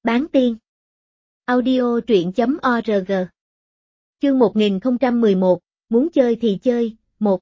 Bán tiên. Audio truyện.org. Chương 1011, muốn chơi thì chơi, 1.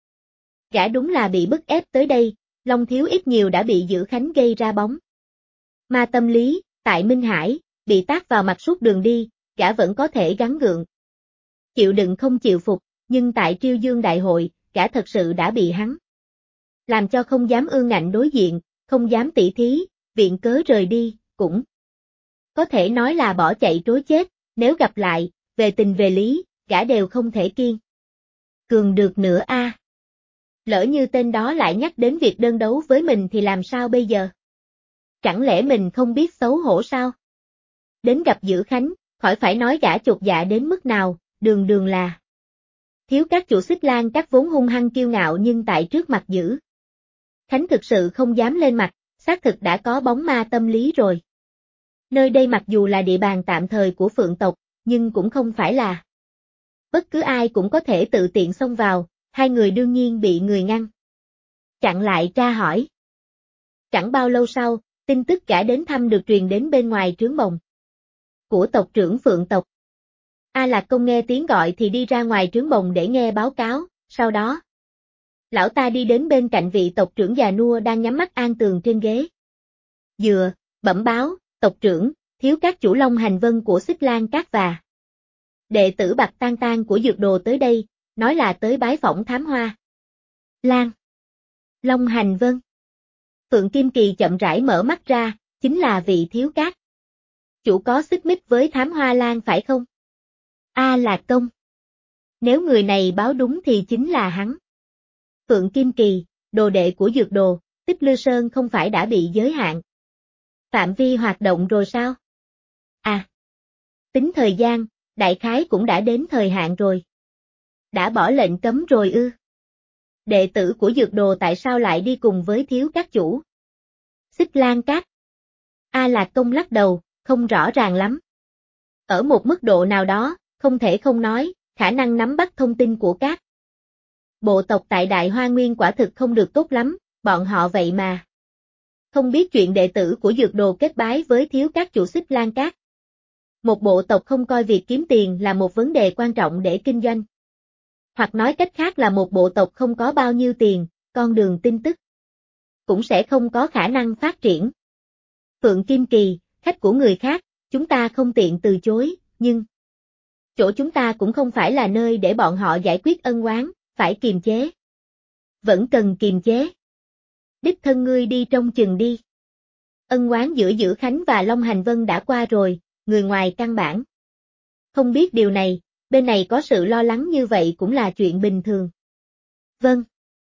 Gã đúng là bị bức ép tới đây, Long Thiếu ít nhiều đã bị Dữ Khánh gây ra bóng. Ma tâm lý, tại Minh Hải, bị tát vào mặt suốt đường đi, gã vẫn có thể gắng gượng. Chịu đựng không chịu phục, nhưng tại Triêu Dương Đại hội, gã thật sự đã bị hắn làm cho không dám ương ngạnh đối diện, không dám tỉ thí, viện cớ rời đi, cũng có thể nói là bỏ chạy trối chết, nếu gặp lại, về tình về lý, gã đều không thể kiên cường được nữa a. Lỡ như tên đó lại nhắc đến việc đơn đấu với mình thì làm sao bây giờ? Chẳng lẽ mình không biết xấu hổ sao? Đến gặp Dữ Khánh, khỏi phải nói gã chột dạ đến mức nào, đường đường là thiếu các chủ Xích Lan các vốn hung hăng kiêu ngạo, nhưng tại trước mặt Dữ Khánh thực sự không dám lên mặt, xác thực đã có bóng ma tâm lý rồi. Nơi đây mặc dù là địa bàn tạm thời của Phượng tộc, nhưng cũng không phải là bất cứ ai cũng có thể tự tiện xông vào, hai người đương nhiên bị người ngăn chặn lại tra hỏi. Chẳng bao lâu sau, tin tức gã đến thăm được truyền đến bên ngoài trướng bồng của tộc trưởng Phượng tộc. A Lạc Công nghe tiếng gọi thì đi ra ngoài trướng bồng để nghe báo cáo, sau đó lão ta đi đến bên cạnh vị tộc trưởng già nua đang nhắm mắt an tường trên ghế dừa, bẩm báo, tộc trưởng, thiếu các chủ Long Hành Vân của Xích Lan Các và đệ tử Bạc Tan Tan của Dược Đồ tới đây, nói là tới bái phỏng Thám Hoa Lan. Long Hành Vân. Phượng Kim Kỳ chậm rãi mở mắt ra, chính là vị thiếu các chủ có xích mích với Thám Hoa Lan phải không? A Lạc Công. Nếu người này báo đúng thì chính là hắn. Phượng Kim Kỳ, đồ đệ của Dược Đồ, Tích Lư Sơn không phải đã bị giới hạn phạm vi hoạt động rồi sao? À, tính thời gian, đại khái cũng đã đến thời hạn rồi. Đã bỏ lệnh cấm rồi ư? Đệ tử của Dược Đồ tại sao lại đi cùng với thiếu các chủ Xích Lan Các? A Lạc Công lắc đầu, không rõ ràng lắm. Ở một mức độ nào đó, không thể không nói, khả năng nắm bắt thông tin của các bộ tộc tại Đại Hoa Nguyên quả thực không được tốt lắm, bọn họ vậy mà không biết chuyện đệ tử của Dược Đồ kết bái với thiếu các chủ Xích Lan Các. Một bộ tộc không coi việc kiếm tiền là một vấn đề quan trọng để kinh doanh. Hoặc nói cách khác là một bộ tộc không có bao nhiêu tiền, con đường tin tức cũng sẽ không có khả năng phát triển. Phượng Kim Kỳ, khách của người khác, chúng ta không tiện từ chối, nhưng chỗ chúng ta cũng không phải là nơi để bọn họ giải quyết ân oán, phải kiềm chế. Vẫn cần kiềm chế. Đích thân ngươi đi trông chừng đi. Ân oán giữa Dữ Khánh và Long Hành Vân đã qua rồi, người ngoài căn bản không biết điều này, bên này có sự lo lắng như vậy cũng là chuyện bình thường. Vâng.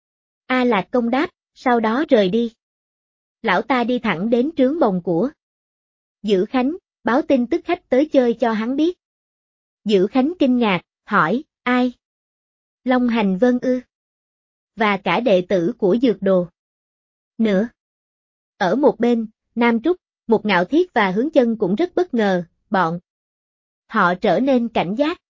A Lạc Công đáp, sau đó rời đi. Lão ta đi thẳng đến trướng bồng của Dữ Khánh, báo tin tức khách tới chơi cho hắn biết. Dữ Khánh kinh ngạc, hỏi, ai? Long Hành Vân ư? Và cả đệ tử của Dược Đồ nữa. Ở một bên, Nam Trúc, Một Ngạo Thiết và Hướng Chân cũng rất bất ngờ, bọn họ trở nên cảnh giác.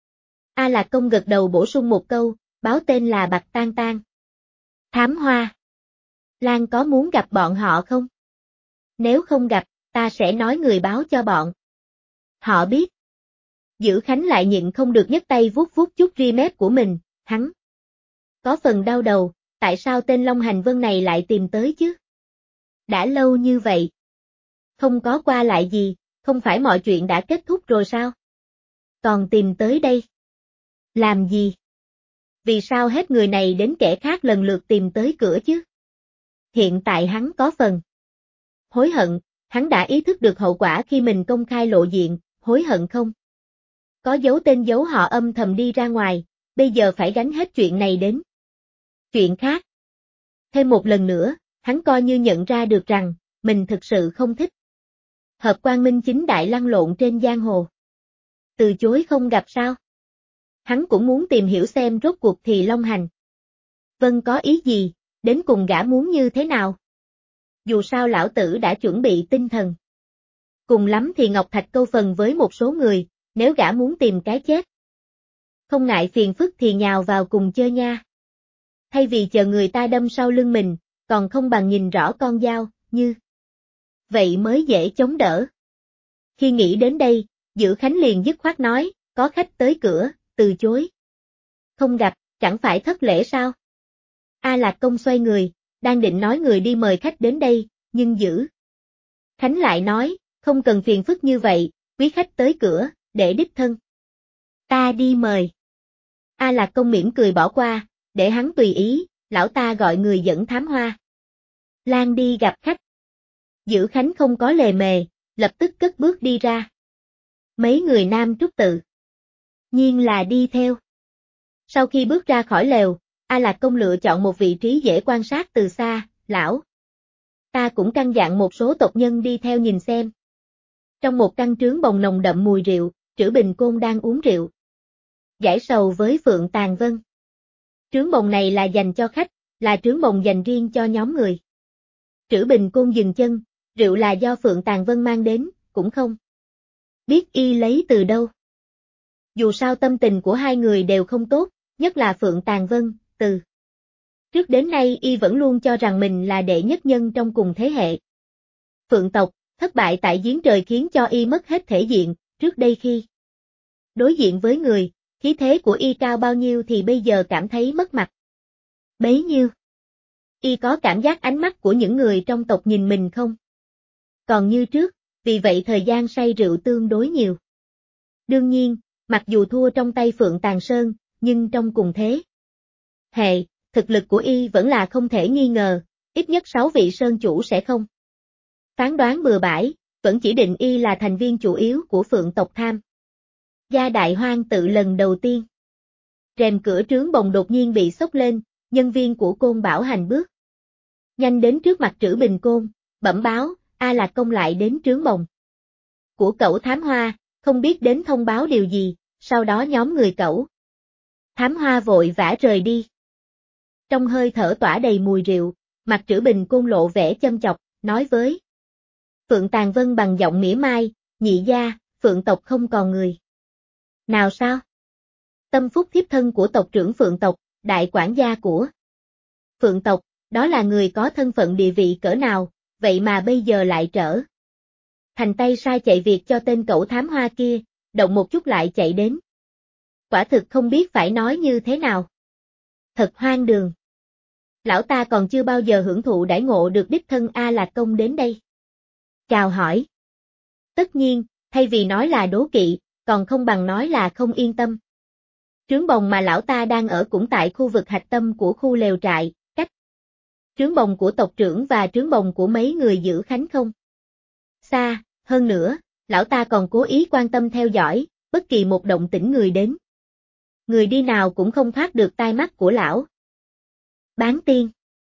A Lạc Công gật đầu bổ sung một câu, báo tên là Bạc Tan Tan. Thám Hoa Lan có muốn gặp bọn họ không? Nếu không gặp, ta sẽ nói người báo cho bọn họ biết. Dữ Khánh lại nhịn không được nhấc tay vuốt vuốt chút ri mép của mình, hắn có phần đau đầu, tại sao tên Long Hành Vân này lại tìm tới chứ? Đã lâu như vậy, không có qua lại gì, không phải mọi chuyện đã kết thúc rồi sao? Còn tìm tới đây. Làm gì? Vì sao hết người này đến kẻ khác lần lượt tìm tới cửa chứ? Hiện tại hắn có phần hối hận, hắn đã ý thức được hậu quả khi mình công khai lộ diện, hối hận không? Có giấu tên giấu họ âm thầm đi ra ngoài, bây giờ phải gánh hết chuyện này đến chuyện khác. Thêm một lần nữa, hắn coi như nhận ra được rằng, mình thực sự không thích hợp quang minh chính đại lăn lộn trên giang hồ. Từ chối không gặp sao? Hắn cũng muốn tìm hiểu xem rốt cuộc thì Long Hành Vân có ý gì, đến cùng gã muốn như thế nào? Dù sao lão tử đã chuẩn bị tinh thần. Cùng lắm thì Ngọc Thạch câu phần với một số người, nếu gã muốn tìm cái chết. Không ngại phiền phức thì nhào vào cùng chơi nha. Thay vì chờ người ta đâm sau lưng mình, còn không bằng nhìn rõ con dao, như vậy mới dễ chống đỡ. Khi nghĩ đến đây, Dữ Khánh liền dứt khoát nói, có khách tới cửa, từ chối. Không gặp, chẳng phải thất lễ sao? A Lạc Công xoay người, đang định nói người đi mời khách đến đây, nhưng Dữ Khánh lại nói, không cần phiền phức như vậy, quý khách tới cửa, để đích thân. Ta đi mời. A Lạc Công mỉm cười bỏ qua, để hắn tùy ý, lão ta gọi người dẫn Thám Hoa Lan đi gặp khách. Dữ Khánh không có lề mề, lập tức cất bước đi ra. Mấy người nam trúc tự nhiên là đi theo. Sau khi bước ra khỏi lều, A Lạc Công lựa chọn một vị trí dễ quan sát từ xa, lão ta cũng căn dặn một số tộc nhân đi theo nhìn xem. Trong một căn trướng bồng nồng đậm mùi rượu, Trữ Bình Côn đang uống rượu giải sầu với Phượng Tàn Vân. Trướng bồng này là dành cho khách, là trướng bồng dành riêng cho nhóm người. Trữ Bình Côn dừng chân, rượu là do Phượng Tàn Vân mang đến, cũng không biết y lấy từ đâu. Dù sao tâm tình của hai người đều không tốt, nhất là Phượng Tàn Vân, từ trước đến nay y vẫn luôn cho rằng mình là đệ nhất nhân trong cùng thế hệ. Phượng tộc, thất bại tại giếng trời khiến cho y mất hết thể diện, trước đây khi đối diện với người, khí thế của y cao bao nhiêu thì bây giờ cảm thấy mất mặt bấy nhiêu. Y có cảm giác ánh mắt của những người trong tộc nhìn mình không còn như trước, vì vậy thời gian say rượu tương đối nhiều. Đương nhiên, mặc dù thua trong tay Phượng Tàn Sơn, nhưng trong cùng thế hệ, thực lực của y vẫn là không thể nghi ngờ, ít nhất 6 vị sơn chủ sẽ không phán đoán bừa bãi, vẫn chỉ định y là thành viên chủ yếu của Phượng tộc Tham gia đại hoang tự lần đầu tiên. Rèm cửa trướng bồng đột nhiên bị xốc lên, nhân viên của Côn Bảo Hành bước nhanh đến trước mặt Trữ Bình Côn, bẩm báo, A Lạc Công lại đến trướng bồng của Cẩu Thám Hoa, không biết đến thông báo điều gì, sau đó nhóm người Cẩu Thám Hoa vội vã rời đi. Trong hơi thở tỏa đầy mùi rượu, mặt Trữ Bình Côn lộ vẻ châm chọc, nói với Phượng Tàn Vân bằng giọng mỉa mai, nhị gia, Phượng tộc không còn người nào sao? Tâm phúc thiếp thân của tộc trưởng Phượng tộc, đại quản gia của Phượng tộc, đó là người có thân phận địa vị cỡ nào, vậy mà bây giờ lại trở thành tay sai chạy việc cho tên Cẩu Thám Hoa kia, động một chút lại chạy đến. Quả thực không biết phải nói như thế nào. Thật hoang đường. Lão ta còn chưa bao giờ hưởng thụ đãi ngộ được đích thân A Lạc Công đến đây chào hỏi. Tất nhiên, thay vì nói là đố kỵ, còn không bằng nói là không yên tâm. Trướng bồng mà lão ta đang ở cũng tại khu vực hạch tâm của khu lều trại, cách trướng bồng của tộc trưởng và trướng bồng của mấy người Dữ Khánh không xa, hơn nữa, lão ta còn cố ý quan tâm theo dõi, bất kỳ một động tĩnh người đến. Người đi nào cũng không thoát được tai mắt của lão. Bán tiên.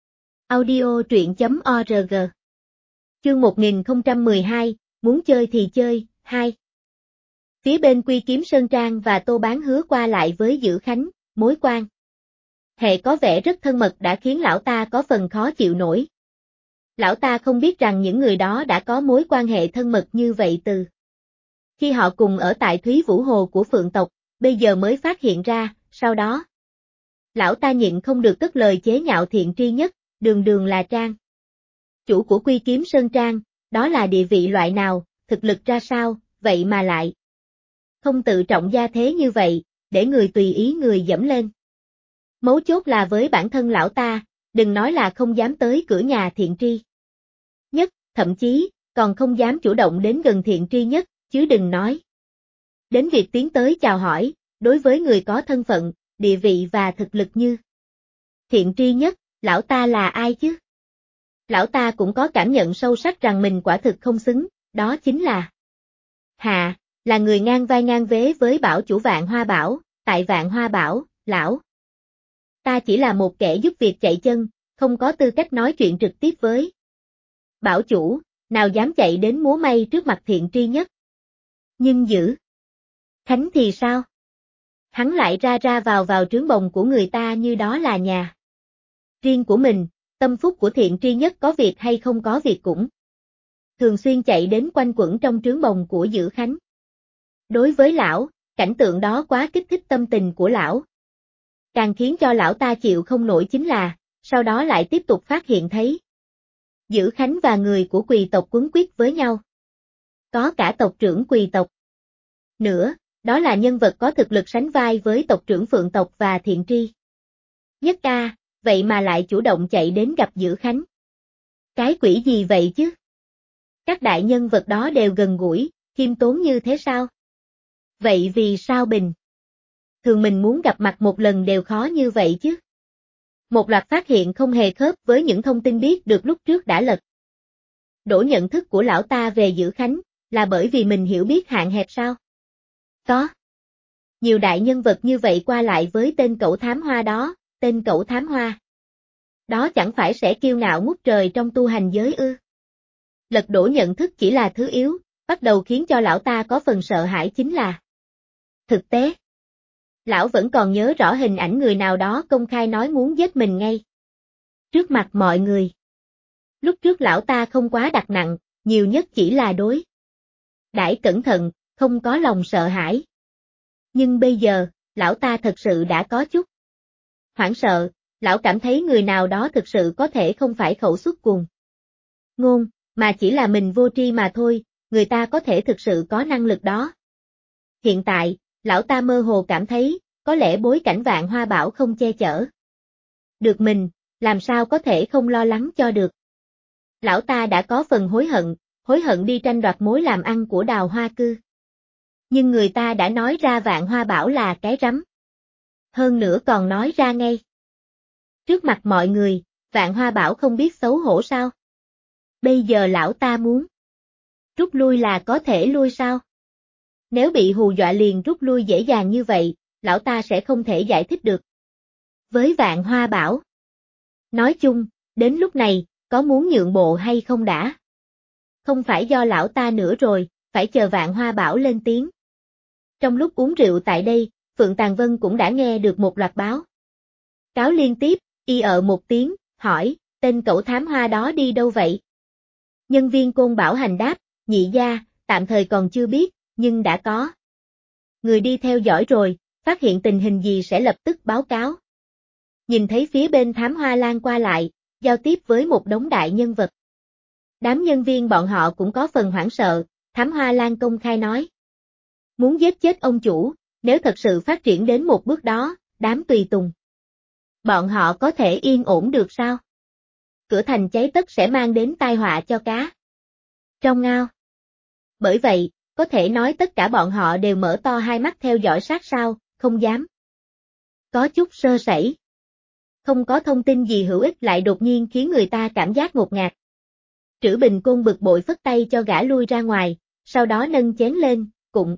Audio truyện.org. Chương 1012, muốn chơi thì chơi, 2. Phía bên Quy Kiếm Sơn Trang và Tô Bán hứa qua lại với Dữ Khánh, mối quan hệ có vẻ rất thân mật đã khiến lão ta có phần khó chịu nổi. Lão ta không biết rằng những người đó đã có mối quan hệ thân mật như vậy từ khi họ cùng ở tại Thúy Vũ Hồ của Phượng tộc, bây giờ mới phát hiện ra, sau đó lão ta nhịn không được cất lời chế nhạo Thiện Tri Nhất, đường đường là Trang chủ của Quy Kiếm Sơn Trang, đó là địa vị loại nào, thực lực ra sao, vậy mà lại không tự trọng gia thế như vậy, để người tùy ý người dẫm lên. Mấu chốt là với bản thân lão ta, đừng nói là không dám tới cửa nhà Thiện Tri Nhất, thậm chí, còn không dám chủ động đến gần Thiện Tri Nhất, chứ đừng nói đến việc tiến tới chào hỏi, đối với người có thân phận, địa vị và thực lực như Thiện Tri Nhất, lão ta là ai chứ? Lão ta cũng có cảm nhận sâu sắc rằng mình quả thực không xứng, đó chính là là người ngang vai ngang vế với bảo chủ Vạn Hoa Bảo, tại Vạn Hoa Bảo, lão ta chỉ là một kẻ giúp việc chạy chân, không có tư cách nói chuyện trực tiếp với bảo chủ, nào dám chạy đến múa may trước mặt Thiện Tri Nhất. Nhưng Dữ Khánh thì sao? Hắn lại ra ra vào trướng bồng của người ta như đó là nhà riêng của mình, tâm phúc của Thiện Tri Nhất có việc hay không có việc cũng thường xuyên chạy đến quanh quẩn trong trướng bồng của Dữ Khánh. Đối với lão, cảnh tượng đó quá kích thích tâm tình của lão. Càng khiến cho lão ta chịu không nổi chính là, sau đó lại tiếp tục phát hiện thấy Dữ Khánh và người của Quỳ tộc quấn quýt với nhau. có cả tộc trưởng Quỳ tộc. Nữa, đó là nhân vật có thực lực sánh vai với tộc trưởng Phượng tộc và Thiện Tri. Nhất ca, vậy mà lại chủ động chạy đến gặp Dữ Khánh. Cái quỷ gì vậy chứ? Các đại nhân vật đó đều gần gũi, khiêm tốn như thế sao? Vậy vì sao bình thường mình muốn gặp mặt một lần đều khó như vậy chứ? Một loạt phát hiện không hề khớp với những thông tin biết được lúc trước đã lật đổ nhận thức của lão ta về Dữ Khánh, là bởi vì mình hiểu biết hạn hẹp sao? Có nhiều đại nhân vật như vậy qua lại với tên cẩu thám hoa đó, tên cẩu thám hoa. Đó chẳng phải sẽ kiêu ngạo ngút trời trong tu hành giới ư? Lật đổ nhận thức chỉ là thứ yếu, bắt đầu khiến cho lão ta có phần sợ hãi chính là thực tế. Lão vẫn còn nhớ rõ hình ảnh người nào đó công khai nói muốn giết mình ngay trước mặt mọi người. Lúc trước lão ta không quá đặt nặng, nhiều nhất chỉ là đối đãi cẩn thận, không có lòng sợ hãi. Nhưng bây giờ, lão ta thật sự đã có chút hoảng sợ, lão cảm thấy người nào đó thực sự có thể không phải khẩu xuất cùng ngôn, mà chỉ là mình vô tri mà thôi, người ta có thể thực sự có năng lực đó. Hiện tại, lão ta mơ hồ cảm thấy, có lẽ bối cảnh Vạn Hoa Bảo không che chở được mình, làm sao có thể không lo lắng cho được. Lão ta đã có phần hối hận đi tranh đoạt mối làm ăn của Đào Hoa Cư. Nhưng người ta đã nói ra Vạn Hoa Bảo là cái rắm. Hơn nữa còn nói ra ngay trước mặt mọi người, Vạn Hoa Bảo không biết xấu hổ sao? Bây giờ lão ta muốn rút lui là có thể lui sao? Nếu bị hù dọa liền rút lui dễ dàng như vậy, lão ta sẽ không thể giải thích được với Vạn Hoa Bảo. Nói chung, đến lúc này, có muốn nhượng bộ hay không đã? Không phải do lão ta nữa rồi, phải chờ Vạn Hoa Bảo lên tiếng. Trong lúc uống rượu tại đây, Phượng Tàng Vân cũng đã nghe được một loạt báo cáo liên tiếp, y một tiếng, hỏi, tên cẩu thám hoa đó đi đâu vậy? Nhân viên Côn Bảo Hành đáp, nhị gia, tạm thời còn chưa biết, nhưng đã có người đi theo dõi rồi, phát hiện tình hình gì sẽ lập tức báo cáo. Nhìn thấy phía bên thám hoa lan qua lại, giao tiếp với một đống đại nhân vật. Đám nhân viên bọn họ cũng có phần hoảng sợ, thám hoa lan công khai nói. Muốn giết chết ông chủ, nếu thật sự phát triển đến một bước đó, đám tùy tùng. Bọn họ có thể yên ổn được sao? Cửa thành cháy tất sẽ mang đến tai họa cho cá trong ao. Bởi vậy, có thể nói tất cả bọn họ đều mở to hai mắt theo dõi sát sao, không dám có chút sơ sẩy. Không có thông tin gì hữu ích lại đột nhiên khiến người ta cảm giác ngột ngạt. Trữ Bình Côn bực bội phất tay cho gã lui ra ngoài, sau đó nâng chén lên, cụng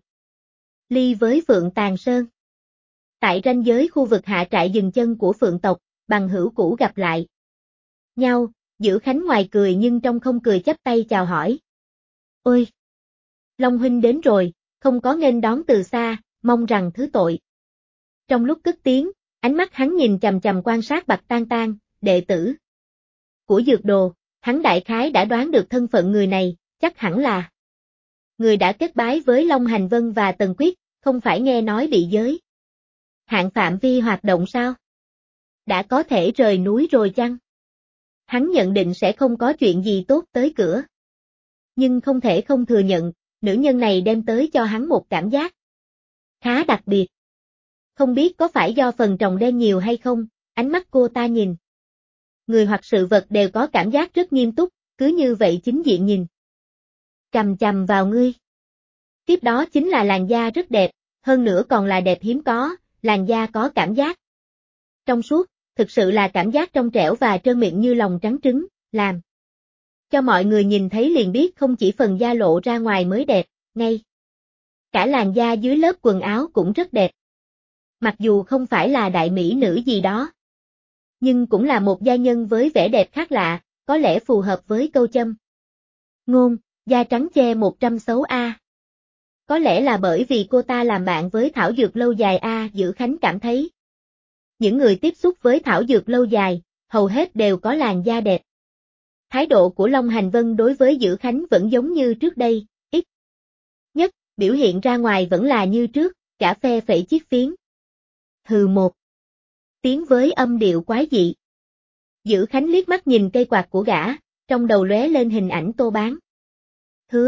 ly với Phượng Tàng Sơn. Tại ranh giới khu vực hạ trại dừng chân của Phượng tộc, bằng hữu cũ gặp lại nhau, Dữ Khánh ngoài cười nhưng trong không cười chắp tay chào hỏi. Ôi! Long huynh đến rồi, không có nghênh đón từ xa, mong rằng thứ tội. Trong lúc cất tiếng, ánh mắt hắn nhìn chằm chằm quan sát Bạch Tan Tan, đệ tử của Dược Đồ, hắn đại khái đã đoán được thân phận người này, chắc hẳn là người đã kết bái với Long Hành Vân và Tần Quyết, không phải nghe nói bị giới hạn phạm vi hoạt động sao? Đã có thể rời núi rồi chăng? Hắn nhận định sẽ không có chuyện gì tốt tới cửa. Nhưng không thể không thừa nhận, nữ nhân này đem tới cho hắn một cảm giác khá đặc biệt. Không biết có phải do phần tròng đen nhiều hay không, ánh mắt cô ta nhìn người hoặc sự vật đều có cảm giác rất nghiêm túc, cứ như vậy chính diện nhìn chằm chằm vào ngươi. Tiếp đó chính là làn da rất đẹp, hơn nữa còn là đẹp hiếm có, làn da có cảm giác trong suốt, thực sự là cảm giác trong trẻo và trơn mịn như lòng trắng trứng, làm cho mọi người nhìn thấy liền biết không chỉ phần da lộ ra ngoài mới đẹp, ngay cả làn da dưới lớp quần áo cũng rất đẹp. Mặc dù không phải là đại mỹ nữ gì đó, nhưng cũng là một gia nhân với vẻ đẹp khác lạ, có lẽ phù hợp với câu châm ngôn, da trắng che 100 xấu a. Có lẽ là bởi vì cô ta làm bạn với thảo dược lâu dài a, Dữ Khánh cảm thấy. Những người tiếp xúc với thảo dược lâu dài, hầu hết đều có làn da đẹp. Thái độ của Long Hành Vân đối với Dữ Khánh vẫn giống như trước đây, ít nhất, biểu hiện ra ngoài vẫn là như trước, cả phe phẩy chiếc phiến. Hừ một tiếng với âm điệu quái dị. Dữ Khánh liếc mắt nhìn cây quạt của gã, trong đầu lóe lên hình ảnh Tô Bán. Hứa,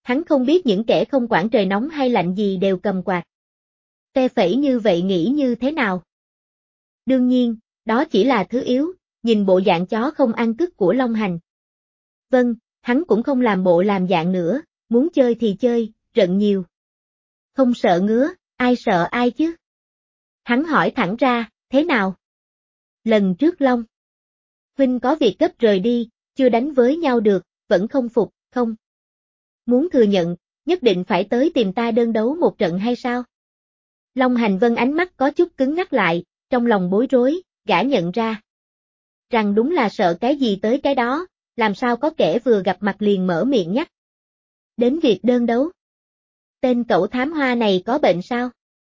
hắn không biết những kẻ không quản trời nóng hay lạnh gì đều cầm quạt. Phe phẩy như vậy nghĩ như thế nào? Đương nhiên, đó chỉ là thứ yếu, nhìn bộ dạng chó không ăn cứt của Long Hành. Vâng, hắn cũng không làm bộ làm dạng nữa, muốn chơi thì chơi, rận nhiều. Không sợ ngứa, ai sợ ai chứ? Hắn hỏi thẳng ra, thế nào? Lần trước Long huynh có việc gấp rời đi, chưa đánh với nhau được, vẫn không phục, không? Muốn thừa nhận, nhất định phải tới tìm ta đơn đấu một trận hay sao? Long Hành Vân ánh mắt có chút cứng ngắc lại, trong lòng bối rối, gã nhận ra. Rằng đúng là sợ cái gì tới cái đó, làm sao có kẻ vừa gặp mặt liền mở miệng nhắc. Đến việc đơn đấu. Tên cẩu thám hoa này có bệnh sao?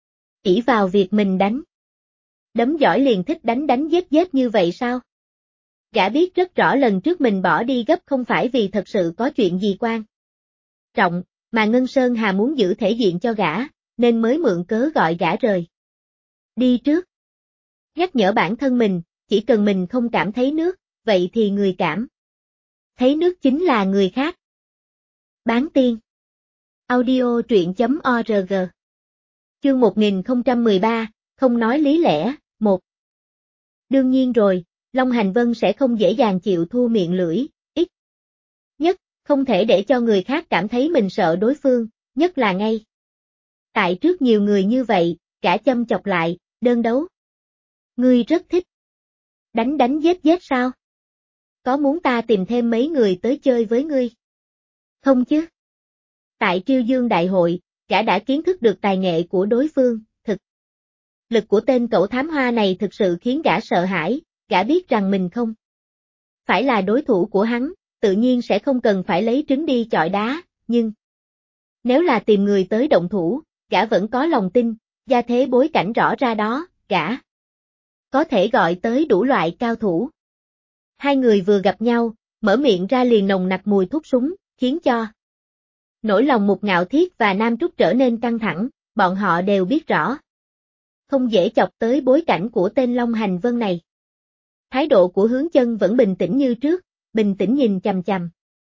Ỷ vào việc mình đánh. Đấm giỏi liền thích đánh đánh giết như vậy sao? Gã biết rất rõ lần trước mình bỏ đi gấp không phải vì thật sự có chuyện gì quan trọng, mà Ngân Sơn Hà muốn giữ thể diện cho gã, nên mới mượn cớ gọi gã rời đi trước. Nhắc nhở bản thân mình, chỉ cần mình không cảm thấy nước, vậy thì người cảm thấy nước chính là người khác. Bán tiên. Audio truyện.org. Chương 1013, không nói lý lẽ, 1. Đương nhiên rồi, Long Hành Vân sẽ không dễ dàng chịu thua miệng lưỡi, ít nhất, không thể để cho người khác cảm thấy mình sợ đối phương, nhất là ngay tại trước nhiều người như vậy, gã châm chọc lại, đơn đấu. Ngươi rất thích đánh đánh giết sao? Có muốn ta tìm thêm mấy người tới chơi với ngươi? Không chứ? Tại Triêu Dương Đại hội, gã đã kiến thức được tài nghệ của đối phương, thực lực của tên cẩu thám hoa này thực sự khiến gã sợ hãi, gã biết rằng mình không phải là đối thủ của hắn, tự nhiên sẽ không cần phải lấy trứng đi chọi đá, nhưng nếu là tìm người tới động thủ, gã vẫn có lòng tin, gia thế bối cảnh rõ ra đó, gã có thể gọi tới đủ loại cao thủ. Hai người vừa gặp nhau, mở miệng ra liền nồng nặc mùi thuốc súng, khiến cho nỗi lòng Mục Ngạo Thiết và Nam Trúc trở nên căng thẳng, bọn họ đều biết rõ. Không dễ chọc tới bối cảnh của tên Long Hành Vân này. Thái độ của Hướng Chân vẫn bình tĩnh như trước, bình tĩnh nhìn chằm chằm.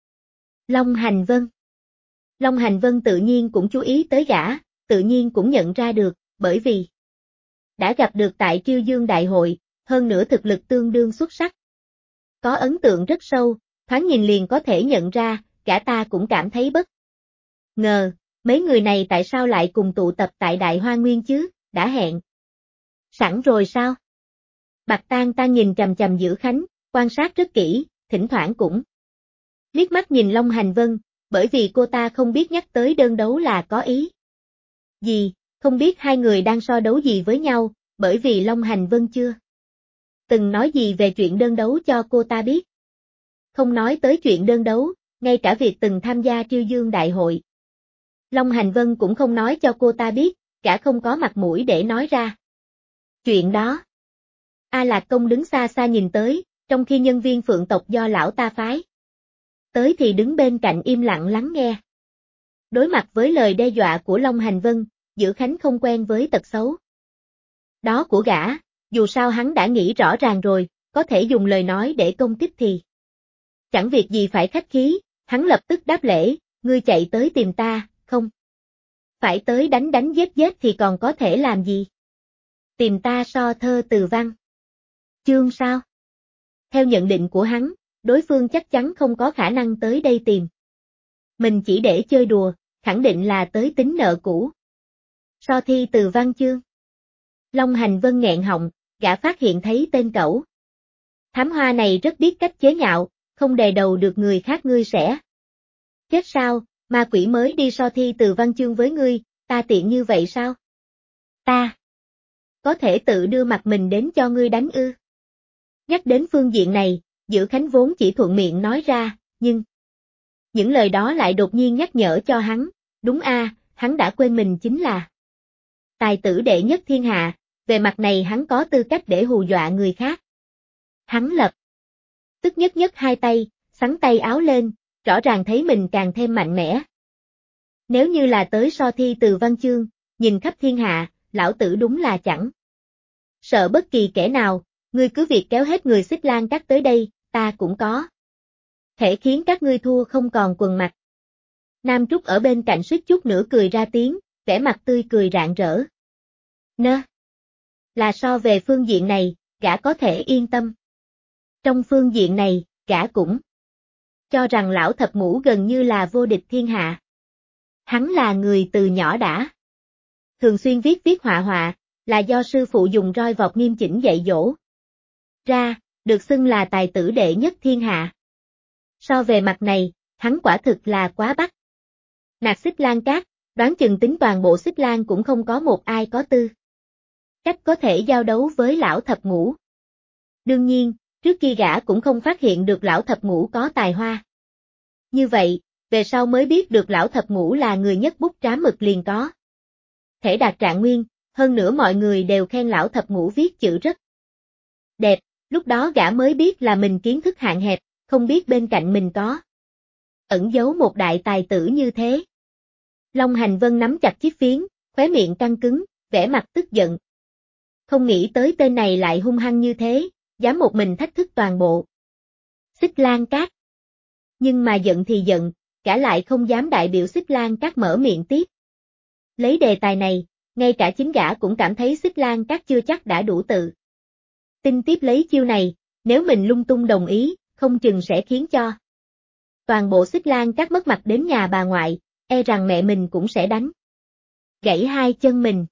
Long Hành Vân. Long Hành Vân tự nhiên cũng chú ý tới gã, tự nhiên cũng nhận ra được, bởi vì đã gặp được tại Triêu Dương Đại hội, hơn nữa thực lực tương đương xuất sắc. Có ấn tượng rất sâu, thoáng nhìn liền có thể nhận ra, gã ta cũng cảm thấy bất ngờ, mấy người này tại sao lại cùng tụ tập tại Đại Hoa Nguyên chứ, đã hẹn sẵn rồi sao? Bạch Tang Tang nhìn chằm chằm Dữ Khánh, quan sát rất kỹ, thỉnh thoảng cũng liếc mắt nhìn Long Hành Vân, bởi vì cô ta không biết nhắc tới đơn đấu là có ý gì, không biết hai người đang so đấu gì với nhau, bởi vì Long Hành Vân chưa từng nói gì về chuyện đơn đấu cho cô ta biết. Không nói tới chuyện đơn đấu, ngay cả việc từng tham gia Triêu Dương Đại hội. Long Hành Vân cũng không nói cho cô ta biết, cả không có mặt mũi để nói ra. Chuyện đó. A Lạc Công đứng xa xa nhìn tới, trong khi nhân viên phượng tộc do lão ta phái tới thì đứng bên cạnh im lặng lắng nghe. Đối mặt với lời đe dọa của Long Hành Vân, Dữ Khánh không quen với tật xấu đó của gã, dù sao hắn đã nghĩ rõ ràng rồi, có thể dùng lời nói để công kích thì chẳng việc gì phải khách khí, hắn lập tức đáp lễ, ngươi chạy tới tìm ta, không phải tới đánh đánh giết thì còn có thể làm gì? Tìm ta so thơ từ văn. Chương sao? Theo nhận định của hắn, đối phương chắc chắn không có khả năng tới đây tìm. Mình chỉ để chơi đùa, khẳng định là tới tính nợ cũ. So thi từ văn chương. Long Hành Vân nghẹn họng, gã phát hiện thấy tên cẩu thám hoa này rất biết cách chế nhạo, không đè đầu được người khác ngươi sẽ chết sao, ma quỷ mới đi so thi từ văn chương với ngươi, ta tiện như vậy sao? Ta có thể tự đưa mặt mình đến cho ngươi đánh ư? Nhắc đến phương diện này, Dữ Khánh vốn chỉ thuận miệng nói ra, nhưng những lời đó lại đột nhiên nhắc nhở cho hắn, đúng hắn đã quên mình chính là tài tử đệ nhất thiên hạ, về mặt này hắn có tư cách để hù dọa người khác. Hắn lập tức nhất hai tay, xắn tay áo lên, rõ ràng thấy mình càng thêm mạnh mẽ. Nếu như là tới so thi từ văn chương, nhìn khắp thiên hạ, lão tử đúng là chẳng sợ bất kỳ kẻ nào, ngươi cứ việc kéo hết người Xích Lan Các tới đây, ta cũng có thể khiến các ngươi thua không còn quần mặt. Nam Trúc ở bên cạnh suýt chút nữa cười ra tiếng, vẻ mặt tươi cười rạng rỡ. Nơ. Là so về phương diện này, gã có thể yên tâm. Trong phương diện này, gã cũng cho rằng lão thập ngũ gần như là vô địch thiên hạ. Hắn là người từ nhỏ đã thường xuyên viết họa họa, là do sư phụ dùng roi vọt nghiêm chỉnh dạy dỗ ra, được xưng là tài tử đệ nhất thiên hạ. So về mặt này, hắn quả thực là quá bắt nạt Xích Lan Cát, đoán chừng tính toàn bộ Xích Lan cũng không có một ai có tư cách có thể giao đấu với lão thập ngũ. Đương nhiên, trước kia gã cũng không phát hiện được lão thập ngũ có tài hoa. Như vậy, về sau mới biết được lão thập ngũ là người nhất bút trám mực liền có thể đạt trạng nguyên, hơn nữa mọi người đều khen lão thập ngũ viết chữ rất đẹp, lúc đó gã mới biết là mình kiến thức hạn hẹp, không biết bên cạnh mình có ẩn giấu một đại tài tử như thế. Long Hành Vân nắm chặt chiếc phiến, khóe miệng căng cứng, vẻ mặt tức giận. Không nghĩ tới tên này lại hung hăng như thế, dám một mình thách thức toàn bộ Xích Lan Cát. Nhưng mà giận thì giận, gã lại không dám đại biểu Xích Lan Cát mở miệng tiếp. Lấy đề tài này, ngay cả chính gã cũng cảm thấy Xích Lan Cát chưa chắc đã đủ tự tin tiếp lấy chiêu này, nếu mình lung tung đồng ý, không chừng sẽ khiến cho toàn bộ Xích Lan Cát mất mặt đến nhà bà ngoại, e rằng mẹ mình cũng sẽ đánh gãy hai chân mình.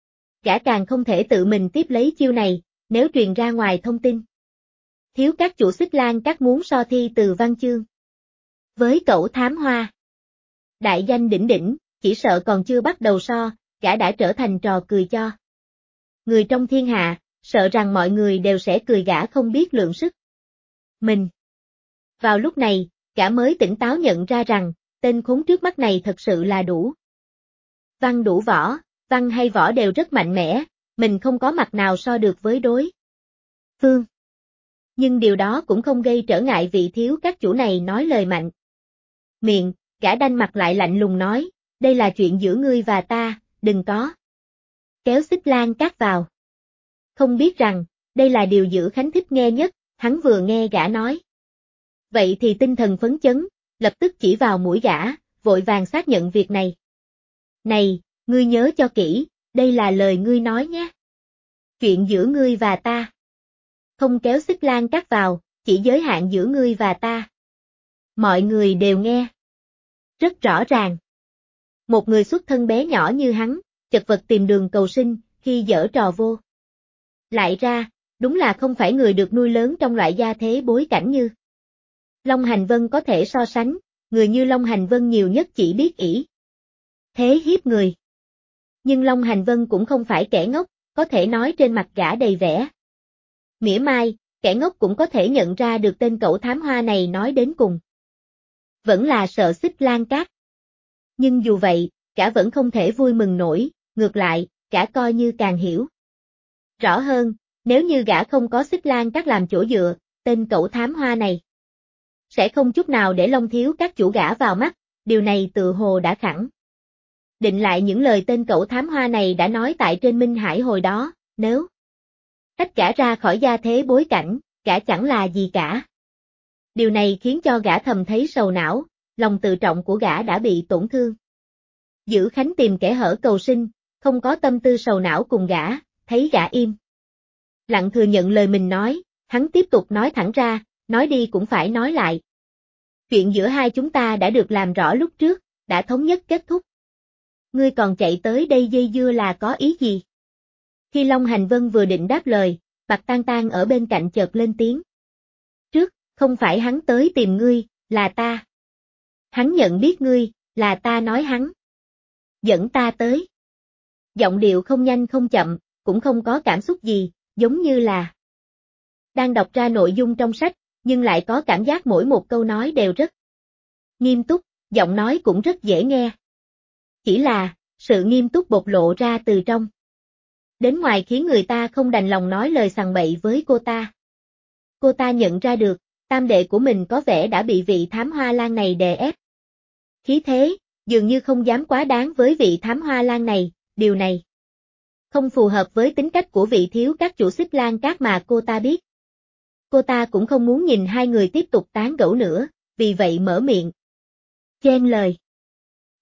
Gã càng không thể tự mình tiếp lấy chiêu này, nếu truyền ra ngoài thông tin thiếu các chủ Xích Lan Cát muốn so thi từ văn chương với cẩu thám hoa đại danh đỉnh đỉnh, chỉ sợ còn chưa bắt đầu so, gã đã trở thành trò cười cho người trong thiên hạ, sợ rằng mọi người đều sẽ cười gã không biết lượng sức mình. Vào lúc này, gã mới tỉnh táo nhận ra rằng, tên khốn trước mắt này thật sự là đủ văn đủ võ, văn hay võ đều rất mạnh mẽ, mình không có mặt nào so được với đối phương. Nhưng điều đó cũng không gây trở ngại vị thiếu các chủ này nói lời mạnh miệng, gã đanh mặt lại lạnh lùng nói, đây là chuyện giữa ngươi và ta, đừng có kéo Xích Lan Cát vào. Không biết rằng, đây là điều Dữ Khánh thích nghe nhất, hắn vừa nghe gã nói. Vậy thì tinh thần phấn chấn, lập tức chỉ vào mũi gã, vội vàng xác nhận việc này. Này, ngươi nhớ cho kỹ, đây là lời ngươi nói nhé. Chuyện giữa ngươi và ta. Không kéo Xích Lan Cát vào, chỉ giới hạn giữa ngươi và ta. Mọi người đều nghe rất rõ ràng. Một người xuất thân bé nhỏ như hắn, chật vật tìm đường cầu sinh, khi giở trò vô lại ra, đúng là không phải người được nuôi lớn trong loại gia thế bối cảnh như Long Hành Vân có thể so sánh, người như Long Hành Vân nhiều nhất chỉ biết ỷ thế hiếp người. Nhưng Long Hành Vân cũng không phải kẻ ngốc, có thể nói trên mặt gã đầy vẻ mỉa mai, kẻ ngốc cũng có thể nhận ra được tên cẩu thám hoa này nói đến cùng vẫn là sợ Xích Lan Cát. Nhưng dù vậy, gã vẫn không thể vui mừng nổi, ngược lại, gã coi như càng hiểu rõ hơn, nếu như gã không có Xích Lan Cát làm chỗ dựa, tên cẩu thám hoa này sẽ không chút nào để Long thiếu các chủ gã vào mắt, điều này tự hồ đã khẳng định lại những lời tên cẩu thám hoa này đã nói tại trên Minh Hải hồi đó, nếu tách gã ra khỏi gia thế bối cảnh, gã chẳng là gì cả. Điều này khiến cho gã thầm thấy sầu não, lòng tự trọng của gã đã bị tổn thương. Dữ Khánh tìm kẻ hở cầu sinh, không có tâm tư sầu não cùng gã, thấy gã im lặng thừa nhận lời mình nói, hắn tiếp tục nói thẳng ra, nói đi cũng phải nói lại. Chuyện giữa hai chúng ta đã được làm rõ lúc trước, đã thống nhất kết thúc. Ngươi còn chạy tới đây dây dưa là có ý gì? Khi Long Hành Vân vừa định đáp lời, Bạch Tan Tan ở bên cạnh chợt lên tiếng. Trước, không phải hắn tới tìm ngươi, là ta. Hắn nhận biết ngươi, là ta nói hắn dẫn ta tới. Giọng điệu không nhanh không chậm, cũng không có cảm xúc gì, giống như là đang đọc ra nội dung trong sách, nhưng lại có cảm giác mỗi một câu nói đều rất nghiêm túc, giọng nói cũng rất dễ nghe. Chỉ là, sự nghiêm túc bộc lộ ra từ trong đến ngoài khiến người ta không đành lòng nói lời sằng bậy với cô ta. Cô ta nhận ra được, tam đệ của mình có vẻ đã bị vị thám hoa lan này đè ép. Khí thế, dường như không dám quá đáng với vị thám hoa lan này, điều này không phù hợp với tính cách của vị thiếu các chủ Xích Lan Cát mà cô ta biết. Cô ta cũng không muốn nhìn hai người tiếp tục tán gẫu nữa, vì vậy mở miệng chen lời.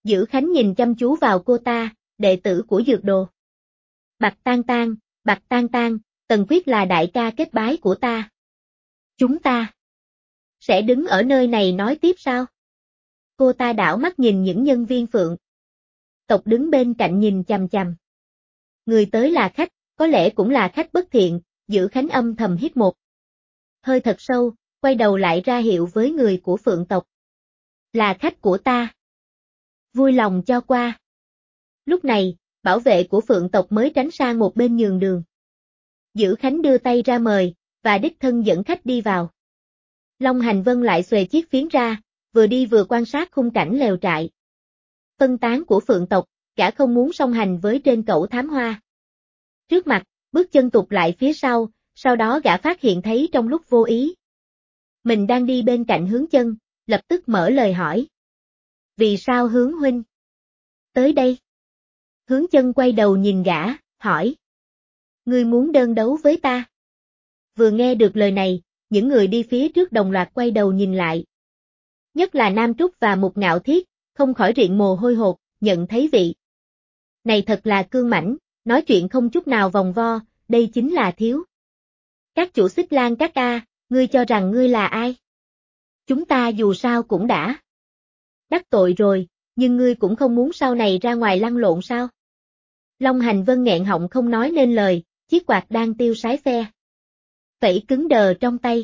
Dữ Khánh nhìn chăm chú vào cô ta, đệ tử của dược đồ. Bạch Tang Tang, Tần Quyết là đại ca kết bái của ta. Chúng ta sẽ đứng ở nơi này nói tiếp sao? Cô ta đảo mắt nhìn những nhân viên Phượng tộc đứng bên cạnh nhìn chằm chằm. Người tới là khách, có lẽ cũng là khách bất thiện, Dữ Khánh âm thầm hít một hơi thật sâu, quay đầu lại ra hiệu với người của Phượng tộc. Là khách của ta. Vui lòng cho qua. Lúc này, bảo vệ của Phượng tộc mới tránh sang một bên nhường đường. Dữ Khánh đưa tay ra mời, và đích thân dẫn khách đi vào. Long Hành Vân lại xuề chiếc phiến ra, vừa đi vừa quan sát khung cảnh lều trại. Phân tán của Phượng tộc, gã không muốn song hành với trên cẩu thám hoa. Trước mặt, bước chân tụt lại phía sau đó gã phát hiện thấy trong lúc vô ý. Mình đang đi bên cạnh Hướng Chân, lập tức mở lời hỏi. Vì sao Hướng huynh tới đây? Hướng Chân quay đầu nhìn gã, hỏi. Ngươi muốn đơn đấu với ta? Vừa nghe được lời này, những người đi phía trước đồng loạt quay đầu nhìn lại. Nhất là Nam Trúc và Mục Ngạo Thiết, không khỏi riện mồ hôi hột, nhận thấy vị này thật là cương mãnh, nói chuyện không chút nào vòng vo, đây chính là thiếu. Các chủ Xích Lan các a, ngươi cho rằng ngươi là ai? Chúng ta dù sao cũng đã đắc tội rồi, nhưng ngươi cũng không muốn sau này ra ngoài lăn lộn sao? Long Hành Vân nghẹn họng không nói nên lời, chiếc quạt đang tiêu sái phe phẩy cứng đờ trong tay.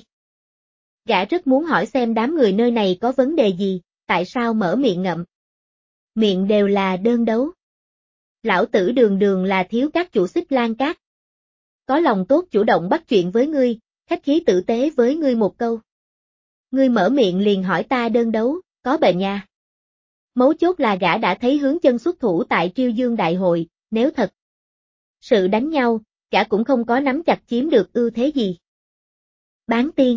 Gã rất muốn hỏi xem đám người nơi này có vấn đề gì, tại sao mở miệng ngậm. Miệng đều là đơn đấu. Lão tử đường đường là thiếu các chủ Xích Lan Các. Có lòng tốt chủ động bắt chuyện với ngươi, khách khí tử tế với ngươi một câu. Ngươi mở miệng liền hỏi ta đơn đấu, có bệnh nha. Mấu chốt là gã đã thấy Hướng Chân xuất thủ tại Triêu Dương Đại Hội, nếu thật sự đánh nhau, gã cũng không có nắm chặt chiếm được ưu thế gì. Bán tiên.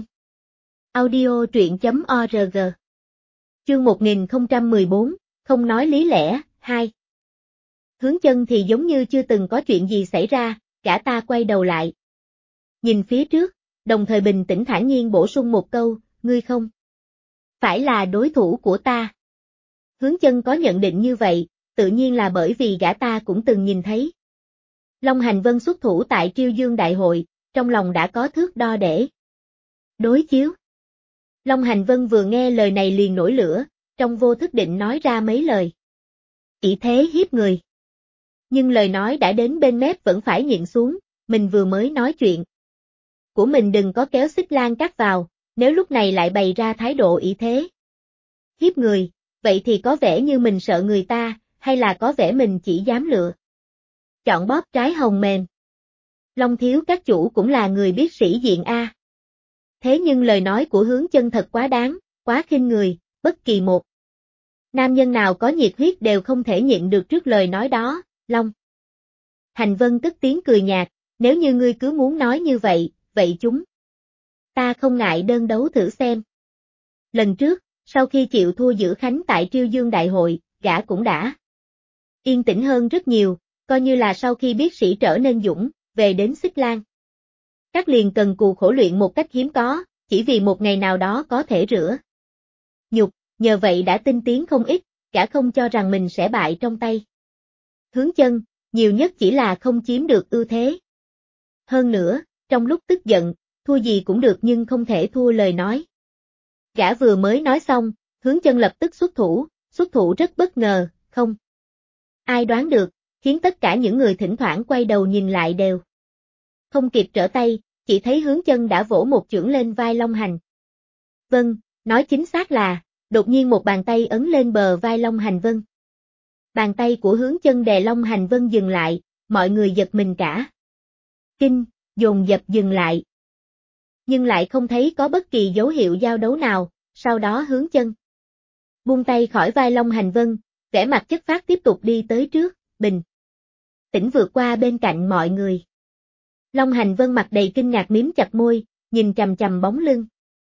Audio truyện.org. Chương 1014, không nói lý lẽ, 2. Hướng Chân thì giống như chưa từng có chuyện gì xảy ra, gã ta quay đầu lại. Nhìn phía trước, đồng thời bình tĩnh thản nhiên bổ sung một câu, ngươi không phải là đối thủ của ta. Hướng Chân có nhận định như vậy, tự nhiên là bởi vì gã ta cũng từng nhìn thấy. Long Hành Vân xuất thủ tại Triêu Dương Đại Hội, trong lòng đã có thước đo để đối chiếu. Long Hành Vân vừa nghe lời này liền nổi lửa, trong vô thức định nói ra mấy lời. Ý thế hiếp người. Nhưng lời nói đã đến bên mép vẫn phải nhịn xuống, mình vừa mới nói chuyện. Của mình đừng có kéo Xích Lan Các vào, nếu lúc này lại bày ra thái độ ý thế hiếp người, vậy thì có vẻ như mình sợ người ta, hay là có vẻ mình chỉ dám lựa chọn bóp trái hồng mềm. Long thiếu các chủ cũng là người biết sĩ diện a. Thế nhưng lời nói của Hướng Chân thật quá đáng, quá khinh người, bất kỳ một nam nhân nào có nhiệt huyết đều không thể nhịn được trước lời nói đó, Long. Hành Vân cất tiếng cười nhạt, nếu như ngươi cứ muốn nói như vậy, vậy chúng ta không ngại đơn đấu thử xem. Lần trước, sau khi chịu thua Dữ Khánh tại Triêu Dương Đại Hội, gã cũng đã yên tĩnh hơn rất nhiều, coi như là sau khi biết sĩ trở nên dũng, về đến Xích Lan Các liền cần cù khổ luyện một cách hiếm có, chỉ vì một ngày nào đó có thể rửa nhục, nhờ vậy đã tinh tiến không ít, gã không cho rằng mình sẽ bại trong tay Hướng Chân, nhiều nhất chỉ là không chiếm được ưu thế. Hơn nữa, trong lúc tức giận, thua gì cũng được nhưng không thể thua lời nói. Gã vừa mới nói xong, Hướng Chân lập tức xuất thủ rất bất ngờ, không ai đoán được, khiến tất cả những người thỉnh thoảng quay đầu nhìn lại đều không kịp trở tay, chỉ thấy Hướng Chân đã vỗ một chưởng lên vai Long Hành. Vân, nói chính xác là, đột nhiên một bàn tay ấn lên bờ vai Long Hành Vân. Bàn tay của Hướng Chân đè Long Hành Vân dừng lại, mọi người giật mình cả. Kinh, dồn dập dừng lại. Nhưng lại không thấy có bất kỳ dấu hiệu giao đấu nào, sau đó Hướng Chân buông tay khỏi vai Long Hành Vân, vẻ mặt chất phác tiếp tục đi tới trước, bình tĩnh vượt qua bên cạnh mọi người. Long Hành Vân mặt đầy kinh ngạc miếm chặt môi, nhìn chằm chằm bóng lưng.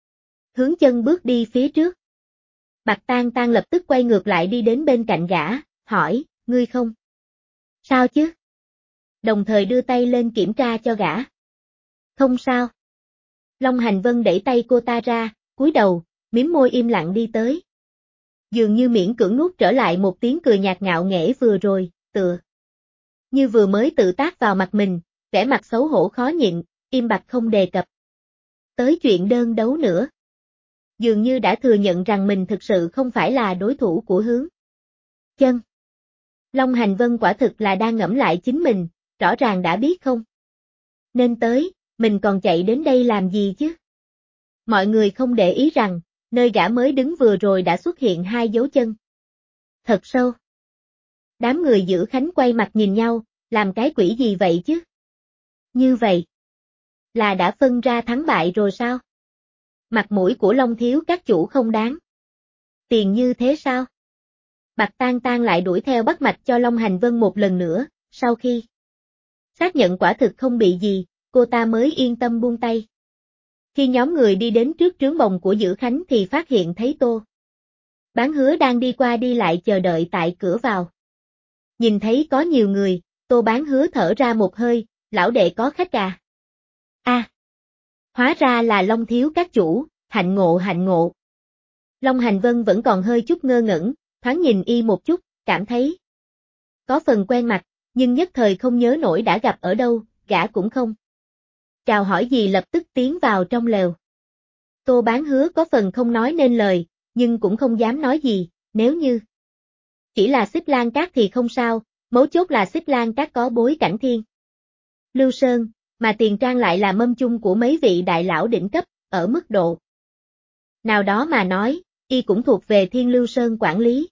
Hướng Chân bước đi phía trước. Bạch Tang lập tức quay ngược lại đi đến bên cạnh gã, hỏi, ngươi không sao chứ? Đồng thời đưa tay lên kiểm tra cho gã. Không sao. Long Hành Vân đẩy tay cô ta ra, cúi đầu, mím môi im lặng đi tới. Dường như miễn cưỡng nuốt trở lại một tiếng cười nhạt ngạo nghễ vừa rồi, tựa như vừa mới tự tác vào mặt mình, vẻ mặt xấu hổ khó nhịn, im bặt không đề cập tới chuyện đơn đấu nữa. Dường như đã thừa nhận rằng mình thực sự không phải là đối thủ của Hướng Chân. Long Hành Vân quả thực là đang ngẫm lại chính mình, rõ ràng đã biết không nên tới, mình còn chạy đến đây làm gì chứ? Mọi người không để ý rằng, nơi gã mới đứng vừa rồi đã xuất hiện hai dấu chân thật sâu. Đám người giữ khánh quay mặt nhìn nhau, làm cái quỷ gì vậy chứ? Như vậy, là đã phân ra thắng bại rồi sao? Mặt mũi của Long thiếu các chủ không đáng tiền như thế sao? Bạch Tang Tang lại đuổi theo bắt mạch cho Long Hành Vân một lần nữa, sau khi xác nhận quả thực không bị gì, cô ta mới yên tâm buông tay. Khi nhóm người đi đến trước trướng bồng của Dữ Khánh thì phát hiện thấy Tô Bán Hứa đang đi qua đi lại chờ đợi tại cửa vào. Nhìn thấy có nhiều người, Tô Bán Hứa thở ra một hơi, lão đệ có khách à? Hóa ra là Long thiếu các chủ, hạnh ngộ hạnh ngộ. Long Hành Vân vẫn còn hơi chút ngơ ngẩn, thoáng nhìn y một chút, cảm thấy có phần quen mặt, nhưng nhất thời không nhớ nổi đã gặp ở đâu, gã cũng không chào hỏi gì lập tức tiến vào trong lều. Tô Bán Hứa có phần không nói nên lời, nhưng cũng không dám nói gì, nếu như chỉ là Xích Lan Cát thì không sao, mấu chốt là Xích Lan Cát có bối cảnh Thiên Lưu Sơn, mà Tiền Trang lại là mâm chung của mấy vị đại lão đỉnh cấp, ở mức độ nào đó mà nói, y cũng thuộc về Thiên Lưu Sơn quản lý.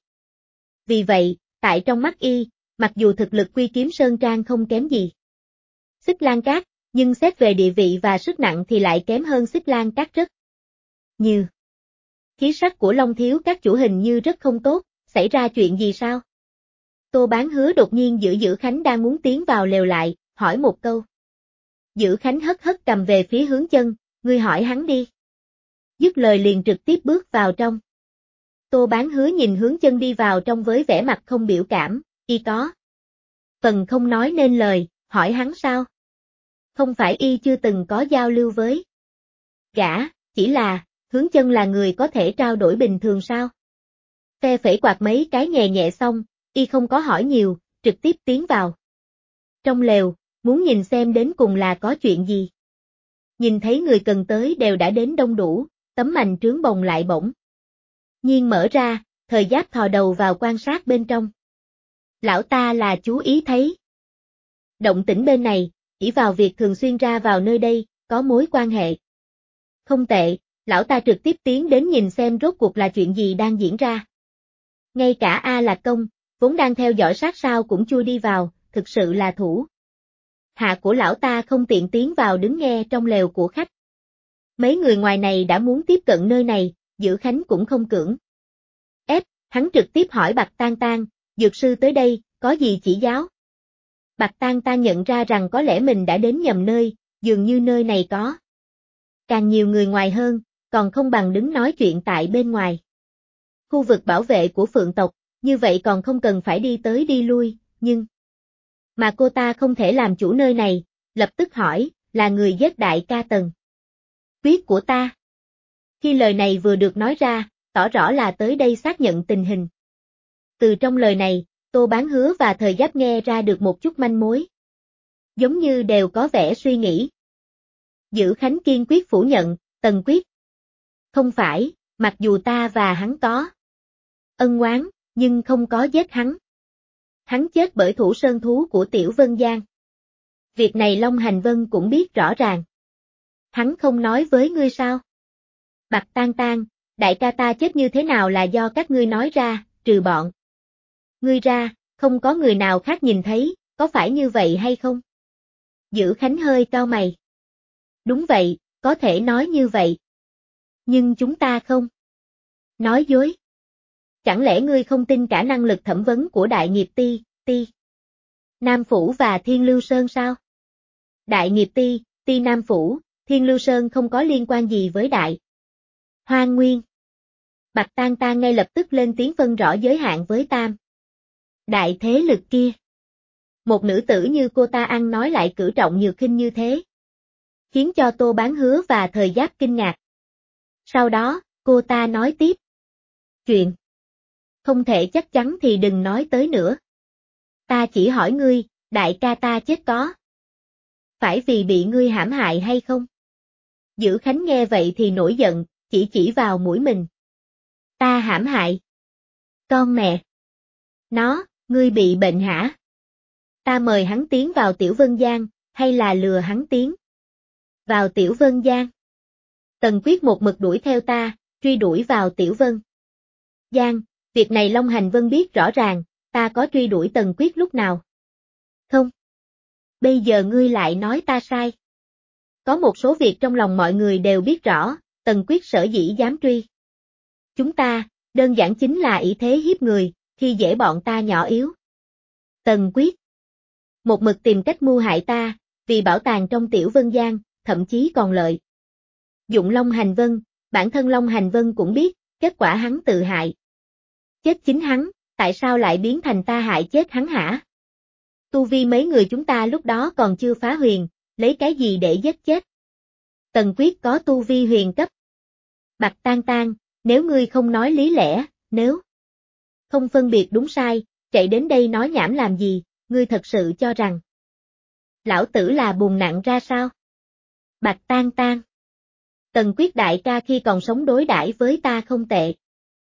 Vì vậy, tại trong mắt y, mặc dù thực lực Quy Kiếm Sơn Trang không kém gì Xích Lan Cát, nhưng xét về địa vị và sức nặng thì lại kém hơn Xích Lan Cát rất nhiều. Khí sắc của Long thiếu các chủ hình như rất không tốt, xảy ra chuyện gì sao? Tô Bán Hứa đột nhiên Dữ Khánh đang muốn tiến vào lều lại, hỏi một câu. Dữ Khánh hất hất cầm về phía Hướng Chân, ngươi hỏi hắn đi. Dứt lời liền trực tiếp bước vào trong. Tô Bán Hứa nhìn Hướng Chân đi vào trong với vẻ mặt không biểu cảm, y có phần không nói nên lời, hỏi hắn sao? Không phải y chưa từng có giao lưu với gã, chỉ là, Hướng Chân là người có thể trao đổi bình thường sao? Phe phẩy quạt mấy cái nhẹ nhẹ xong, y không có hỏi nhiều, trực tiếp tiến vào trong lều, muốn nhìn xem đến cùng là có chuyện gì. Nhìn thấy người cần tới đều đã đến đông đủ, tấm mành trướng bồng lại bỗng nhiên mở ra, Thời Giáp thò đầu vào quan sát bên trong. Lão ta là chú ý thấy động tĩnh bên này, chỉ vào việc thường xuyên ra vào nơi đây, có mối quan hệ không tệ, lão ta trực tiếp tiến đến nhìn xem rốt cuộc là chuyện gì đang diễn ra. Ngay cả A Lạc Công, vốn đang theo dõi sát sao cũng chui đi vào, thực sự là thủ hạ của lão ta không tiện tiến vào đứng nghe trong lều của khách. Mấy người ngoài này đã muốn tiếp cận nơi này, Dữ Khánh cũng không cưỡng ép, hắn trực tiếp hỏi Bạch Tang Tang, dược sư tới đây, có gì chỉ giáo? Bạch Tang Tang nhận ra rằng có lẽ mình đã đến nhầm nơi, dường như nơi này có càng nhiều người ngoài hơn, còn không bằng đứng nói chuyện tại bên ngoài khu vực bảo vệ của Phượng tộc, như vậy còn không cần phải đi tới đi lui, nhưng mà cô ta không thể làm chủ nơi này, lập tức hỏi, là người giết đại ca Tần Quyết của ta. Khi lời này vừa được nói ra, tỏ rõ là tới đây xác nhận tình hình. Từ trong lời này, Tô Bán Hứa và Thời Giáp nghe ra được một chút manh mối. Giống như đều có vẻ suy nghĩ. Dữ Khánh kiên quyết phủ nhận, Tần Quyết. Không phải, mặc dù ta và hắn có ân oán, nhưng không có giết hắn. Hắn chết bởi thủ sơn thú của Tiểu Vân Giang. Việc này Long Hành Vân cũng biết rõ ràng. Hắn không nói với ngươi sao? Bạch Tang Tang, đại ca ta chết như thế nào là do các ngươi nói ra, trừ bọn ngươi ra, không có người nào khác nhìn thấy, có phải như vậy hay không? Dữ Khánh hơi cau mày. Đúng vậy, có thể nói như vậy. Nhưng chúng ta không nói dối. Chẳng lẽ ngươi không tin cả năng lực thẩm vấn của Đại Nghiệp Ti, Nam Phủ và Thiên Lưu Sơn sao? Đại Nghiệp Ti Nam Phủ, Thiên Lưu Sơn không có liên quan gì với Đại Hoang Nguyên. Bạch Tang Tang ngay lập tức lên tiếng phân rõ giới hạn với Tam đại thế lực kia. Một nữ tử như cô ta ăn nói lại cử trọng nhược khinh như thế, khiến cho Tô Bán Hứa và Thời Giáp kinh ngạc. Sau đó, cô ta nói tiếp. Chuyện Không thể chắc chắn thì đừng nói tới nữa. Ta chỉ hỏi ngươi, đại ca ta chết có phải vì bị ngươi hãm hại hay không? Dữ Khánh nghe vậy thì nổi giận, chỉ vào mũi mình. Ta hãm hại? Con mẹ! Nó, ngươi bị bệnh hả? Ta mời hắn tiến vào Tiểu Vân Giang, hay là lừa hắn tiến vào Tiểu Vân Giang? Tần Quyết một mực đuổi theo ta, truy đuổi vào Tiểu Vân Giang, việc này Long Hành Vân biết rõ ràng, ta có truy đuổi Tần Quyết lúc nào? Không. Bây giờ ngươi lại nói ta sai. Có một số việc trong lòng mọi người đều biết rõ, Tần Quyết sở dĩ dám truy chúng ta, đơn giản chính là ỷ thế hiếp người, khi dễ bọn ta nhỏ yếu. Tần Quyết một mực tìm cách mưu hại ta, vì bảo tàng trong Tiểu Vân Giang, thậm chí còn lợi dụng Long Hành Vân, bản thân Long Hành Vân cũng biết, kết quả hắn tự hại chết chính hắn, tại sao lại biến thành ta hại chết hắn hả? Tu vi mấy người chúng ta lúc đó còn chưa phá huyền, lấy cái gì để giết chết? Tần Quyết có tu vi huyền cấp. Bạch Tan Tan, nếu ngươi không nói lý lẽ, nếu không phân biệt đúng sai, chạy đến đây nói nhảm làm gì, ngươi thật sự cho rằng lão tử là bùn nặng ra sao? Bạch Tan Tan, Tần Quyết đại ca khi còn sống đối đãi với ta không tệ.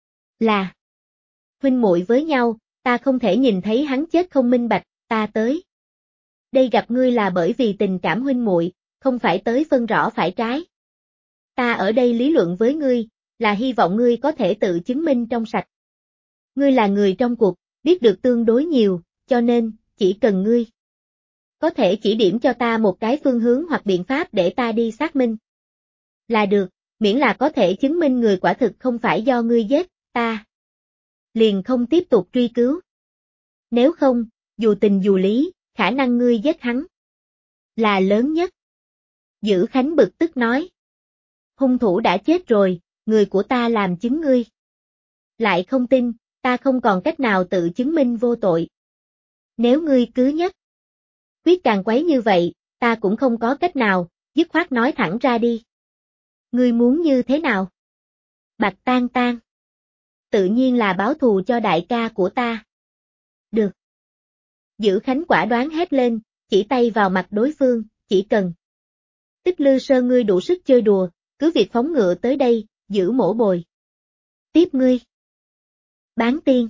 Là huynh muội với nhau, ta không thể nhìn thấy hắn chết không minh bạch, ta tới đây gặp ngươi là bởi vì tình cảm huynh muội, không phải tới phân rõ phải trái. Ta ở đây lý luận với ngươi, là hy vọng ngươi có thể tự chứng minh trong sạch. Ngươi là người trong cuộc, biết được tương đối nhiều, cho nên, chỉ cần ngươi có thể chỉ điểm cho ta một cái phương hướng hoặc biện pháp để ta đi xác minh là được, miễn là có thể chứng minh người quả thực không phải do ngươi giết, ta liền không tiếp tục truy cứu. Nếu không, dù tình dù lý, khả năng ngươi giết hắn là lớn nhất. Dữ Khánh bực tức nói. Hung thủ đã chết rồi, người của ta làm chứng ngươi lại không tin, ta không còn cách nào tự chứng minh vô tội. Nếu ngươi cứ nhất quyết càng quấy như vậy, ta cũng không có cách nào, dứt khoát nói thẳng ra đi. Ngươi muốn như thế nào? Bạch Tan Tan, tự nhiên là báo thù cho đại ca của ta. Được. Dữ Khánh quả đoán hét lên, chỉ tay vào mặt đối phương, chỉ cần Tích Lư Sơn ngươi đủ sức chơi đùa, cứ việc phóng ngựa tới đây, giữ mổ bồi tiếp ngươi. Bán tiên.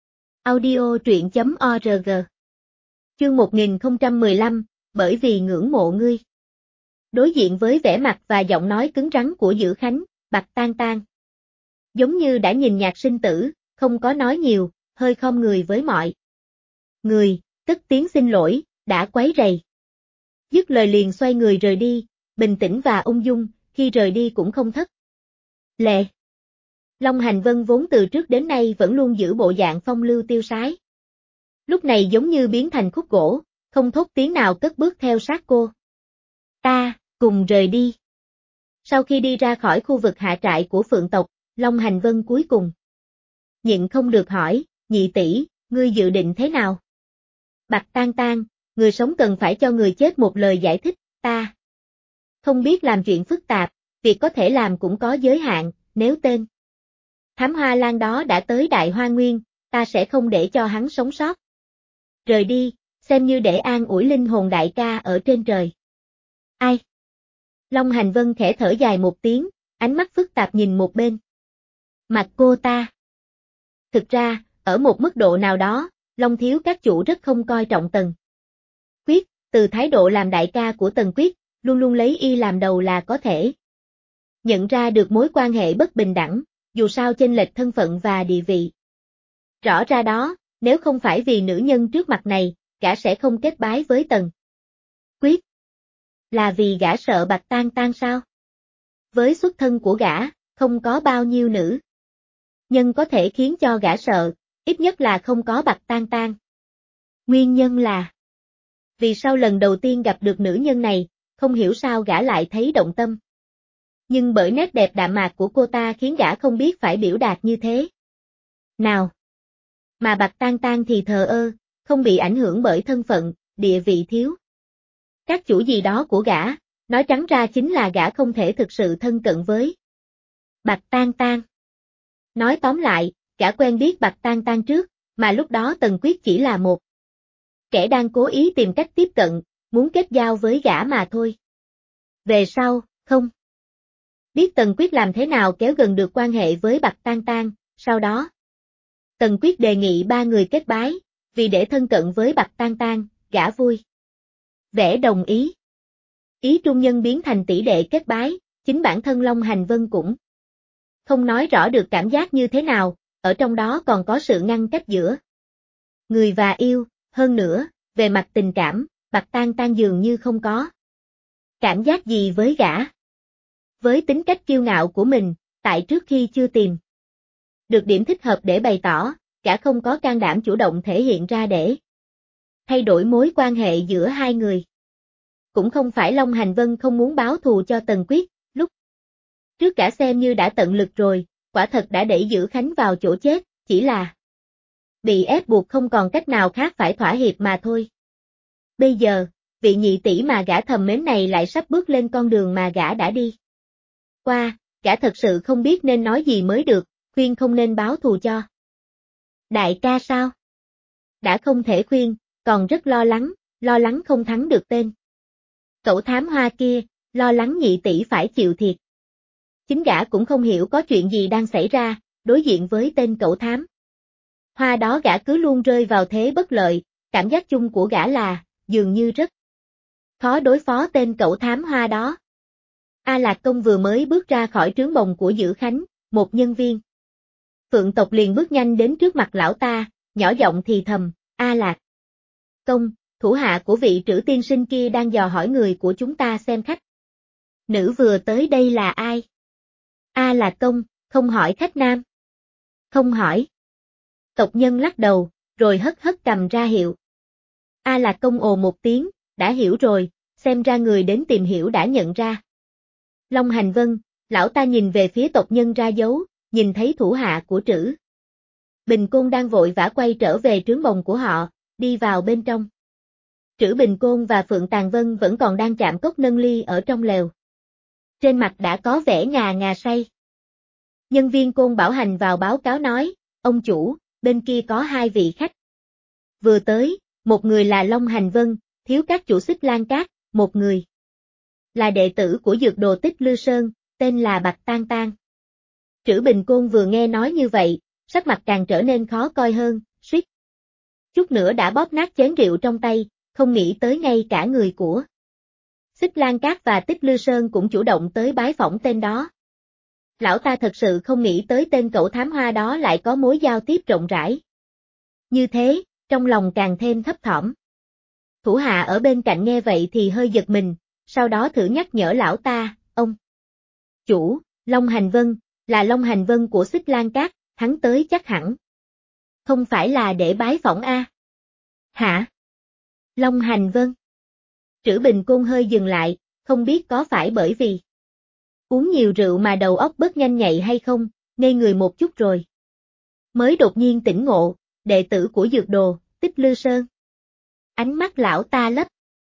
Audio truyện.org. Chương 1015, bởi vì ngưỡng mộ ngươi. Đối diện với vẻ mặt và giọng nói cứng rắn của Dữ Khánh, Bạch Tan Tan giống như đã nhìn nhạc sinh tử, không có nói nhiều, hơi khom người với mọi người, cất tiếng xin lỗi, đã quấy rầy. Dứt lời liền xoay người rời đi, bình tĩnh và ung dung, khi rời đi cũng không thất lễ. Long Hành Vân vốn từ trước đến nay vẫn luôn giữ bộ dạng phong lưu tiêu sái. Lúc này giống như biến thành khúc gỗ, không thốt tiếng nào cất bước theo sát cô. Ta, cùng rời đi. Sau khi đi ra khỏi khu vực hạ trại của Phượng tộc, Long Hành Vân cuối cùng nhịn không được hỏi, nhị tỷ, ngươi dự định thế nào? Bạch Tan Tan, người sống cần phải cho người chết một lời giải thích, ta không biết làm chuyện phức tạp, việc có thể làm cũng có giới hạn, nếu tên Thám Hoa Lan đó đã tới Đại Hoa Nguyên, ta sẽ không để cho hắn sống sót. Rời đi, xem như để an ủi linh hồn đại ca ở trên trời. Ai? Long Hành Vân khẽ thở dài một tiếng, ánh mắt phức tạp nhìn một bên. Mặt cô ta. Thực ra, ở một mức độ nào đó, Long Thiếu các chủ rất không coi trọng Tần Quyết, từ thái độ làm đại ca của Tần Quyết, luôn luôn lấy y làm đầu là có thể nhận ra được mối quan hệ bất bình đẳng, dù sao chênh lệch thân phận và địa vị. Rõ ra đó, nếu không phải vì nữ nhân trước mặt này, gã sẽ không kết bái với Tần Quyết. Là vì gã sợ Bạch Tan Tan sao? Với xuất thân của gã, không có bao nhiêu nữ nhân có thể khiến cho gã sợ, ít nhất là không có Bạch Tan Tan. Nguyên nhân là vì sau lần đầu tiên gặp được nữ nhân này, không hiểu sao gã lại thấy động tâm. Nhưng bởi nét đẹp đạm mạc của cô ta khiến gã không biết phải biểu đạt như thế nào. Mà Bạch Tan Tan thì thờ ơ, không bị ảnh hưởng bởi thân phận, địa vị thiếu các chủ gì đó của gã, nói trắng ra chính là gã không thể thực sự thân cận với Bạch Tan Tan. Nói tóm lại, gã quen biết Bạch Tang Tang trước, mà lúc đó Tần Quyết chỉ là một kẻ đang cố ý tìm cách tiếp cận, muốn kết giao với gã mà thôi. Về sau, không biết Tần Quyết làm thế nào kéo gần được quan hệ với Bạch Tang Tang, sau đó Tần Quyết đề nghị ba người kết bái, vì để thân cận với Bạch Tang Tang, gã vui vẻ đồng ý. Ý trung nhân biến thành tỷ đệ kết bái, chính bản thân Long Hành Vân cũng không nói rõ được cảm giác như thế nào, ở trong đó còn có sự ngăn cách giữa người và yêu, hơn nữa, về mặt tình cảm, Bạch Tang Tang dường như không có cảm giác gì với gã. Với tính cách kiêu ngạo của mình, tại trước khi chưa tìm được điểm thích hợp để bày tỏ, gã không có can đảm chủ động thể hiện ra để thay đổi mối quan hệ giữa hai người. Cũng không phải Long Hành Vân không muốn báo thù cho Tần Quyết, lúc trước gã xem như đã tận lực rồi, quả thật đã đẩy Dữ Khánh vào chỗ chết, chỉ là bị ép buộc không còn cách nào khác phải thỏa hiệp mà thôi. Bây giờ, vị nhị tỷ mà gã thầm mến này lại sắp bước lên con đường mà gã đã đi qua, gã thật sự không biết nên nói gì mới được, khuyên không nên báo thù cho đại ca sao? Đã không thể khuyên, còn rất lo lắng không thắng được tên cẩu thám hoa kia, lo lắng nhị tỷ phải chịu thiệt. Chính gã cũng không hiểu có chuyện gì đang xảy ra, đối diện với tên cẩu thám hoa đó gã cứ luôn rơi vào thế bất lợi, cảm giác chung của gã là, dường như rất khó đối phó tên cẩu thám hoa đó. A Lạc Công vừa mới bước ra khỏi trướng bồng của Dữ Khánh, một nhân viên Phượng tộc liền bước nhanh đến trước mặt lão ta, nhỏ giọng thì thầm, A Lạc Công, thủ hạ của vị trữ tiên sinh kia đang dò hỏi người của chúng ta xem khách nữ vừa tới đây là ai. A Lạc Công, không hỏi khách nam. Không hỏi. Tộc nhân lắc đầu, rồi hất hất cầm ra hiệu. A Lạc Công ồ một tiếng, đã hiểu rồi, xem ra người đến tìm hiểu đã nhận ra. Long Hành Vân, lão ta nhìn về phía tộc nhân ra dấu, nhìn thấy thủ hạ của Trữ Bình Côn đang vội vã quay trở về trướng bồng của họ, đi vào bên trong. Trữ Bình Côn và Phượng Tàng Vân vẫn còn đang chạm cốc nâng ly ở trong lều. Trên mặt đã có vẻ ngà ngà say. Nhân viên Côn Bảo Hành vào báo cáo nói, ông chủ, bên kia có hai vị khách vừa tới, một người là Long Hành Vân, thiếu các chủ Xích Lan Cát, một người là đệ tử của dược đồ Tích Lư Sơn, tên là Bạch Tang Tang. Trữ Bình Côn vừa nghe nói như vậy, sắc mặt càng trở nên khó coi hơn, suýt chút nữa đã bóp nát chén rượu trong tay, không nghĩ tới ngay cả người của Xích Lan Cát và Tích Lư Sơn cũng chủ động tới bái phỏng tên đó. Lão ta thật sự không nghĩ tới tên cẩu thám hoa đó lại có mối giao tiếp rộng rãi. Như thế, trong lòng càng thêm thấp thỏm. Thủ hạ ở bên cạnh nghe vậy thì hơi giật mình, sau đó thử nhắc nhở lão ta, ông chủ, Long Hành Vân, là Long Hành Vân của Xích Lan Cát, hắn tới chắc hẳn không phải là để bái phỏng a. Hả? Long Hành Vân. Trữ Bình Côn hơi dừng lại, không biết có phải bởi vì uống nhiều rượu mà đầu óc bớt nhanh nhạy hay không, ngây người một chút rồi. Mới đột nhiên tỉnh ngộ, đệ tử của dược đồ, Tích Lư Sơn. Ánh mắt lão ta lấp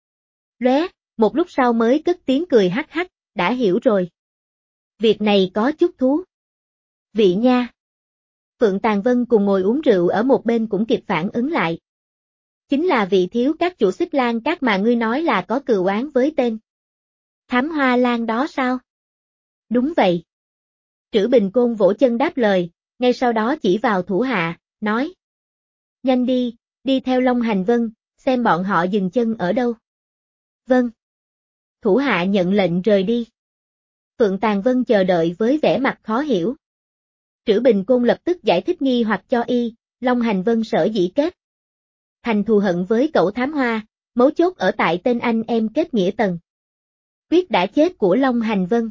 lóe, một lúc sau mới cất tiếng cười hắc hắc, đã hiểu rồi. Việc này có chút thú vị nha. Phượng Tàng Vân cùng ngồi uống rượu ở một bên cũng kịp phản ứng lại. Chính là vị thiếu các chủ Xích Lan Cát mà ngươi nói là có cừu oán với tên Thám Hoa Lan đó sao? Đúng vậy. Trữ Bình Côn vỗ chân đáp lời, ngay sau đó chỉ vào thủ hạ, nói. Nhanh đi, đi theo Long Hành Vân, xem bọn họ dừng chân ở đâu. Vâng. Thủ hạ nhận lệnh rời đi. Phượng Tàng Vân chờ đợi với vẻ mặt khó hiểu. Trữ Bình Côn lập tức giải thích nghi hoặc cho y, Long Hành Vân sở dĩ kết thành thù hận với cẩu thám hoa, mấu chốt ở tại tên anh em kết nghĩa Tần Quyết đã chết của Long Hành Vân.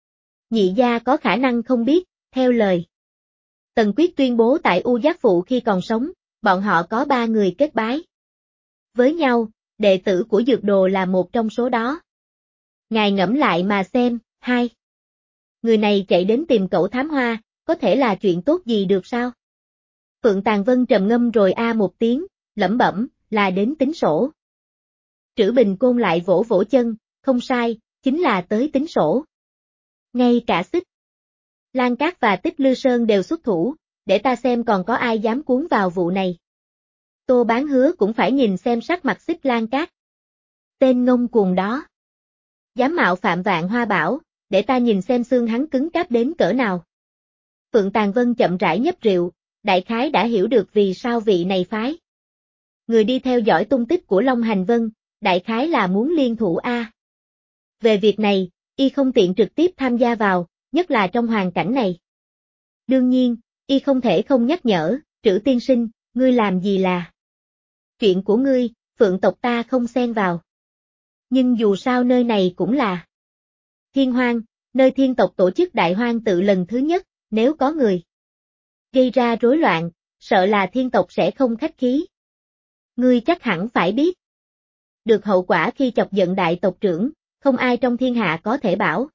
Nhị gia có khả năng không biết, theo lời Tần Quyết tuyên bố tại U Giác Phụ khi còn sống, bọn họ có 3 người kết bái với nhau, đệ tử của dược đồ là một trong số đó. Ngài ngẫm lại mà xem, hai người này chạy đến tìm cẩu thám hoa, có thể là chuyện tốt gì được sao? Phượng Tàng Vân trầm ngâm rồi một tiếng, lẩm bẩm, là đến tính sổ. Trữ Bình Côn lại vỗ vỗ chân, không sai, chính là tới tính sổ. Ngay cả Xích Lan Cát và Tích Lư Sơn đều xuất thủ, để ta xem còn có ai dám cuốn vào vụ này. Tô Bán Hứa cũng phải nhìn xem sắc mặt Xích Lan Cát. Tên ngông cuồng đó. Dám mạo phạm Vạn Hoa Bảo, để ta nhìn xem xương hắn cứng cáp đến cỡ nào. Phượng Tàn Vân chậm rãi nhấp rượu, đại khái đã hiểu được vì sao vị này phái người đi theo dõi tung tích của Long Hành Vân, đại khái là muốn liên thủ A. Về việc này, y không tiện trực tiếp tham gia vào, nhất là trong hoàn cảnh này. Đương nhiên, y không thể không nhắc nhở, Trữ tiên sinh, ngươi làm gì là chuyện của ngươi, Phượng tộc ta không xen vào. Nhưng dù sao nơi này cũng là Thiên Hoang, nơi Thiên tộc tổ chức đại hoang tự lần thứ nhất, nếu có người gây ra rối loạn, sợ là Thiên tộc sẽ không khách khí. Ngươi chắc hẳn phải biết được hậu quả khi chọc giận đại tộc trưởng, không ai trong thiên hạ có thể bảo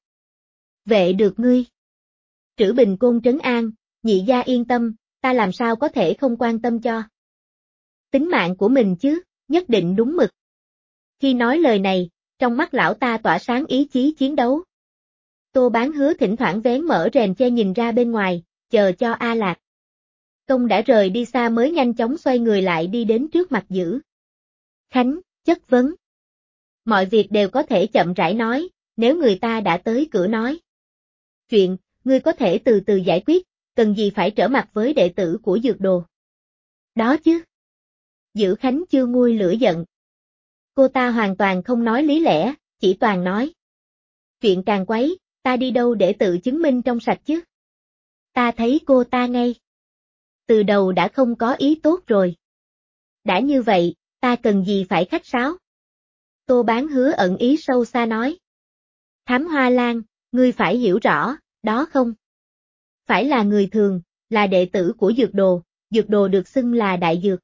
vệ được ngươi. Trữ Bình Côn trấn an, nhị gia yên tâm, ta làm sao có thể không quan tâm cho tính mạng của mình chứ, nhất định đúng mực. Khi nói lời này, trong mắt lão ta tỏa sáng ý chí chiến đấu. Tô Bán Hứa thỉnh thoảng vén mở rèm che nhìn ra bên ngoài, chờ cho A Lạc Công đã rời đi xa mới nhanh chóng xoay người lại đi đến trước mặt Dữ Khánh, chất vấn. Mọi việc đều có thể chậm rãi nói, nếu người ta đã tới cửa nói chuyện, ngươi có thể từ từ giải quyết, cần gì phải trở mặt với đệ tử của Dược Đồ. Đó chứ. Dữ Khánh chưa nguôi lửa giận. Cô ta hoàn toàn không nói lý lẽ, chỉ toàn nói chuyện càng quấy, ta đi đâu để tự chứng minh trong sạch chứ. Ta thấy cô ta ngay từ đầu đã không có ý tốt rồi. Đã như vậy, ta cần gì phải khách sáo. Tô Bán Hứa ẩn ý sâu xa nói. Thám Hoa Lan, ngươi phải hiểu rõ, đó không phải là người thường, là đệ tử của Dược Đồ được xưng là đại dược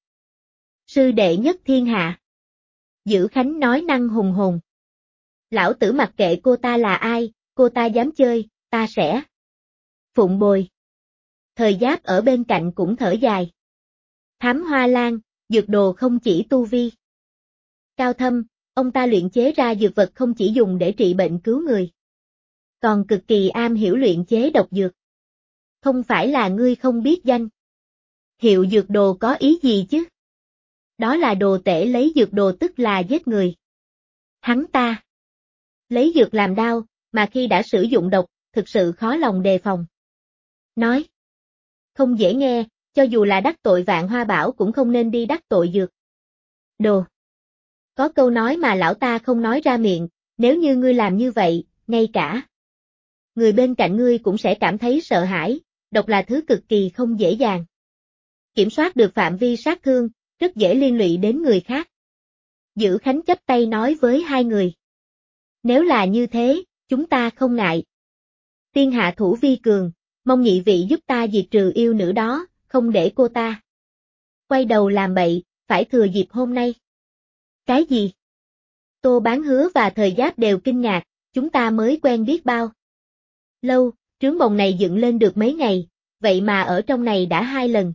sư đệ nhất thiên hạ. Dữ Khánh nói năng hùng hồn. Lão tử mặc kệ cô ta là ai, cô ta dám chơi, ta sẽ phụng bồi. Thời Giáp ở bên cạnh cũng thở dài. Thám Hoa Lan, Dược Đồ không chỉ tu vi cao thâm, ông ta luyện chế ra dược vật không chỉ dùng để trị bệnh cứu người, còn cực kỳ am hiểu luyện chế độc dược. Không phải là ngươi không biết danh. Hiệu Dược Đồ có ý gì chứ? Đó là đồ tể lấy dược đồ tức là giết người. Hắn ta lấy dược làm đao, mà khi đã sử dụng độc, thực sự khó lòng đề phòng. Nói không dễ nghe, cho dù là đắc tội Vạn Hoa Bảo cũng không nên đi đắc tội Dược Đồ. Có câu nói mà lão ta không nói ra miệng, nếu như ngươi làm như vậy, ngay cả người bên cạnh ngươi cũng sẽ cảm thấy sợ hãi, độc là thứ cực kỳ không dễ dàng kiểm soát được phạm vi sát thương, rất dễ liên lụy đến người khác. Dữ Khánh chắp tay nói với hai người. Nếu là như thế, chúng ta không ngại. Tiên hạ thủ vi cường, mong nhị vị giúp ta diệt trừ yêu nữ đó, không để cô ta quay đầu làm bậy, phải thừa dịp hôm nay. Cái gì? Tô Bán Hứa và Thời Giáp đều kinh ngạc, chúng ta mới quen biết bao lâu, trướng bồng này dựng lên được mấy ngày, vậy mà ở trong này đã 2 lần.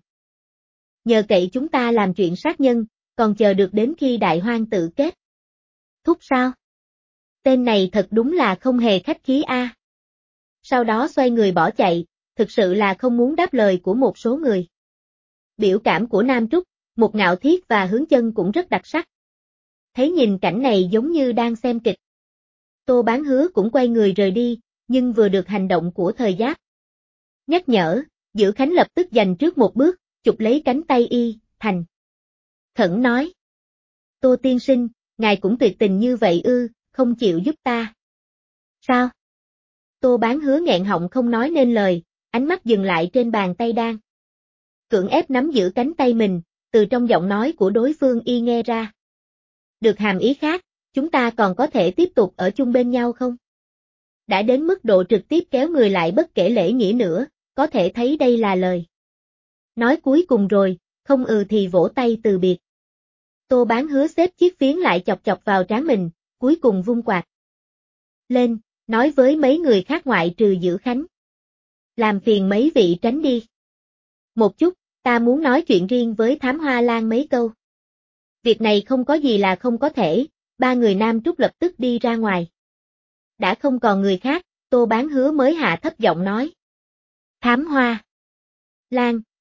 Nhờ cậy chúng ta làm chuyện sát nhân, còn chờ được đến khi đại hoang tự kết thúc sao? Tên này thật đúng là không hề khách khí a. Sau đó xoay người bỏ chạy, thực sự là không muốn đáp lời của một số người. Biểu cảm của Nam Trúc, Một Ngạo Thiết và Hướng Chân cũng rất đặc sắc. Thấy nhìn cảnh này giống như đang xem kịch. Tô Bán Hứa cũng quay người rời đi, nhưng vừa được hành động của Thời Giáp nhắc nhở, Dữ Khánh lập tức giành trước một bước, chụp lấy cánh tay y, thành khẩn nói. Tô tiên sinh, ngài cũng tuyệt tình như vậy ư, không chịu giúp ta. Sao? Tô Bán Hứa nghẹn họng không nói nên lời, ánh mắt dừng lại trên bàn tay đang cưỡng ép nắm giữ cánh tay mình, từ trong giọng nói của đối phương y nghe ra được hàm ý khác, chúng ta còn có thể tiếp tục ở chung bên nhau không? Đã đến mức độ trực tiếp kéo người lại bất kể lễ nghĩa nữa, có thể thấy đây là lời nói cuối cùng rồi, không thì vỗ tay từ biệt. Tô Bán Hứa xếp chiếc phiến lại chọc chọc vào trán mình, cuối cùng vung quạt lên, nói với mấy người khác ngoại trừ Dữ Khánh. Làm phiền mấy vị tránh đi. Một chút, ta muốn nói chuyện riêng với Thám Hoa Lan mấy câu. Việc này không có gì là không có thể, ba người Nam Trúc lập tức đi ra ngoài. Đã không còn người khác, Tô Bán Hứa mới hạ thấp giọng nói. Thám Hoa Lan,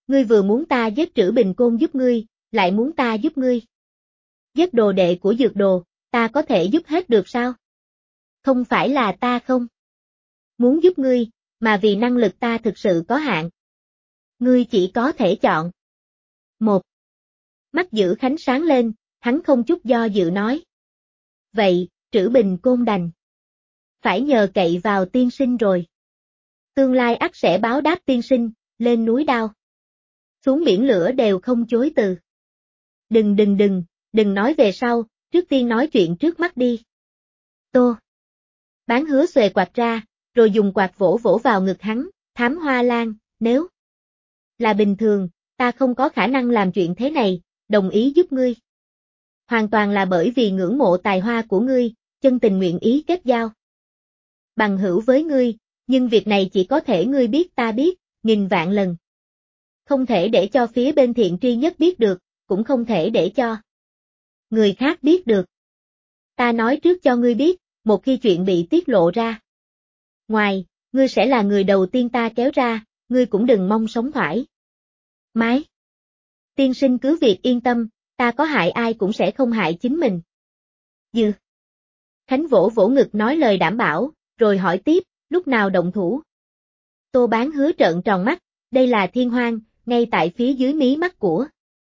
ngươi vừa muốn ta giết Trữ Bình Côn giúp ngươi, lại muốn ta giúp ngươi. Giết đồ đệ của Dược Đồ, ta có thể giúp hết được sao? Không phải là ta không muốn giúp ngươi, mà vì năng lực ta thực sự có hạn. Ngươi chỉ có thể chọn. Một. Mắt Dữ Khánh sáng lên, hắn không chút do dự nói. Vậy, Trữ Bình Côn đành phải nhờ cậy vào tiên sinh rồi. Tương lai ắt sẽ báo đáp tiên sinh, lên núi đao, xuống biển lửa đều không chối từ. Đừng nói về sau, trước tiên nói chuyện trước mắt đi. Tô Bán Hứa xuề quạt ra, rồi dùng quạt vỗ vỗ vào ngực hắn, Thám Hoa Lan, nếu là bình thường, ta không có khả năng làm chuyện thế này, đồng ý giúp ngươi. Hoàn toàn là bởi vì ngưỡng mộ tài hoa của ngươi, chân tình nguyện ý kết giao bằng hữu với ngươi, nhưng việc này chỉ có thể ngươi biết ta biết, nghìn vạn lần. Không thể để cho phía bên Thiện Tri Nhất biết được, cũng không thể để cho người khác biết được. Ta nói trước cho ngươi biết, một khi chuyện bị tiết lộ ra ngoài, ngươi sẽ là người đầu tiên ta kéo ra, ngươi cũng đừng mong sống thoải mái. Tiên sinh cứ việc yên tâm, ta có hại ai cũng sẽ không hại chính mình. Dư Khánh vỗ vỗ ngực nói lời đảm bảo, rồi hỏi tiếp, lúc nào động thủ? Tô Bán Hứa trợn tròn mắt, đây là Thiên Hoang, ngay tại phía dưới mí mắt của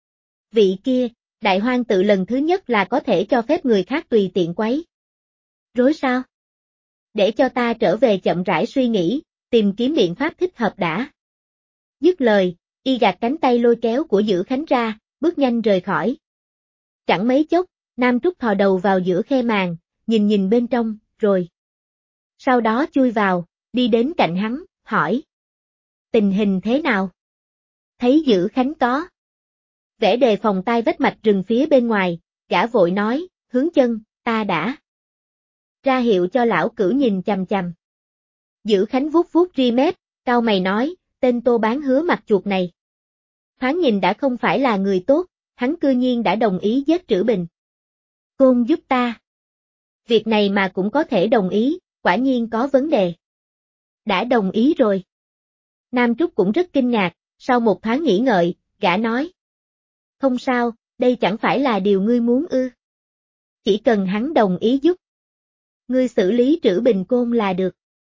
vị kia, Đại Hoang tự lần thứ nhất là có thể cho phép người khác tùy tiện quấy rối sao? Để cho ta trở về chậm rãi suy nghĩ, tìm kiếm biện pháp thích hợp đã. Dứt lời, y gạt cánh tay lôi kéo của Dữ Khánh ra, bước nhanh rời khỏi. Chẳng mấy chốc, Nam Trúc thò đầu vào giữa khe màn, nhìn bên trong, rồi sau đó chui vào, đi đến cạnh hắn, hỏi. Tình hình thế nào? Thấy Dữ Khánh có vẻ đề phòng tai vách mạch rừng phía bên ngoài, gã vội nói, Hướng Chân, ta đã ra hiệu cho lão cửu nhìn chằm chằm. Dữ Khánh vuốt vuốt ri mép, cau mày nói, tên Tô Bán Hứa mặt chuột này. Thoáng nhìn đã không phải là người tốt, hắn cư nhiên đã đồng ý giết Trữ Bình Côn giúp ta. Việc này mà cũng có thể đồng ý, quả nhiên có vấn đề. Đã đồng ý rồi. Nam Trúc cũng rất kinh ngạc, sau một thoáng nghĩ ngợi, gã nói. Không sao, đây chẳng phải là điều ngươi muốn ư. Chỉ cần hắn đồng ý giúp. Ngươi xử lý Trữ Bình Côn là được.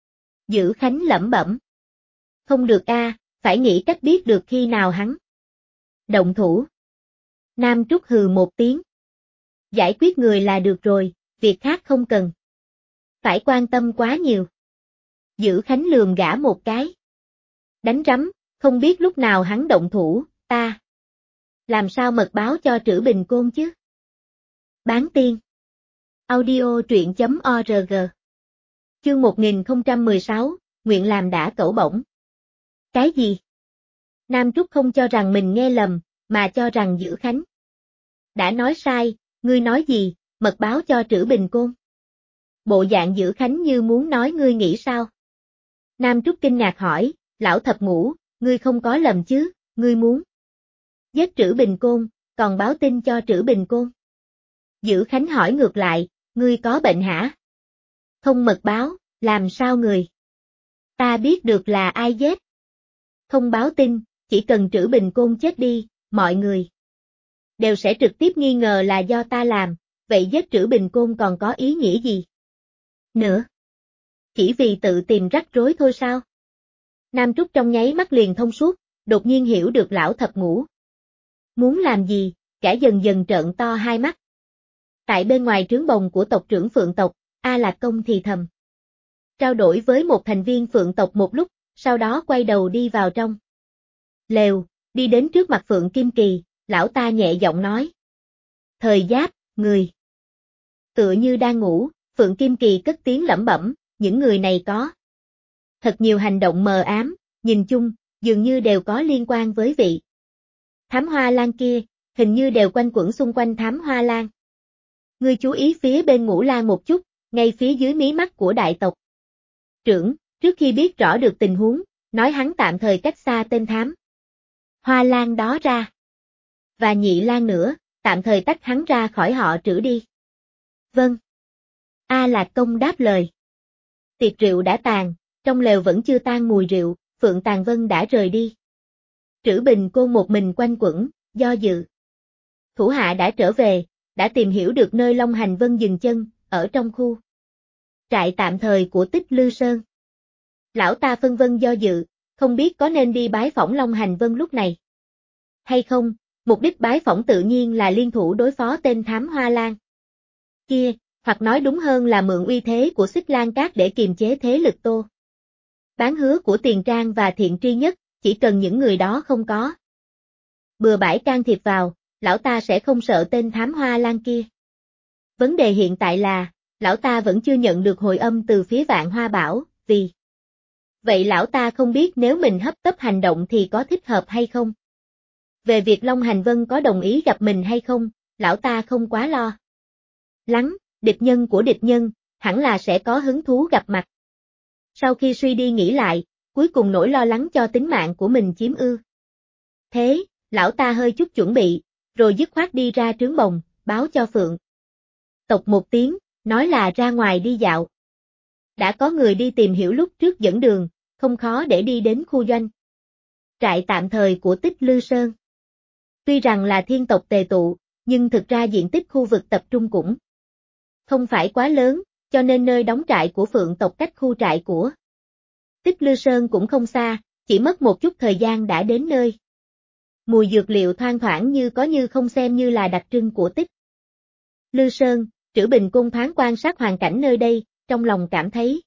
Dữ Khánh lẩm bẩm. Không được a, phải nghĩ cách biết được khi nào hắn động thủ. Nam Trúc hừ một tiếng. Giải quyết người là được rồi, việc khác không cần phải quan tâm quá nhiều. Dữ Khánh lườm gã một cái. Đánh rắm, không biết lúc nào hắn động thủ, ta làm sao mật báo cho Trữ Bình Côn chứ? Bán tiên. Audio truyện.org. Chương 1016, nguyện làm đã cẩu bổng. Cái gì? Nam Trúc không cho rằng mình nghe lầm, mà cho rằng Dữ Khánh đã nói sai, ngươi nói gì, mật báo cho Trữ Bình Côn. Bộ dạng Dữ Khánh như muốn nói ngươi nghĩ sao? Nam Trúc kinh ngạc hỏi, lão thập ngũ, ngươi không có lầm chứ, ngươi muốn giết Trữ Bình Côn, còn báo tin cho Trữ Bình Côn. Dữ Khánh hỏi ngược lại, ngươi có bệnh hả? Không mật báo, làm sao người ta biết được là ai giết? Không báo tin, chỉ cần Trữ Bình Côn chết đi, mọi người đều sẽ trực tiếp nghi ngờ là do ta làm, vậy giết Trữ Bình Côn còn có ý nghĩa gì? Nữa? Chỉ vì tự tìm rắc rối thôi sao? Nam Trúc trong nháy mắt liền thông suốt, đột nhiên hiểu được lão thập ngũ muốn làm gì, cả dần dần trợn to hai mắt. Tại bên ngoài trướng bồng của tộc trưởng Phượng tộc, A Lạc Công thì thầm trao đổi với một thành viên Phượng tộc một lúc, sau đó quay đầu đi vào trong lều, đi đến trước mặt Phượng Kim Kỳ, lão ta nhẹ giọng nói. Thời Giáp, người tựa như đang ngủ, Phượng Kim Kỳ cất tiếng lẩm bẩm, những người này có thật nhiều hành động mờ ám, nhìn chung, dường như đều có liên quan với vị Thám Hoa Lan kia, hình như đều quanh quẩn xung quanh Thám Hoa Lan. Ngươi chú ý phía bên Ngũ Lan một chút, ngay phía dưới mí mắt của đại tộc trưởng, trước khi biết rõ được tình huống, nói hắn tạm thời cách xa tên Thám Hoa Lan đó ra. Và Nhị Lan nữa, tạm thời tách hắn ra khỏi họ Trữ đi. Vâng. A Lạc Công đáp lời. Tiệc rượu đã tàn, trong lều vẫn chưa tan mùi rượu, Phượng Tàn Vân đã rời đi. Trữ Bình Côn một mình quanh quẩn, do dự. Thủ hạ đã trở về, đã tìm hiểu được nơi Long Hành Vân dừng chân, ở trong khu trại tạm thời của Tích Lư Sơn. Lão ta phân vân do dự, không biết có nên đi bái phỏng Long Hành Vân lúc này hay không, mục đích bái phỏng tự nhiên là liên thủ đối phó tên thám Hoa Lan kia, hoặc nói đúng hơn là mượn uy thế của Xích Lan Cát để kiềm chế thế lực Tô Bán Hứa của Tiền Trang và Thiện Tri Nhất, chỉ cần những người đó không có bừa bãi can thiệp vào, lão ta sẽ không sợ tên thám Hoa Lan kia. Vấn đề hiện tại là, lão ta vẫn chưa nhận được hồi âm từ phía Vạn Hoa Bảo, vì vậy lão ta không biết nếu mình hấp tấp hành động thì có thích hợp hay không. Về việc Long Hành Vân có đồng ý gặp mình hay không, lão ta không quá lo lắng, địch nhân của địch nhân, hẳn là sẽ có hứng thú gặp mặt. Sau khi suy đi nghĩ lại, cuối cùng nỗi lo lắng cho tính mạng của mình chiếm ưu thế, lão ta hơi chút chuẩn bị, rồi dứt khoát đi ra trướng bồng, báo cho Phượng tộc một tiếng, nói là ra ngoài đi dạo. Đã có người đi tìm hiểu lúc trước dẫn đường, không khó để đi đến khu doanh trại tạm thời của Tích Lư Sơn. Tuy rằng là thiên tộc tề tụ, nhưng thực ra diện tích khu vực tập trung cũng không phải quá lớn, cho nên nơi đóng trại của Phượng tộc cách khu trại của Tích Lư Sơn cũng không xa, chỉ mất một chút thời gian đã đến nơi. Mùi dược liệu thoang thoảng như có như không xem như là đặc trưng của Tích Lư Sơn. Trữ Bình Côn thoáng quan sát hoàn cảnh nơi đây, trong lòng cảm thấy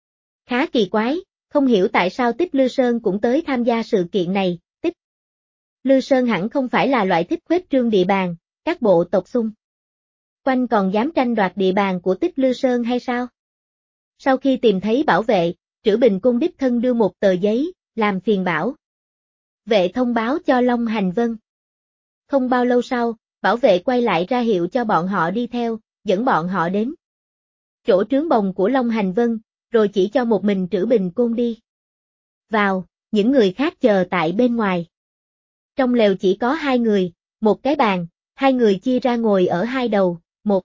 khá kỳ quái, không hiểu tại sao Tích Lư Sơn cũng tới tham gia sự kiện này. Tích Lư Sơn hẳn không phải là loại thích khuếch trương địa bàn, các bộ tộc xung quanh còn dám tranh đoạt địa bàn của Tích Lư Sơn hay sao? Sau khi tìm thấy bảo vệ, Trữ Bình Côn đích thân đưa một tờ giấy, làm phiền bảo vệ thông báo cho Long Hành Vân. Không bao lâu sau, bảo vệ quay lại ra hiệu cho bọn họ đi theo, dẫn bọn họ đến chỗ trướng bồng của Long Hành Vân, rồi chỉ cho một mình Trữ Bình Côn đi vào, những người khác chờ tại bên ngoài. Trong lều chỉ có hai người, một cái bàn, hai người chia ra ngồi ở hai đầu, một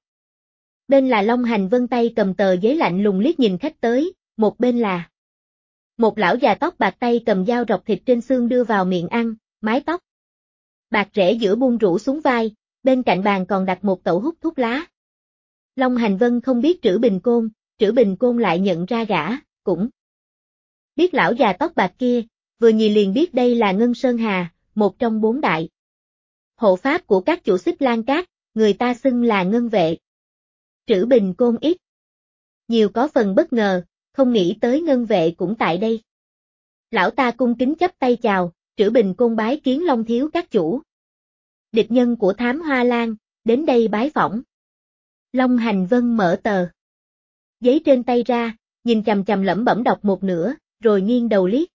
bên là Long Hành Vân tay cầm tờ giấy lạnh lùng liếc nhìn khách tới, một bên là một lão già tóc bạc tay cầm dao rọc thịt trên xương đưa vào miệng ăn, mái tóc bạc rẽ giữa buông rũ xuống vai, bên cạnh bàn còn đặt một tẩu hút thuốc lá. Long Hành Vân không biết Trữ Bình Côn lại nhận ra gã, cũng biết lão già tóc bạc kia, vừa nhìn liền biết đây là Ngân Sơn Hà, một trong bốn đại hộ pháp của các chủ Xích Lan Cát, người ta xưng là Ngân Vệ. Trữ Bình Côn ít nhiều có phần bất ngờ, không nghĩ tới Ngân Vệ cũng tại đây. Lão ta cung kính chắp tay chào, Trữ Bình Côn bái kiến Long thiếu các chủ. Địch nhân của thám Hoa Lan, đến đây bái phỏng. Long Hành Vân mở tờ giấy trên tay ra, nhìn chằm chằm lẩm bẩm đọc một nửa, rồi nghiêng đầu liếc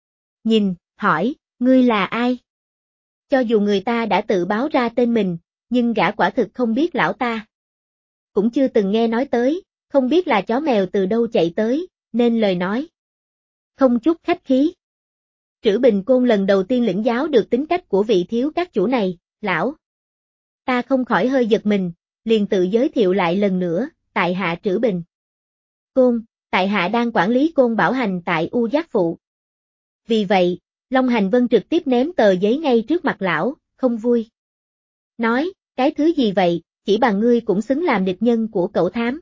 nhìn, hỏi, ngươi là ai? Cho dù người ta đã tự báo ra tên mình, nhưng gã quả thực không biết lão ta. Cũng chưa từng nghe nói tới, không biết là chó mèo từ đâu chạy tới, nên lời nói không chút khách khí. Trữ Bình Côn lần đầu tiên lĩnh giáo được tính cách của vị thiếu các chủ này, lão ta không khỏi hơi giật mình, liền tự giới thiệu lại lần nữa, tại hạ Trữ Bình Côn, tại hạ đang quản lý Côn Bảo Hành tại U Giác Phụ. Vì vậy, Long Hành Vân trực tiếp ném tờ giấy ngay trước mặt lão, không vui. Nói, cái thứ gì vậy, chỉ bằng ngươi cũng xứng làm địch nhân của cẩu thám.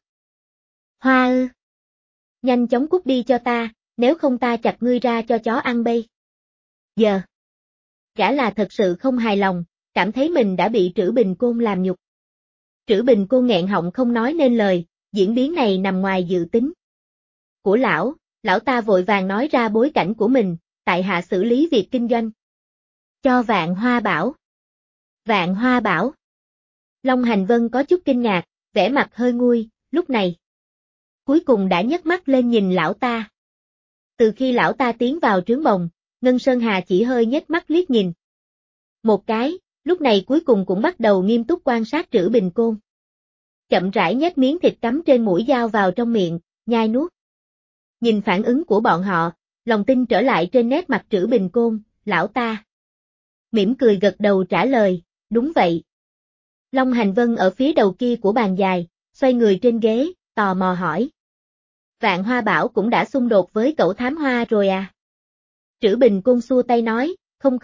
Hoa ư. Nhanh chóng cút đi cho ta, nếu không ta chặt ngươi ra cho chó ăn bây giờ. Gã là thật sự không hài lòng, cảm thấy mình đã bị Trữ Bình Côn làm nhục. Trữ Bình Côn nghẹn họng không nói nên lời, diễn biến này nằm ngoài dự tính của lão ta vội vàng nói ra bối cảnh của mình, tại hạ xử lý việc kinh doanh cho Vạn Hoa Bảo. Vạn Hoa Bảo. Long Hành Vân có chút kinh ngạc, vẻ mặt hơi nguôi, lúc này cuối cùng đã nhấc mắt lên nhìn lão ta. Từ khi lão ta tiến vào trướng bồng, Ngân Sơn Hà chỉ hơi nhếch mắt liếc nhìn một cái, lúc này cuối cùng cũng bắt đầu nghiêm túc quan sát Trữ Bình Côn. Chậm rãi nhét miếng thịt cắm trên mũi dao vào trong miệng, nhai nuốt. Nhìn phản ứng của bọn họ, lòng tin trở lại trên nét mặt Trữ Bình Côn, lão ta mỉm cười gật đầu trả lời, đúng vậy. Long Hành Vân ở phía đầu kia của bàn dài, xoay người trên ghế, tò mò hỏi. Vạn Hoa Bảo cũng đã xung đột với cẩu thám hoa rồi à? Trữ Bình Côn xua tay nói, không,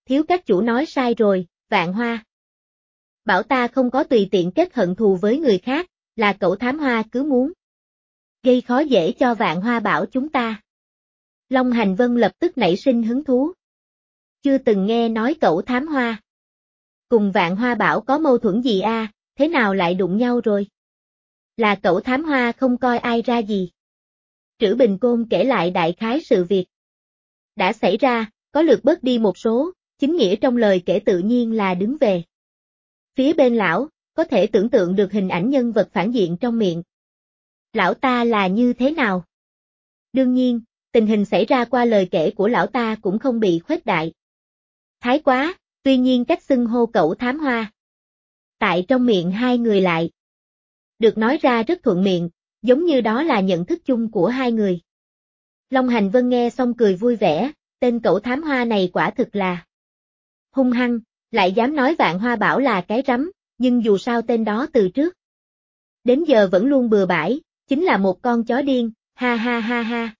thiếu các chủ nói sai rồi, Vạn Hoa. Bảo ta không có tùy tiện kết hận thù với người khác, là cậu thám hoa cứ muốn gây khó dễ cho Vạn Hoa bảo chúng ta. Long Hành Vân lập tức nảy sinh hứng thú. Chưa từng nghe nói cậu thám hoa cùng Vạn Hoa bảo có mâu thuẫn gì a, thế nào lại đụng nhau rồi? Là cậu thám hoa không coi ai ra gì. Trữ Bình Côn kể lại đại khái sự việc đã xảy ra, có lượt bớt đi một số, chính nghĩa trong lời kể tự nhiên là đứng về phía bên lão, có thể tưởng tượng được hình ảnh nhân vật phản diện trong miệng lão ta là như thế nào. Đương nhiên, tình hình xảy ra qua lời kể của lão ta cũng không bị khuếch đại thái quá, tuy nhiên cách xưng hô cậu thám hoa tại trong miệng hai người lại được nói ra rất thuận miệng, giống như đó là nhận thức chung của hai người. Long Hành Vân nghe xong cười vui vẻ, tên cậu thám hoa này quả thực là hung hăng, lại dám nói Vạn Hoa bảo là cái rắm, nhưng dù sao tên đó từ trước đến giờ vẫn luôn bừa bãi, chính là một con chó điên, ha ha ha ha.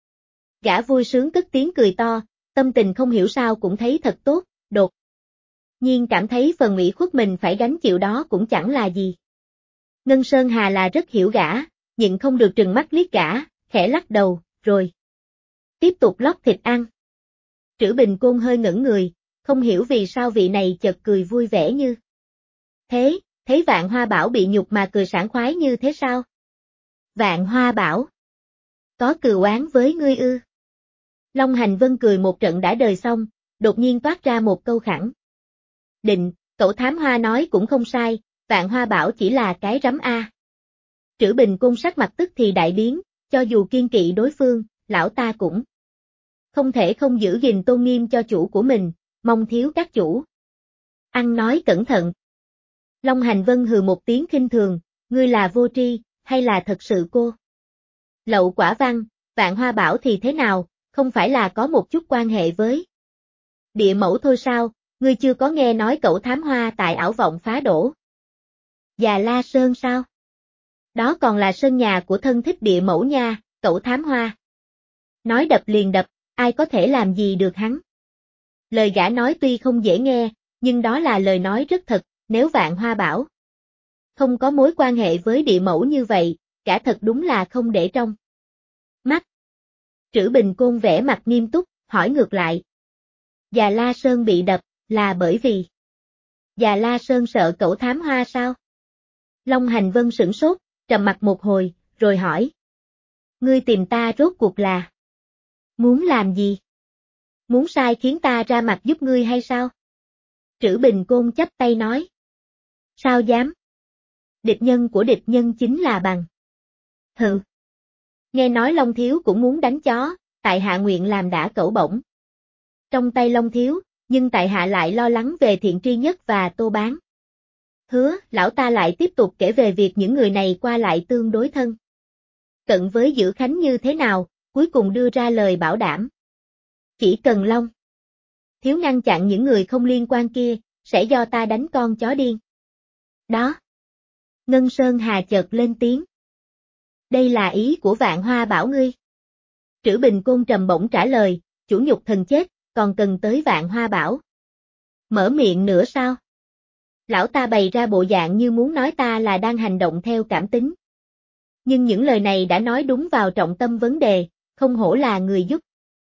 Gã vui sướng cất tiếng cười to, tâm tình không hiểu sao cũng thấy thật tốt, đột nhiên cảm thấy phần ủy khuất mình phải gánh chịu đó cũng chẳng là gì. Ngân Sơn Hà là rất hiểu gã, nhịn không được trừng mắt liếc gã, khẽ lắc đầu, rồi tiếp tục lóc thịt ăn. Trữ Bình Côn hơi ngẩn người, không hiểu vì sao vị này chợt cười vui vẻ như thế, thấy Vạn Hoa bảo bị nhục mà cười sảng khoái như thế sao? Vạn Hoa bảo có cừu oán với ngươi ư? Long Hành Vân cười một trận đã đời xong, đột nhiên toát ra một câu khẳng định, cậu thám hoa nói cũng không sai, Vạn Hoa bảo chỉ là cái rắm a. Trữ Bình Côn sắc mặt tức thì đại biến, cho dù kiên kỵ đối phương, lão ta cũng không thể không giữ gìn tôn nghiêm cho chủ của mình, mong thiếu các chủ ăn nói cẩn thận. Long Hành Vân hừ một tiếng khinh thường, ngươi là vô tri, hay là thật sự cô lậu quả văn, Vạn Hoa bảo thì thế nào, không phải là có một chút quan hệ với địa mẫu thôi sao, ngươi chưa có nghe nói cậu thám hoa tại ảo vọng phá đổ Già La Sơn sao? Đó còn là sân nhà của thân thích địa mẫu nha, cậu thám hoa nói đập liền đập, ai có thể làm gì được hắn. Lời gã nói tuy không dễ nghe, nhưng đó là lời nói rất thật, nếu Vạn Hoa bảo không có mối quan hệ với địa mẫu như vậy, gã thật đúng là không để trong mắt. Trữ Bình Côn vẻ mặt nghiêm túc, hỏi ngược lại. Già La Sơn bị đập, là bởi vì Già La Sơn sợ cậu thám hoa sao? Long Hành Vân sửng sốt, trầm mặt một hồi, rồi hỏi. Ngươi tìm ta rốt cuộc là muốn làm gì? Muốn sai khiến ta ra mặt giúp ngươi hay sao? Trữ Bình Côn chắp tay nói. Sao dám? Địch nhân của địch nhân chính là bằng hừ. Nghe nói Long Thiếu cũng muốn đánh chó, tại hạ nguyện làm đã cẩu bổng trong tay Long Thiếu, nhưng tại hạ lại lo lắng về Thiện Tri Nhất và Tô Bán. Hứa, lão ta lại tiếp tục kể về việc những người này qua lại tương đối thân cận với Dữ Khánh như thế nào, cuối cùng đưa ra lời bảo đảm. Chỉ cần Long Thiếu ngăn chặn những người không liên quan kia, sẽ do ta đánh con chó điên. Đó. Ngân Sơn Hà chợt lên tiếng. Đây là ý của Vạn Hoa bảo ngươi. Trữ Bình Côn trầm bổng trả lời, chủ nhục thần chết, còn cần tới Vạn Hoa bảo mở miệng nữa sao? Lão ta bày ra bộ dạng như muốn nói ta là đang hành động theo cảm tính. Nhưng những lời này đã nói đúng vào trọng tâm vấn đề, không hổ là người giúp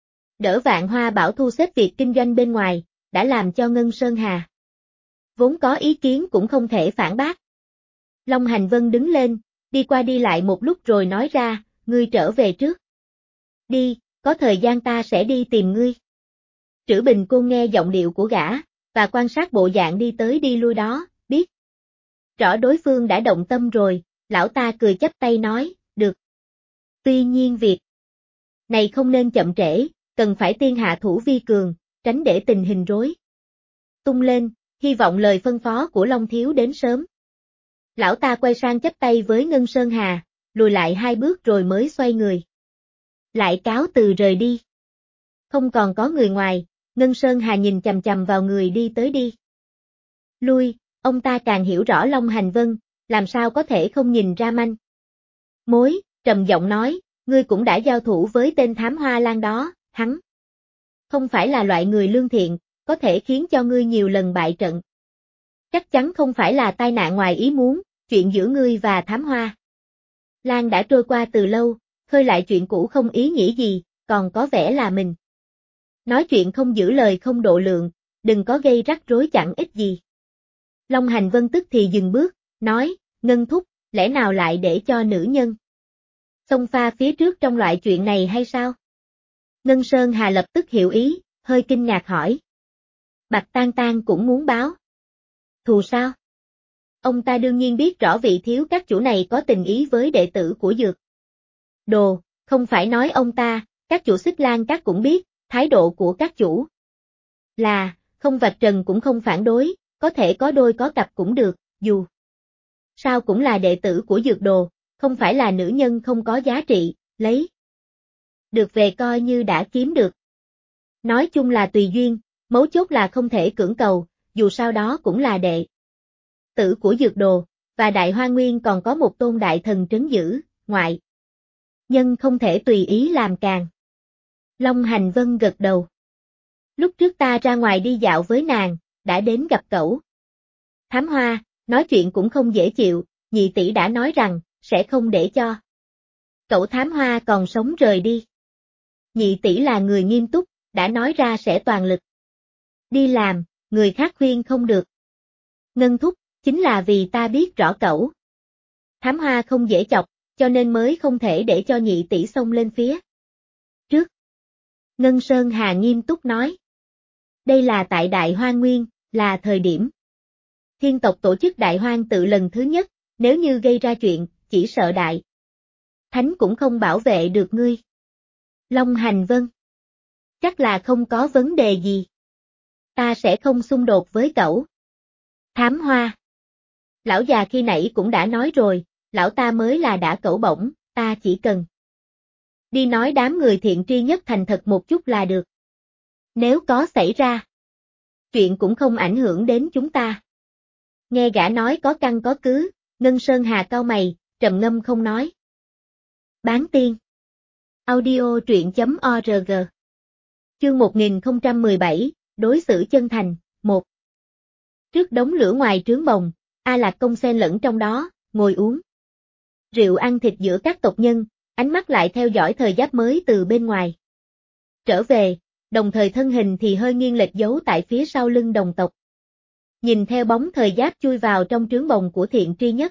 đỡ Vạn Hoa bảo thu xếp việc kinh doanh bên ngoài, đã làm cho Ngân Sơn Hà vốn có ý kiến cũng không thể phản bác. Long Hành Vân đứng lên, đi qua đi lại một lúc rồi nói ra, ngươi trở về trước. Đi, có thời gian ta sẽ đi tìm ngươi. Trữ Bình Côn nghe giọng điệu của gã, và quan sát bộ dạng đi tới đi lui đó, biết rõ đối phương đã động tâm rồi, lão ta cười chắp tay nói, được. Tuy nhiên việc này không nên chậm trễ, cần phải tiên hạ thủ vi cường, tránh để tình hình rối tung lên, hy vọng lời phân phó của Long Thiếu đến sớm. Lão ta quay sang chắp tay với Ngân Sơn Hà, lùi lại 2 bước rồi mới xoay người. Lại cáo từ rời đi. Không còn có người ngoài, Ngân Sơn Hà nhìn chằm chằm vào người đi tới đi lui, ông ta càng hiểu rõ Long Hành Vân, làm sao có thể không nhìn ra manh mối, trầm giọng nói, ngươi cũng đã giao thủ với tên thám hoa lan đó, hắn không phải là loại người lương thiện, có thể khiến cho ngươi nhiều lần bại trận. Chắc chắn không phải là tai nạn ngoài ý muốn, chuyện giữa ngươi và Thám Hoa Lan đã trôi qua từ lâu, khơi lại chuyện cũ không ý nghĩa gì, còn có vẻ là mình. Nói chuyện không giữ lời không độ lượng, đừng có gây rắc rối chẳng ích gì. Long Hành Vân tức thì dừng bước, nói, Ngân thúc, lẽ nào lại để cho nữ nhân xông pha phía trước trong loại chuyện này hay sao? Ngân Sơn Hà lập tức hiểu ý, hơi kinh ngạc hỏi. Bạch Tan Tan cũng muốn báo thù sao? Ông ta đương nhiên biết rõ vị thiếu các chủ này có tình ý với đệ tử của Dược Đồ, không phải nói ông ta, các chủ Xích Lan Các cũng biết, thái độ của các chủ là, không vạch trần cũng không phản đối, có thể có đôi có cặp cũng được, dù sao cũng là đệ tử của Dược Đồ, không phải là nữ nhân không có giá trị, lấy được về coi như đã kiếm được. Nói chung là tùy duyên, mấu chốt là không thể cưỡng cầu, dù sao đó cũng là đệ tử của Dược Đồ, và Đại Hoa Nguyên còn có một tôn đại thần trấn giữ, ngoại nhân không thể tùy ý làm càng. Long Hành Vân gật đầu. Lúc trước ta ra ngoài đi dạo với nàng, đã đến gặp cậu Thám Hoa, nói chuyện cũng không dễ chịu, nhị tỷ đã nói rằng, sẽ không để cho cậu Thám Hoa còn sống rời đi. Nhị tỷ là người nghiêm túc, đã nói ra sẽ toàn lực đi làm, người khác khuyên không được. Ngân thúc, chính là vì ta biết rõ cậu Thám Hoa không dễ chọc, cho nên mới không thể để cho nhị tỷ xông lên phía trước. Ngân Sơn Hà nghiêm túc nói. Đây là tại Đại Hoa Nguyên, là thời điểm thiên tộc tổ chức Đại Hoang tự lần thứ nhất, nếu như gây ra chuyện, chỉ sợ Đại Thánh cũng không bảo vệ được ngươi. Long Hành Vân. Chắc là không có vấn đề gì. Ta sẽ không xung đột với cậu Thám Hoa. Lão già khi nãy cũng đã nói rồi, lão ta mới là đã cẩu bổng, ta chỉ cần đi nói đám người thiện tri nhất thành thật một chút là được. Nếu có xảy ra chuyện cũng không ảnh hưởng đến chúng ta. Nghe gã nói có căn có cứ, Ngân Sơn Hà cau mày, trầm ngâm không nói. Bán tiên. Audio truyện.org. Chương 1017, đối xử chân thành, 1. Trước đống lửa ngoài trướng bồng, A Lạc Công xen lẫn trong đó, ngồi uống rượu ăn thịt giữa các tộc nhân, ánh mắt lại theo dõi thời giáp mới từ bên ngoài trở về, đồng thời thân hình thì hơi nghiêng lệch giấu tại phía sau lưng đồng tộc. Nhìn theo bóng thời giáp chui vào trong trướng bồng của thiện tri nhất.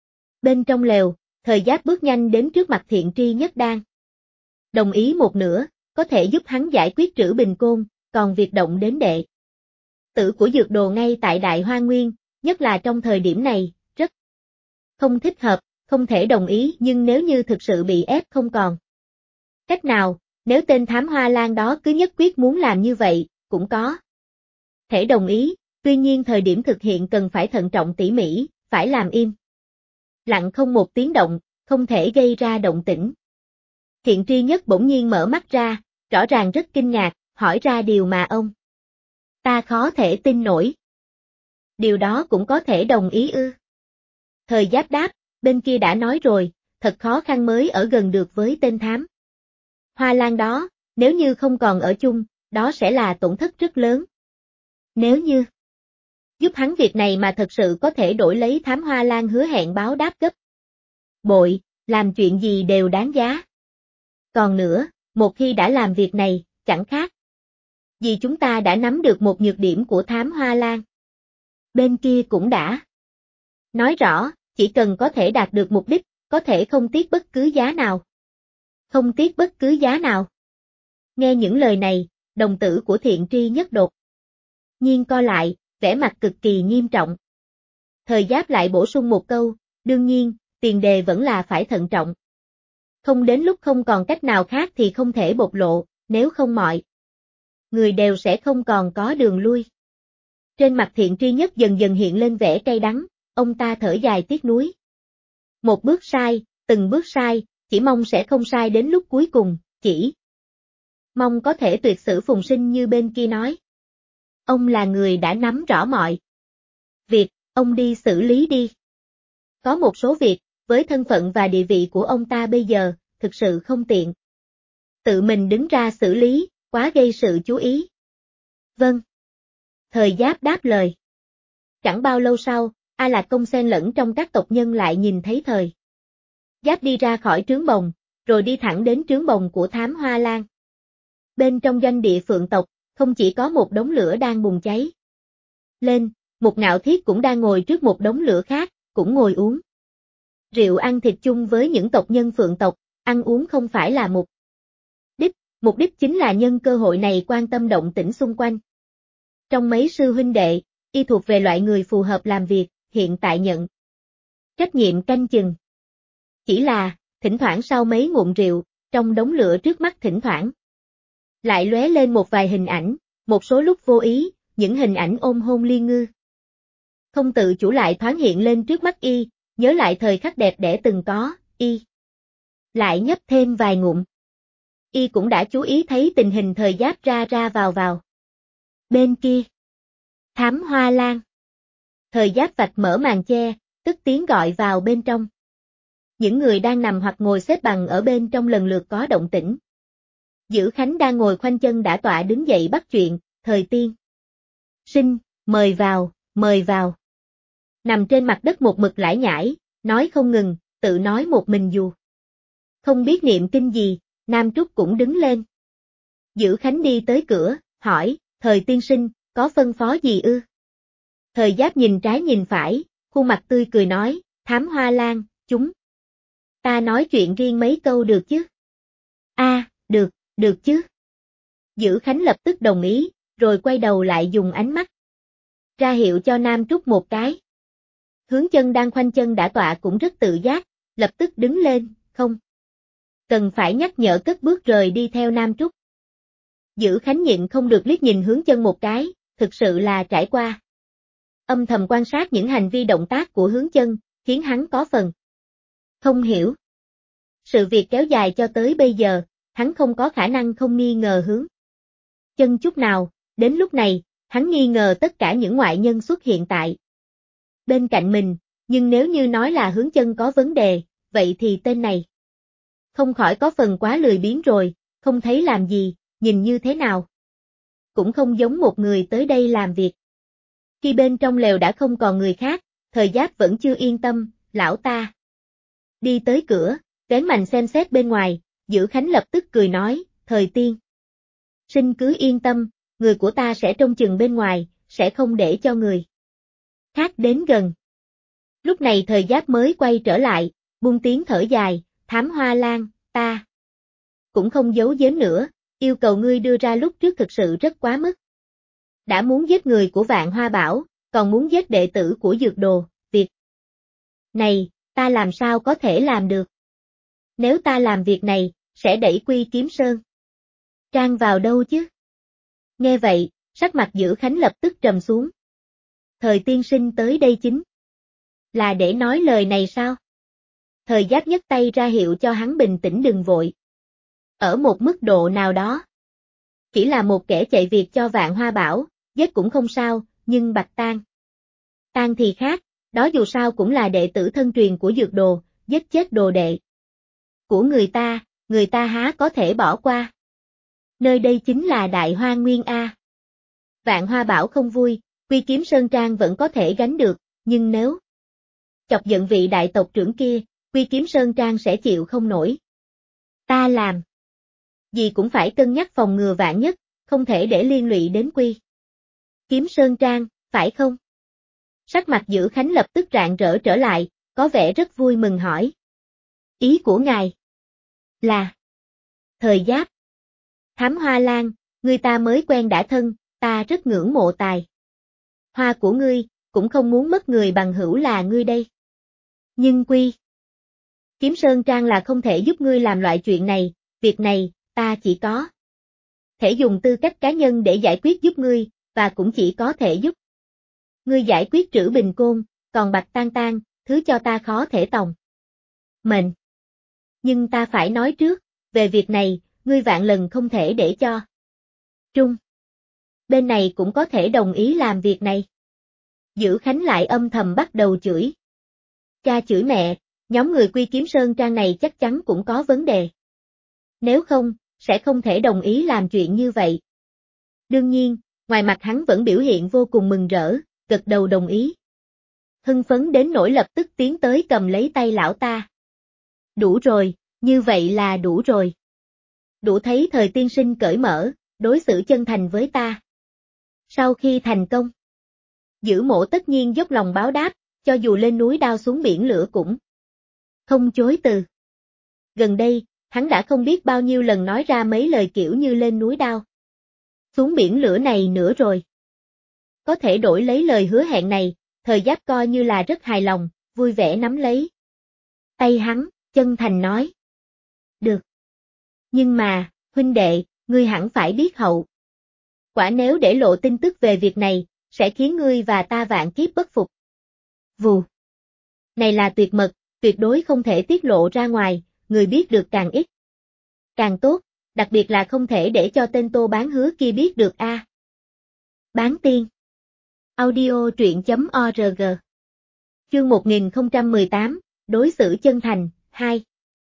Bên trong lều, thời giáp bước nhanh đến trước mặt thiện tri nhất đang đồng ý một nửa, có thể giúp hắn giải quyết Trữ Bình Côn, còn việc động đến đệ tử của Dược Đồ ngay tại Đại Hoa Nguyên, nhất là trong thời điểm này, rất không thích hợp, không thể đồng ý, nhưng nếu như thực sự bị ép không còn cách nào, nếu tên Thám Hoa Lan đó cứ nhất quyết muốn làm như vậy, cũng có thể đồng ý, tuy nhiên thời điểm thực hiện cần phải thận trọng tỉ mỉ, phải làm im lặng không một tiếng động, không thể gây ra động tĩnh. Thiện tri nhất bỗng nhiên mở mắt ra, rõ ràng rất kinh ngạc, hỏi ra điều mà ông ta khó thể tin nổi. Điều đó cũng có thể đồng ý ư? Thời giáp đáp, bên kia đã nói rồi, thật khó khăn mới ở gần được với tên Thám Hoa Lan đó, nếu như không còn ở chung, đó sẽ là tổn thất rất lớn. Nếu như giúp hắn việc này mà thật sự có thể đổi lấy Thám Hoa Lan hứa hẹn báo đáp gấp bội, làm chuyện gì đều đáng giá. Còn nữa, một khi đã làm việc này, chẳng khác vì chúng ta đã nắm được một nhược điểm của Thám Hoa Lan. Bên kia cũng đã nói rõ, chỉ cần có thể đạt được mục đích, có thể không tiếc bất cứ giá nào. Không tiếc bất cứ giá nào. Nghe những lời này, đồng tử của thiện tri nhất đột nhiên co lại, vẻ mặt cực kỳ nghiêm trọng. Thời giáp lại bổ sung một câu, đương nhiên, tiền đề vẫn là phải thận trọng. Không đến lúc không còn cách nào khác thì không thể bộc lộ, nếu không mọi người đều sẽ không còn có đường lui. Trên mặt thiện tri nhất dần dần hiện lên vẻ cay đắng, ông ta thở dài tiếc nuối. Một bước sai, từng bước sai, chỉ mong sẽ không sai đến lúc cuối cùng, chỉ mong có thể tuyệt sử phùng sinh như bên kia nói. Ông là người đã nắm rõ mọi việc, ông đi xử lý đi. Có một số việc, với thân phận và địa vị của ông ta bây giờ, thực sự không tiện. Tự mình đứng ra xử lý, quá gây sự chú ý. Vâng. Thời Giáp đáp lời. Chẳng bao lâu sau, A Lạc Công xen lẫn trong các tộc nhân lại nhìn thấy Thời Giáp đi ra khỏi trướng bồng, rồi đi thẳng đến trướng bồng của Thám Hoa Lan. Bên trong doanh địa Phượng tộc, không chỉ có một đống lửa đang bùng cháy lên, một Ngạo Thiết cũng đang ngồi trước một đống lửa khác, cũng ngồi uống rượu ăn thịt chung với những tộc nhân Phượng tộc, ăn uống không phải là mục đích chính là nhân cơ hội này quan tâm động tĩnh xung quanh. Trong mấy sư huynh đệ, y thuộc về loại người phù hợp làm việc, hiện tại nhận trách nhiệm canh chừng. Chỉ là, thỉnh thoảng sau mấy ngụm rượu, trong đống lửa trước mắt thỉnh thoảng lại lóe lên một vài hình ảnh, một số lúc vô ý, những hình ảnh ôm hôn liên ngư. Không tự chủ lại thoáng hiện lên trước mắt y, nhớ lại thời khắc đẹp đẽ từng có, y lại nhấp thêm vài ngụm. Y cũng đã chú ý thấy tình hình Thời Giáp ra ra vào. Bên kia, Thám Hoa Lan. Thời Giáp vạch mở màn che, tức tiếng gọi vào bên trong. Những người đang nằm hoặc ngồi xếp bằng ở bên trong lần lượt có động tĩnh. Dữ Khánh đang ngồi khoanh chân đã tọa đứng dậy bắt chuyện, Thời Tiên Sinh, mời vào. Nằm trên mặt đất một mực lải nhải, nói không ngừng, tự nói một mình dù không biết niệm kinh gì, Nam Trúc cũng đứng lên. Dữ Khánh đi tới cửa, hỏi, Thời Tiên Sinh, có phân phó gì ư? Thời Giáp nhìn trái nhìn phải, khuôn mặt tươi cười nói, Thám Hoa Lan, chúng ta nói chuyện riêng mấy câu được chứ? Được chứ. Dữ Khánh lập tức đồng ý, rồi quay đầu lại dùng ánh mắt ra hiệu cho Nam Trúc một cái. Hướng Chân đang khoanh chân đã tọa cũng rất tự giác, lập tức đứng lên, không cần phải nhắc nhở cất bước rời đi theo Nam Trúc. Dữ Khánh nhịn không được liếc nhìn Hướng Chân một cái, thực sự là trải qua âm thầm quan sát những hành vi động tác của Hướng Chân, khiến hắn có phần không hiểu. Sự việc kéo dài cho tới bây giờ, hắn không có khả năng không nghi ngờ Hướng Chân chút nào, đến lúc này, hắn nghi ngờ tất cả những ngoại nhân xuất hiện tại bên cạnh mình, nhưng nếu như nói là Hướng Chân có vấn đề, vậy thì tên này không khỏi có phần quá lười biếng rồi, không thấy làm gì, nhìn như thế nào cũng không giống một người tới đây làm việc. Khi bên trong lều đã không còn người khác, Thời Giáp vẫn chưa yên tâm, lão ta đi tới cửa, vén mành xem xét bên ngoài, Dữ Khánh lập tức cười nói, Thời Tiên Sinh cứ yên tâm, người của ta sẽ trông chừng bên ngoài, sẽ không để cho người khác đến gần. Lúc này Thời Giáp mới quay trở lại, buông tiếng thở dài, Thám Hoa Lan, ta cũng không giấu giếm nữa, yêu cầu ngươi đưa ra lúc trước thực sự rất quá mức. Đã muốn giết người của Vạn Hoa Bảo, còn muốn giết đệ tử của Dược Đồ, việc này, ta làm sao có thể làm được? Nếu ta làm việc này, sẽ đẩy Quy Kiếm Sơn Trang vào đâu chứ? Nghe vậy, sắc mặt Dữ Khánh lập tức trầm xuống. Thời Tiên Sinh tới đây chính là để nói lời này sao? Thời Giáp nhấc tay ra hiệu cho hắn bình tĩnh đừng vội. Ở một mức độ nào đó, chỉ là một kẻ chạy việc cho Vạn Hoa Bảo, giết cũng không sao, nhưng Bạch Tang thì khác, đó dù sao cũng là đệ tử thân truyền của Dược Đồ, giết chết đồ đệ của người ta há có thể bỏ qua. Nơi đây chính là Đại Hoa Nguyên A. Vạn Hoa Bảo không vui, Quy Kiếm Sơn Trang vẫn có thể gánh được, nhưng nếu chọc giận vị đại tộc trưởng kia, Quy Kiếm Sơn Trang sẽ chịu không nổi. Ta làm gì cũng phải cân nhắc phòng ngừa vạn nhất, không thể để liên lụy đến Quy Kiếm Sơn Trang, phải không? Sắc mặt Dữ Khánh lập tức rạng rỡ trở lại, có vẻ rất vui mừng hỏi. Ý của ngài là Thời Giáp. Thám Hoa Lan, người ta mới quen đã thân, ta rất ngưỡng mộ tài hoa của ngươi, cũng không muốn mất người bằng hữu là ngươi đây. Nhưng Quy Kiếm Sơn Trang là không thể giúp ngươi làm loại chuyện này, việc này, ta chỉ có thể dùng tư cách cá nhân để giải quyết giúp ngươi, và cũng chỉ có thể giúp ngươi giải quyết Trữ Bình Côn, còn Bạch Tang, thứ cho ta khó thể tòng mệnh. Nhưng ta phải nói trước, về việc này, ngươi vạn lần không thể để cho Trung bên này cũng có thể đồng ý làm việc này. Dữ Khánh lại âm thầm bắt đầu chửi. Cha chửi mẹ, nhóm người Quy Kiếm Sơn Trang này chắc chắn cũng có vấn đề. Nếu không, sẽ không thể đồng ý làm chuyện như vậy. Đương nhiên, ngoài mặt hắn vẫn biểu hiện vô cùng mừng rỡ, gật đầu đồng ý. Hưng phấn đến nỗi lập tức tiến tới cầm lấy tay lão ta. Đủ rồi, như vậy là đủ rồi. Đủ thấy Thời tiên sinh cởi mở, đối xử chân thành với ta. Sau khi thành công, Dữ Mỗ tất nhiên dốc lòng báo đáp, cho dù lên núi đao xuống biển lửa cũng không chối từ. Gần đây, hắn đã không biết bao nhiêu lần nói ra mấy lời kiểu như lên núi đao xuống biển lửa này nữa rồi. Có thể đổi lấy lời hứa hẹn này, Thời Giáp coi như là rất hài lòng, vui vẻ nắm lấy tay hắn, chân thành nói. Được. Nhưng mà, huynh đệ, ngươi hẳn phải biết hậu. Quả nếu để lộ tin tức về việc này, sẽ khiến ngươi và ta vạn kiếp bất phục. Vù. Này là tuyệt mật, tuyệt đối không thể tiết lộ ra ngoài, người biết được càng ít càng tốt, đặc biệt là không thể để cho tên Tô Bán Hứa kia biết được a. Bán tiên. Audio truyện.org. Chương 1018, đối xử chân thành, 2.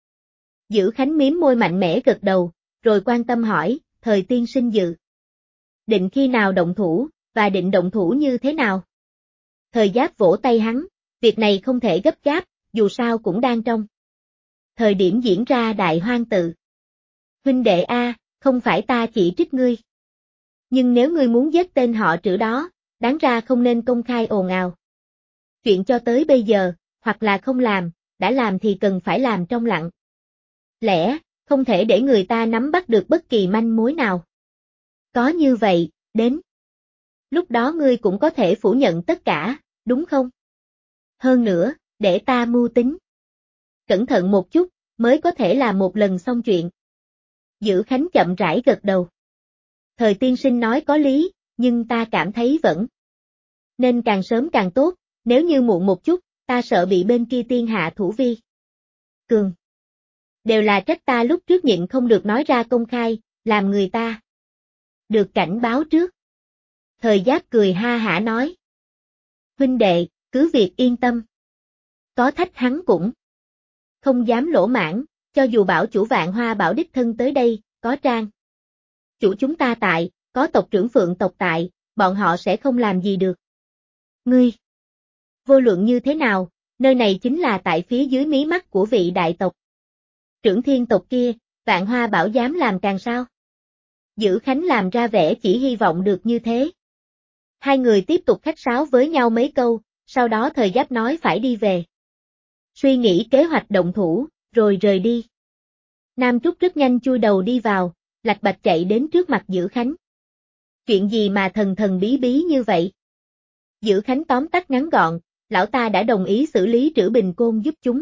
Dữ Khánh mím môi mạnh mẽ gật đầu, rồi quan tâm hỏi, Thời tiên sinh dự định khi nào động thủ, và định động thủ như thế nào? Thời Giáp vỗ tay hắn, việc này không thể gấp gáp, dù sao cũng đang trong thời điểm diễn ra đại hoang tự. Huynh đệ a, không phải ta chỉ trích ngươi. Nhưng nếu ngươi muốn giết tên họ Trữ đó, đáng ra không nên công khai ồn ào. Chuyện cho tới bây giờ, hoặc là không làm, đã làm thì cần phải làm trong lặng lẽ, không thể để người ta nắm bắt được bất kỳ manh mối nào. Có như vậy, đến lúc đó ngươi cũng có thể phủ nhận tất cả, đúng không? Hơn nữa, để ta mưu tính. Cẩn thận một chút, mới có thể là một lần xong chuyện. Dữ Khánh chậm rãi gật đầu. Thời tiên sinh nói có lý, nhưng ta cảm thấy vẫn nên càng sớm càng tốt, nếu như muộn một chút, ta sợ bị bên kia tiên hạ thủ vi cường. Đều là trách ta lúc trước nhịn không được nói ra công khai, làm người ta được cảnh báo trước. Thời Giáp cười ha hả nói. Huynh đệ, cứ việc yên tâm. Có thách hắn cũng không dám lỗ mãn, cho dù bảo chủ Vạn Hoa Bảo đích thân tới đây, có Trang chủ chúng ta tại, có tộc trưởng Phượng tộc tại, bọn họ sẽ không làm gì được. Ngươi, vô luận như thế nào, nơi này chính là tại phía dưới mí mắt của vị đại tộc trưởng Thiên tộc kia, Vạn Hoa Bảo dám làm càng sao? Dữ Khánh làm ra vẻ chỉ hy vọng được như thế. Hai người tiếp tục khách sáo với nhau mấy câu, sau đó Thời Giáp nói phải đi về. Suy nghĩ kế hoạch động thủ, rồi rời đi. Nam Trúc rất nhanh chui đầu đi vào, lạch bạch chạy đến trước mặt Dữ Khánh. Chuyện gì mà thần thần bí bí như vậy? Dữ Khánh tóm tắt ngắn gọn, lão ta đã đồng ý xử lý Trữ Bình Côn giúp chúng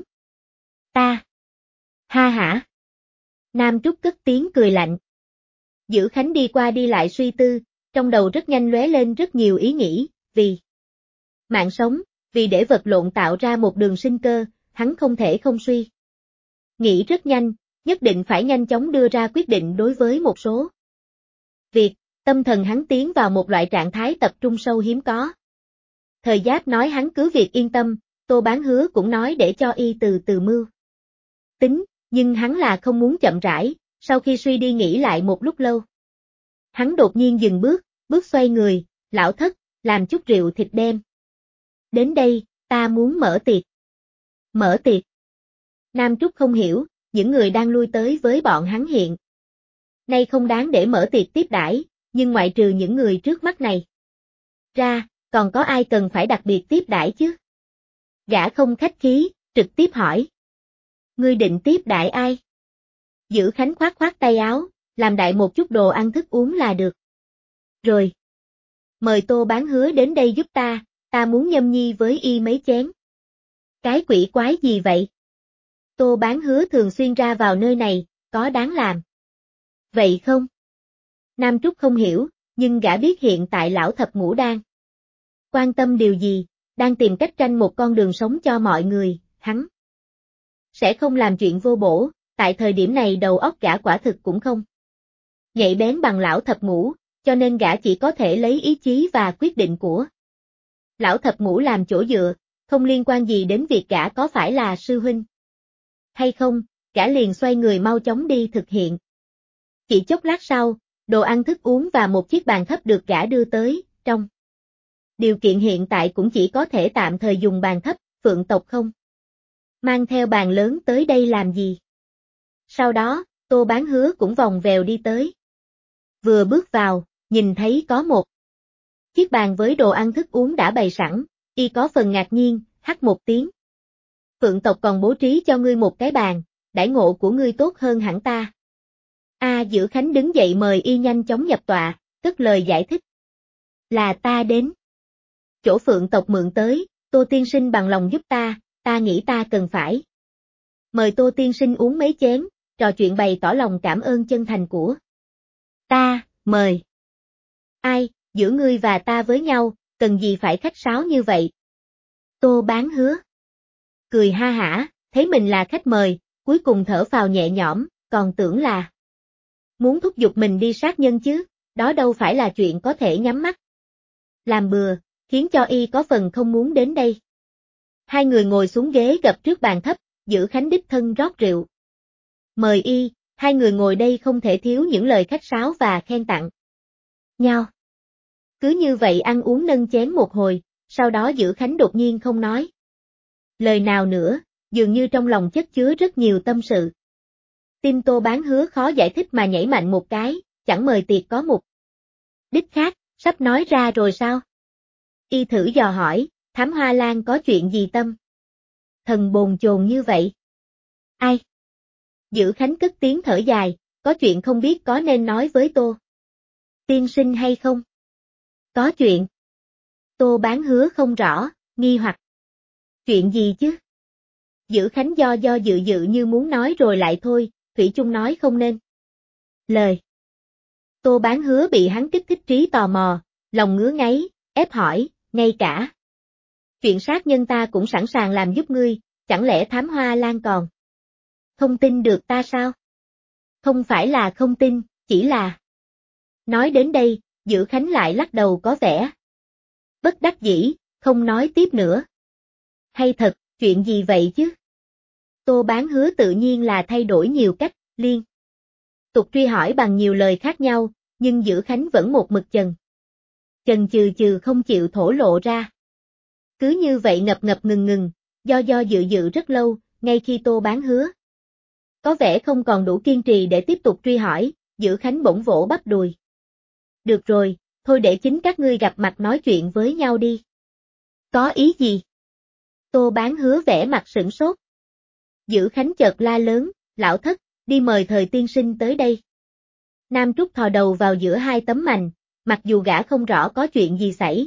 ta. Ha hả? Nam Trúc cất tiếng cười lạnh. Dữ Khánh đi qua đi lại suy tư, trong đầu rất nhanh lóe lên rất nhiều ý nghĩ, vì mạng sống, vì để vật lộn tạo ra một đường sinh cơ, hắn không thể không suy nghĩ rất nhanh, nhất định phải nhanh chóng đưa ra quyết định đối với một số việc, tâm thần hắn tiến vào một loại trạng thái tập trung sâu hiếm có. Thời Giáp nói hắn cứ việc yên tâm, Tô Bán Hứa cũng nói để cho y từ từ mưu tính, nhưng hắn là không muốn chậm rãi, sau khi suy đi nghĩ lại một lúc lâu. Hắn đột nhiên dừng bước xoay người, lão thất, làm chút rượu thịt đem. Đến đây, ta muốn mở tiệc. Mở tiệc. Nam Trúc không hiểu, những người đang lui tới với bọn hắn hiện nay không đáng để mở tiệc tiếp đãi, nhưng ngoại trừ những người trước mắt này ra, còn có ai cần phải đặc biệt tiếp đãi chứ? Gã không khách khí, trực tiếp hỏi. Ngươi định tiếp đãi ai? Dữ Khánh khoát khoát tay áo, làm đại một chút đồ ăn thức uống là được. Rồi. Mời Tô Bán Hứa đến đây giúp ta muốn nhâm nhi với y mấy chén. Cái quỷ quái gì vậy? Tô Bán Hứa thường xuyên ra vào nơi này, có đáng làm vậy không? Nam Trúc không hiểu, nhưng gã biết hiện tại lão thập ngũ đang quan tâm điều gì, đang tìm cách tranh một con đường sống cho mọi người, hắn sẽ không làm chuyện vô bổ, tại thời điểm này đầu óc gã quả thực cũng không nhạy bén bằng lão thập ngũ, cho nên gã chỉ có thể lấy ý chí và quyết định của lão thập ngũ làm chỗ dựa, không liên quan gì đến việc gã có phải là sư huynh hay không, gã liền xoay người mau chóng đi thực hiện. Chỉ chốc lát sau, đồ ăn thức uống và một chiếc bàn thấp được gã đưa tới, trong điều kiện hiện tại cũng chỉ có thể tạm thời dùng bàn thấp, Phượng tộc không mang theo bàn lớn tới đây làm gì. Sau đó, Tô Bán Hứa cũng vòng vèo đi tới. Vừa bước vào, nhìn thấy có một chiếc bàn với đồ ăn thức uống đã bày sẵn, y có phần ngạc nhiên, hắt một tiếng. Phượng tộc còn bố trí cho ngươi một cái bàn, đãi ngộ của ngươi tốt hơn hẳn ta. Dữ Khánh đứng dậy mời y nhanh chóng nhập tọa, cất lời giải thích. Là ta đến chỗ Phượng tộc mượn tới, Tô tiên sinh bằng lòng giúp ta nghĩ ta cần phải mời Tô tiên sinh uống mấy chén, trò chuyện bày tỏ lòng cảm ơn chân thành của ta, mời. Ai, giữa ngươi và ta với nhau, cần gì phải khách sáo như vậy? Tô Bán Hứa cười ha hả, thấy mình là khách mời, cuối cùng thở phào nhẹ nhõm, còn tưởng là muốn thúc giục mình đi sát nhân chứ, đó đâu phải là chuyện có thể nhắm mắt làm bừa, khiến cho y có phần không muốn đến đây. Hai người ngồi xuống ghế gập trước bàn thấp, Dữ Khánh đích thân rót rượu. Mời y, hai người ngồi đây không thể thiếu những lời khách sáo và khen tặng nhau. Cứ như vậy ăn uống nâng chén một hồi, sau đó Dữ Khánh đột nhiên không nói lời nào nữa, dường như trong lòng chất chứa rất nhiều tâm sự. Tim Tô Bán Hứa khó giải thích mà nhảy mạnh một cái, chẳng mời tiệc có mục đích khác, sắp nói ra rồi sao? Y thử dò hỏi, Thám Hoa Lan có chuyện gì tâm thần bồn chồn như vậy? Ai? Dữ Khánh cất tiếng thở dài, có chuyện không biết có nên nói với Tô tiên sinh hay không? Có chuyện. Tô Bán Hứa không rõ, nghi hoặc. Chuyện gì chứ? Dữ Khánh do dự như muốn nói rồi lại thôi, thủy chung nói không nên lời. Tô Bán Hứa bị hắn kích thích trí tò mò, lòng ngứa ngáy, ép hỏi, ngay cả chuyện sát nhân ta cũng sẵn sàng làm giúp ngươi, chẳng lẽ Thám Hoa Lan còn không tin được ta sao? Không phải là không tin, chỉ là... Nói đến đây, Dữ Khánh lại lắc đầu có vẻ bất đắc dĩ, không nói tiếp nữa. Hay thật, chuyện gì vậy chứ? Tô Bán Hứa tự nhiên là thay đổi nhiều cách, liên tục truy hỏi bằng nhiều lời khác nhau, nhưng Dữ Khánh vẫn một mực chần chừ không chịu thổ lộ ra. Cứ như vậy ngập ngừng, do dự rất lâu, ngay khi Tô Bán Hứa có vẻ không còn đủ kiên trì để tiếp tục truy hỏi, Dữ Khánh bỗng vỗ bắp đùi. Được rồi, thôi để chính các ngươi gặp mặt nói chuyện với nhau đi. Có ý gì? Tô Bán Hứa vẻ mặt sửng sốt. Dữ Khánh chợt la lớn, lão thất, đi mời Thời tiên sinh tới đây. Nam Trúc thò đầu vào giữa hai tấm mành, mặc dù gã không rõ có chuyện gì xảy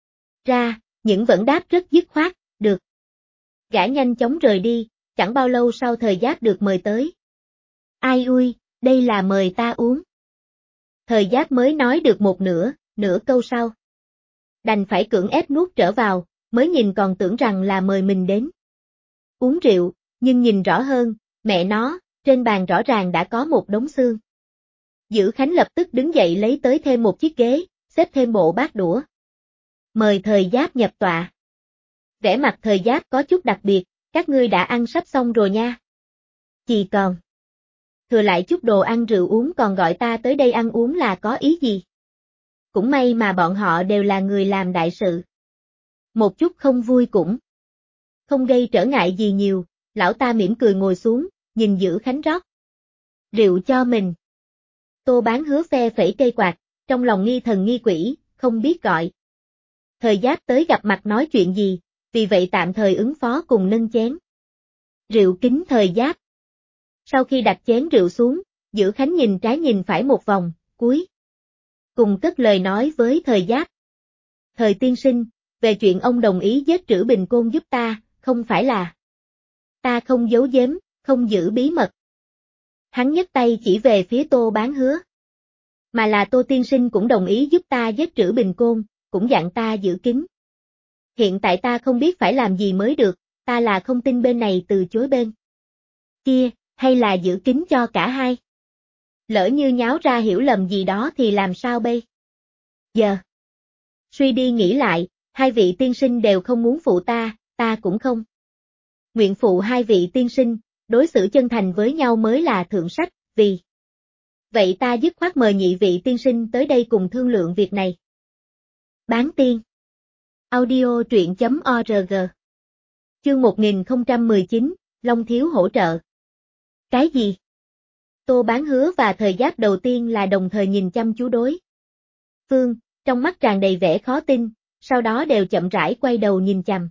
ra, nhưng vẫn đáp rất dứt khoát, được. Gã nhanh chóng rời đi, chẳng bao lâu sau Thời Giáp được mời tới. Ai ui, đây là mời ta uống. Thời Giáp mới nói được một nửa câu sau. Đành phải cưỡng ép nuốt trở vào, mới nhìn còn tưởng rằng là mời mình đến uống rượu, nhưng nhìn rõ hơn, mẹ nó, trên bàn rõ ràng đã có một đống xương. Dữ Khánh lập tức đứng dậy lấy tới thêm một chiếc ghế, xếp thêm bộ bát đũa. Mời Thời Giáp nhập tọa. Vẻ mặt Thời Giáp có chút đặc biệt, các ngươi đã ăn sắp xong rồi nha. Chỉ còn thừa lại chút đồ ăn rượu uống còn gọi ta tới đây ăn uống là có ý gì? Cũng may mà bọn họ đều là người làm đại sự. Một chút không vui cũng không gây trở ngại gì nhiều, lão ta mỉm cười ngồi xuống, nhìn Dữ Khánh rót rượu cho mình. Tô Bán Hứa phe phẩy cây quạt, trong lòng nghi thần nghi quỷ, không biết gọi Thời Giáp tới gặp mặt nói chuyện gì, vì vậy tạm thời ứng phó cùng nâng chén rượu kính Thời Giáp. Sau khi đặt chén rượu xuống, Dữ Khánh nhìn trái nhìn phải một vòng, cuối cùng cất lời nói với Thời Giáp. Thời tiên sinh, về chuyện ông đồng ý giết Trữ Bình Côn giúp ta, không phải là ta không giấu giếm, không giữ bí mật. Hắn nhấc tay chỉ về phía Tô Bán Hứa. Mà là Tô tiên sinh cũng đồng ý giúp ta giết Trữ Bình Côn, cũng dặn ta giữ kín. Hiện tại ta không biết phải làm gì mới được, ta là không tin bên này từ chối bên kia, hay là giữ kín cho cả hai. Lỡ như nháo ra hiểu lầm gì đó thì làm sao bây giờ? Suy đi nghĩ lại, hai vị tiên sinh đều không muốn phụ ta cũng không nguyện phụ hai vị tiên sinh, đối xử chân thành với nhau mới là thượng sách, vì Vậy ta dứt khoát mời nhị vị tiên sinh tới đây cùng thương lượng việc này. Bán tiên. Audio truyện.org. Chương 1019, Long Thiếu hỗ trợ. Cái gì? Tô Bán Hứa và Thời Giáp đầu tiên là đồng thời nhìn chăm chú đối phương, trong mắt tràn đầy vẻ khó tin, sau đó đều chậm rãi quay đầu nhìn chằm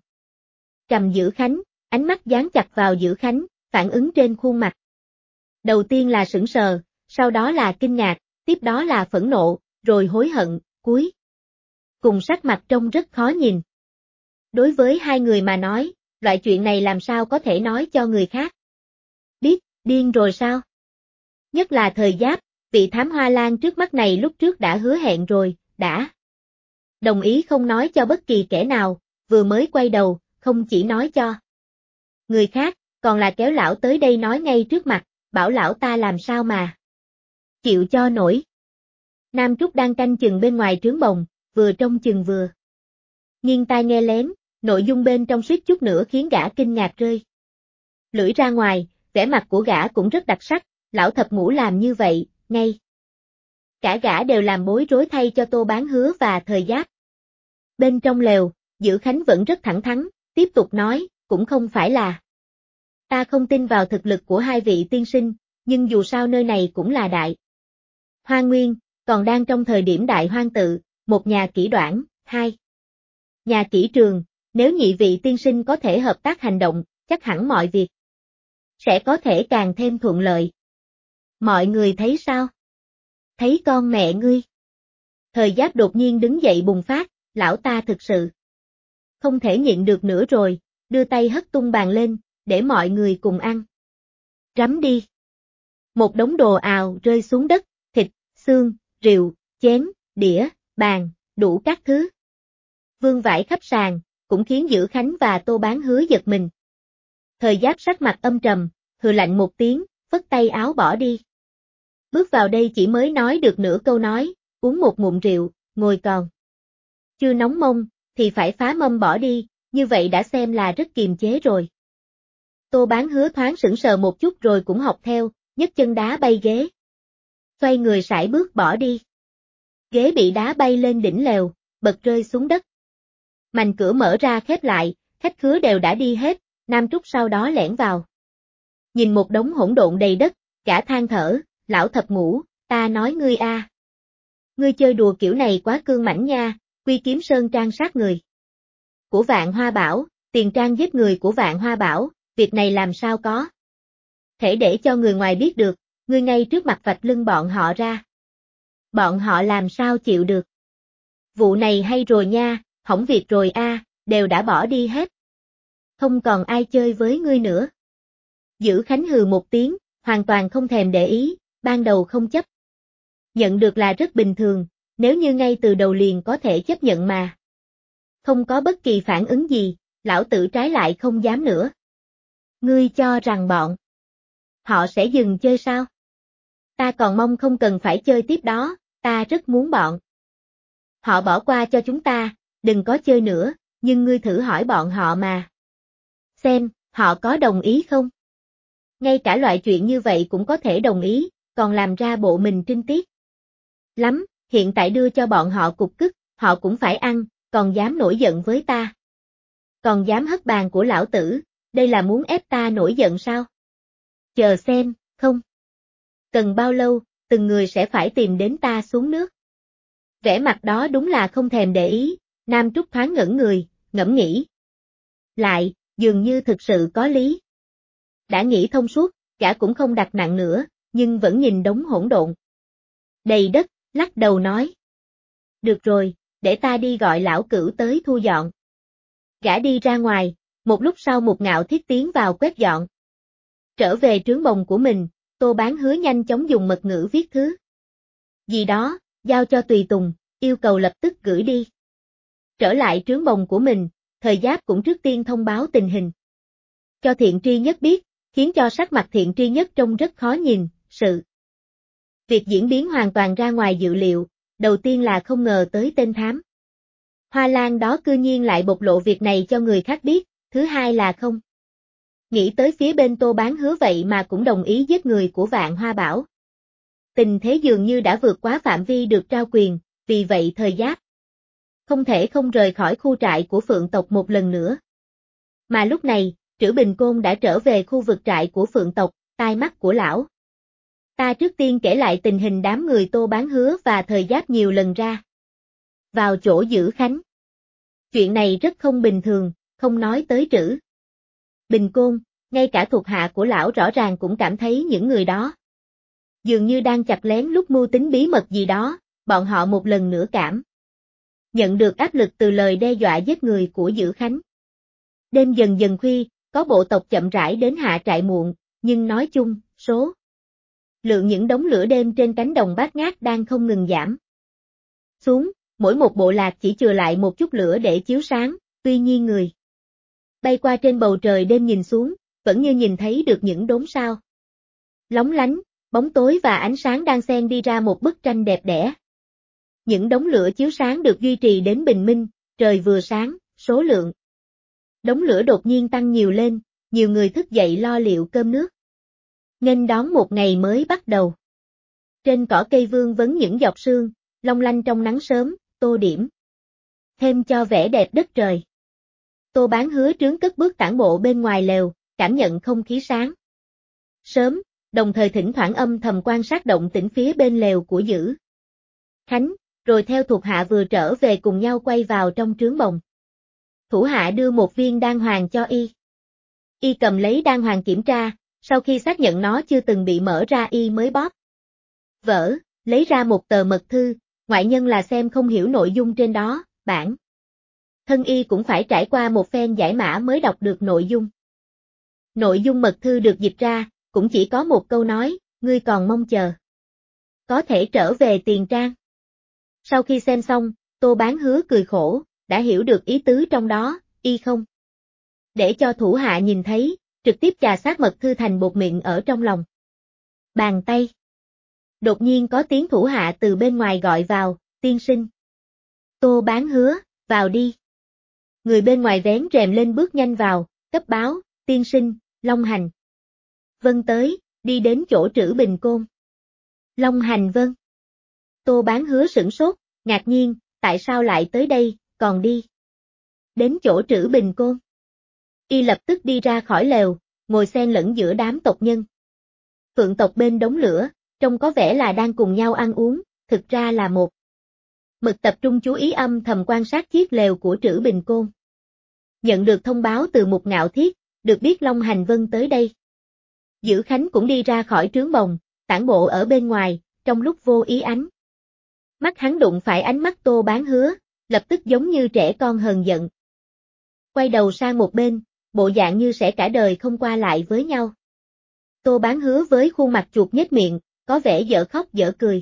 Dữ Khánh, ánh mắt dán chặt vào Dữ Khánh, phản ứng trên khuôn mặt. Đầu tiên là sững sờ, sau đó là kinh ngạc, tiếp đó là phẫn nộ, rồi hối hận, cuối cùng sắc mặt trông rất khó nhìn. Đối với hai người mà nói, loại chuyện này làm sao có thể nói cho người khác biết, điên rồi sao? Nhất là Thời Giáp, vị thám hoa lan trước mắt này lúc trước đã hứa hẹn rồi, đã đồng ý không nói cho bất kỳ kẻ nào, vừa mới quay đầu, không chỉ nói cho người khác, còn là kéo lão tới đây nói ngay trước mặt, bảo lão ta làm sao mà chịu cho nổi. Nam Trúc đang canh chừng bên ngoài trướng bồng, vừa trông chừng vừa nghiêng tai nghe lén, nội dung bên trong suýt chút nữa khiến gã kinh ngạc rơi lưỡi ra ngoài, vẻ mặt của gã cũng rất đặc sắc, lão thập ngũ làm như vậy, ngay cả gã đều làm bối rối thay cho Tô Bán Hứa và Thời Giáp. Bên trong lều, Dữ Khánh vẫn rất thẳng thắn, tiếp tục nói, cũng không phải là ta không tin vào thực lực của hai vị tiên sinh, nhưng dù sao nơi này cũng là đại hoang nguyên, còn đang trong thời điểm đại hoang tự, một nhà kỹ đoản, hai nhà kỹ trường, nếu nhị vị tiên sinh có thể hợp tác hành động, chắc hẳn mọi việc sẽ có thể càng thêm thuận lợi. Mọi người thấy sao? Thấy con mẹ ngươi. Thời Giáp đột nhiên đứng dậy bùng phát, lão ta thực sự không thể nhịn được nữa rồi, đưa tay hất tung bàn lên, để mọi người cùng ăn. Rắm đi. Một đống đồ ào rơi xuống đất, thịt, xương, rượu, chén, đĩa, bàn, đủ các thứ. Vương vãi khắp sàn, cũng khiến Dữ Khánh và Tô Bán Hứa giật mình. Thời Giáp sắc mặt âm trầm, hừ lạnh một tiếng, phất tay áo bỏ đi. Bước vào đây chỉ mới nói được nửa câu nói, uống một ngụm rượu, ngồi còn chưa nóng mông, thì phải phá mâm bỏ đi, như vậy đã xem là rất kiềm chế rồi. Tô Bán Hứa thoáng sững sờ một chút rồi cũng học theo, nhấc chân đá bay ghế. Xoay người sải bước bỏ đi. Ghế bị đá bay lên đỉnh lều, bật rơi xuống đất. Mành cửa mở ra khép lại, khách khứa đều đã đi hết, Nam Trúc sau đó lẻn vào. Nhìn một đống hỗn độn đầy đất, cả than thở, lão thập ngũ, ta nói ngươi a, ngươi chơi đùa kiểu này quá cương mãnh nha, Quy Kiếm Sơn trang sát người của Vạn Hoa Bảo, Tiền Trang giết người của Vạn Hoa Bảo, việc này làm sao có thể để cho người ngoài biết được, ngươi ngay trước mặt vạch lưng bọn họ ra. Bọn họ làm sao chịu được? Vụ này hay rồi nha, hỏng việc rồi a, đều đã bỏ đi hết. Không còn ai chơi với ngươi nữa. Dữ Khánh hừ một tiếng, hoàn toàn không thèm để ý, ban đầu không chấp nhận được là rất bình thường, nếu như ngay từ đầu liền có thể chấp nhận mà không có bất kỳ phản ứng gì, lão tử trái lại không dám nữa. Ngươi cho rằng bọn họ sẽ dừng chơi sao? Ta còn mong không cần phải chơi tiếp đó, ta rất muốn bọn họ bỏ qua cho chúng ta, đừng có chơi nữa, nhưng ngươi thử hỏi bọn họ mà. Xem, họ có đồng ý không? Ngay cả loại chuyện như vậy cũng có thể đồng ý, còn làm ra bộ mình trinh tiết lắm, hiện tại đưa cho bọn họ cục cức, họ cũng phải ăn, còn dám nổi giận với ta. Còn dám hất bàn của lão tử, đây là muốn ép ta nổi giận sao? Chờ xem, không cần bao lâu, từng người sẽ phải tìm đến ta xuống nước. Vẻ mặt đó đúng là không thèm để ý, Nam Trúc thoáng ngẩn người, ngẫm nghĩ. Lại, dường như thực sự có lý. Đã nghĩ thông suốt, gã cũng không đặt nặng nữa, nhưng vẫn nhìn đống hỗn độn đầy đất, lắc đầu nói. Được rồi, để ta đi gọi lão cửu tới thu dọn. Gã đi ra ngoài, một lúc sau một ngạo thiết tiến vào quét dọn. Trở về trướng bồng của mình, Tô Bán Hứa nhanh chóng dùng mật ngữ viết thứ gì đó, giao cho tùy tùng, yêu cầu lập tức gửi đi. Trở lại trướng bồng của mình, Thời Giáp cũng trước tiên thông báo tình hình cho Thiện Tri Nhất biết, khiến cho sắc mặt Thiện Tri Nhất trông rất khó nhìn, sự việc diễn biến hoàn toàn ra ngoài dự liệu, đầu tiên là không ngờ tới tên thám Hoa Lan đó cư nhiên lại bộc lộ việc này cho người khác biết, thứ hai là không nghĩ tới phía bên Tô Bán Hứa vậy mà cũng đồng ý giết người của Vạn Hoa Bảo. tình thế dường như đã vượt quá phạm vi được trao quyền, vì vậy Thời Giáp không thể không rời khỏi khu trại của Phượng tộc một lần nữa. Mà lúc này, Trữ Bình Côn đã trở về khu vực trại của Phượng tộc, tai mắt của lão. Ta trước tiên kể lại tình hình đám người Tô Bán Hứa và Thời Giáp nhiều lần ra vào chỗ giữ Khánh. Chuyện này rất không bình thường, không nói tới Trữ Bình Côn, ngay cả thuộc hạ của lão rõ ràng cũng cảm thấy những người đó dường như đang chặt lén lúc mưu tính bí mật gì đó, bọn họ một lần nữa cảm nhận được áp lực từ lời đe dọa giết người của Giữ Khánh. Đêm dần dần khuya, có bộ tộc chậm rãi đến hạ trại muộn, nhưng nói chung, số lượng những đống lửa đêm trên cánh đồng bát ngát đang không ngừng giảm xuống, mỗi một bộ lạc chỉ chừa lại một chút lửa để chiếu sáng, tuy nhiên người bay qua trên bầu trời đêm nhìn xuống, vẫn như nhìn thấy được những đốm sao lóng lánh, bóng tối và ánh sáng đang xen đi ra một bức tranh đẹp đẽ. Những đống lửa chiếu sáng được duy trì đến bình minh, trời vừa sáng, số lượng đống lửa đột nhiên tăng nhiều lên, nhiều người thức dậy lo liệu cơm nước. Nghênh đón một ngày mới bắt đầu. Trên cỏ cây vương vấn những giọt sương, long lanh trong nắng sớm, tô điểm thêm cho vẻ đẹp đất trời. Tô Bán Hứa trướng cất bước tản bộ bên ngoài lều, cảm nhận không khí sáng sớm, đồng thời thỉnh thoảng âm thầm quan sát động tĩnh phía bên lều của Giữ Khánh, rồi theo thuộc hạ vừa trở về cùng nhau quay vào trong trướng bồng. Thủ hạ đưa một viên đan hoàng cho y. Y cầm lấy đan hoàng kiểm tra, sau khi xác nhận nó chưa từng bị mở ra y mới bóp vỡ, lấy ra một tờ mật thư, ngoại nhân là xem không hiểu nội dung trên đó, bản thân y cũng phải trải qua một phen giải mã mới đọc được nội dung. Nội dung mật thư được dịch ra, cũng chỉ có một câu nói, ngươi còn mong chờ có thể trở về Tiền Trang. Sau khi xem xong, Tô Bán Hứa cười khổ, đã hiểu được ý tứ trong đó, y không để cho thủ hạ nhìn thấy, trực tiếp chà sát mật thư thành bột mịn ở trong lòng bàn tay. Đột nhiên có tiếng thủ hạ từ bên ngoài gọi vào, tiên sinh. Tô Bán Hứa, vào đi. Người bên ngoài vén rèm lên bước nhanh vào, cấp báo, tiên sinh, Long Hành Vân tới, đi đến chỗ Trữ Bình Côn. Long Hành Vân. Tô Bán Hứa sửng sốt, ngạc nhiên, tại sao lại tới đây, còn đi đến chỗ Trữ Bình Côn. Y lập tức đi ra khỏi lều, ngồi xen lẫn giữa đám tộc nhân. Phượng tộc bên đống lửa, trông có vẻ là đang cùng nhau ăn uống, thực ra là một mực tập trung chú ý âm thầm quan sát chiếc lều của Trữ Bình Côn. Nhận được thông báo từ Mục Ngạo Thiết, được biết Long Hành Vân tới đây. Giữ Khánh cũng đi ra khỏi trướng bồng, tản bộ ở bên ngoài, trong lúc vô ý ánh mắt hắn đụng phải ánh mắt Tô Bán Hứa, lập tức giống như trẻ con hờn giận. Quay đầu sang một bên, bộ dạng như sẽ cả đời không qua lại với nhau. Tô Bán Hứa với khuôn mặt chuột nhếch miệng, có vẻ dở khóc dở cười.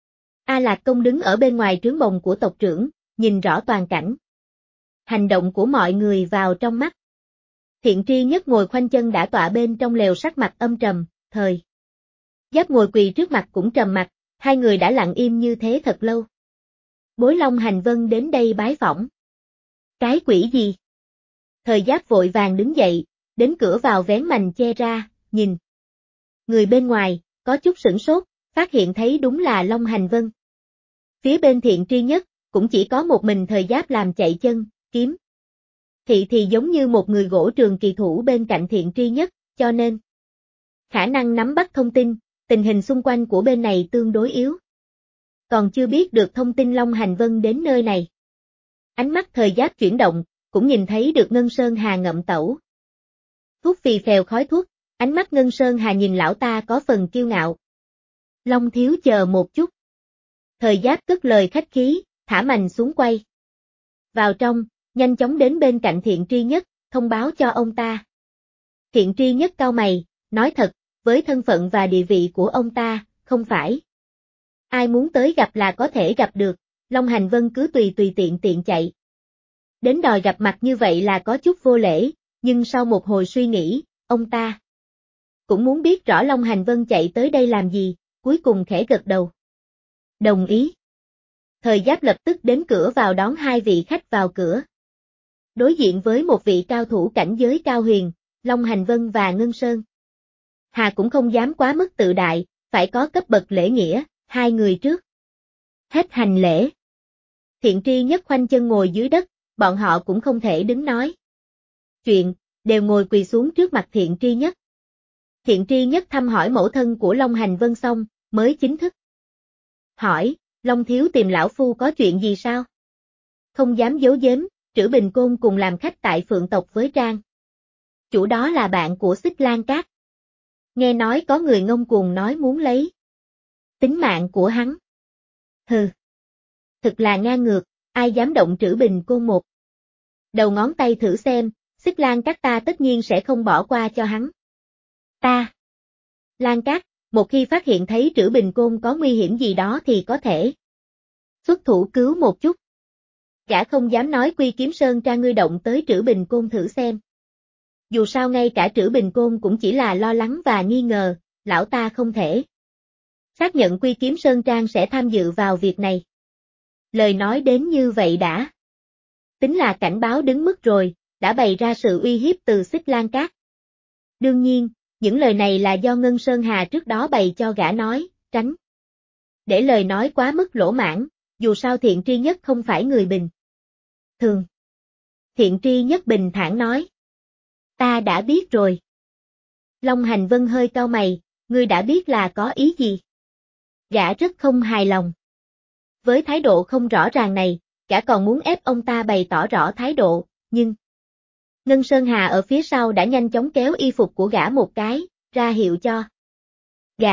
A Lạc Công đứng ở bên ngoài trướng bồng của tộc trưởng, nhìn rõ toàn cảnh. Hành động của mọi người vào trong mắt. Thiện Tri Nhất ngồi khoanh chân đã tọa bên trong lều sắc mặt âm trầm, Thời Giáp ngồi quỳ trước mặt cũng trầm mặt, hai người đã lặng im như thế thật lâu. Bối Long Hành Vân đến đây bái phỏng. Cái quỷ gì? Thời Giáp vội vàng đứng dậy, đến cửa vào vén mành che ra, nhìn. Người bên ngoài, có chút sửng sốt, phát hiện thấy đúng là Long Hành Vân. Phía bên Thiện Tri Nhất, cũng chỉ có một mình Thời Giáp làm chạy chân, kiếm. Thị thì giống như một người gỗ trường kỳ thủ bên cạnh Thiện Tri Nhất, cho nên khả năng nắm bắt thông tin, tình hình xung quanh của bên này tương đối yếu. Còn chưa biết được thông tin Long Hành Vân đến nơi này. Ánh mắt Thời Giáp chuyển động, cũng nhìn thấy được Ngân Sơn Hà ngậm tẩu. Thuốc phì phèo khói thuốc, ánh mắt Ngân Sơn Hà nhìn lão ta có phần kiêu ngạo. Long thiếu chờ một chút. Thời Giáp cất lời khách khí, thả mành xuống quay. Vào trong, nhanh chóng đến bên cạnh Thiện Tri Nhất, thông báo cho ông ta. Thiện Tri Nhất cau mày, nói thật, với thân phận và địa vị của ông ta, không phải ai muốn tới gặp là có thể gặp được, Long Hành Vân cứ tùy tiện chạy. Đến đòi gặp mặt như vậy là có chút vô lễ, nhưng sau một hồi suy nghĩ, ông ta cũng muốn biết rõ Long Hành Vân chạy tới đây làm gì, cuối cùng khẽ gật đầu. Đồng ý. Thời Giáp lập tức đến cửa vào đón hai vị khách vào cửa. Đối diện với một vị cao thủ cảnh giới cao huyền, Long Hành Vân và Ngân Sơn Hà cũng không dám quá mức tự đại, phải có cấp bậc lễ nghĩa, hai người trước. Hết hành lễ. Thiện tri nhất khoanh chân ngồi dưới đất, bọn họ cũng không thể đứng nói chuyện, đều ngồi quỳ xuống trước mặt thiện tri nhất. Thiện tri nhất thăm hỏi mẫu thân của Long Hành Vân xong, mới chính thức hỏi, Long thiếu tìm lão phu có chuyện gì sao? Không dám giấu giếm, Trữ Bình Côn cùng làm khách tại Phượng tộc với Trang. Chủ đó là bạn của Xích Lan Cát. Nghe nói có người ngông cuồng nói muốn lấy tính mạng của hắn. Hừ. Thực là ngang ngược, ai dám động Trữ Bình Côn một đầu ngón tay thử xem, Xích Lan Cát ta tất nhiên sẽ không bỏ qua cho hắn. Ta. Lan Cát, một khi phát hiện thấy Trữ Bình Côn có nguy hiểm gì đó thì có thể xuất thủ cứu một chút. Gã không dám nói Quy Kiếm Sơn Trang ngươi động tới Trữ Bình Côn thử xem. Dù sao ngay cả Trữ Bình Côn cũng chỉ là lo lắng và nghi ngờ, lão ta không thể xác nhận Quy Kiếm Sơn Trang sẽ tham dự vào việc này. Lời nói đến như vậy đã tính là cảnh báo đứng mức rồi, đã bày ra sự uy hiếp từ Xích Lan Cát. Đương nhiên, những lời này là do Ngân Sơn Hà trước đó bày cho gã nói, tránh để lời nói quá mức lỗ mãng, dù sao Thiện tri nhất không phải người bình thường. Thiện tri nhất bình thản nói. Ta đã biết rồi. Long Hành Vân hơi cau mày, ngươi đã biết là có ý gì? Gã rất không hài lòng. Với thái độ không rõ ràng này, gã còn muốn ép ông ta bày tỏ rõ thái độ, nhưng Ngân Sơn Hà ở phía sau đã nhanh chóng kéo y phục của gã một cái, ra hiệu cho gã.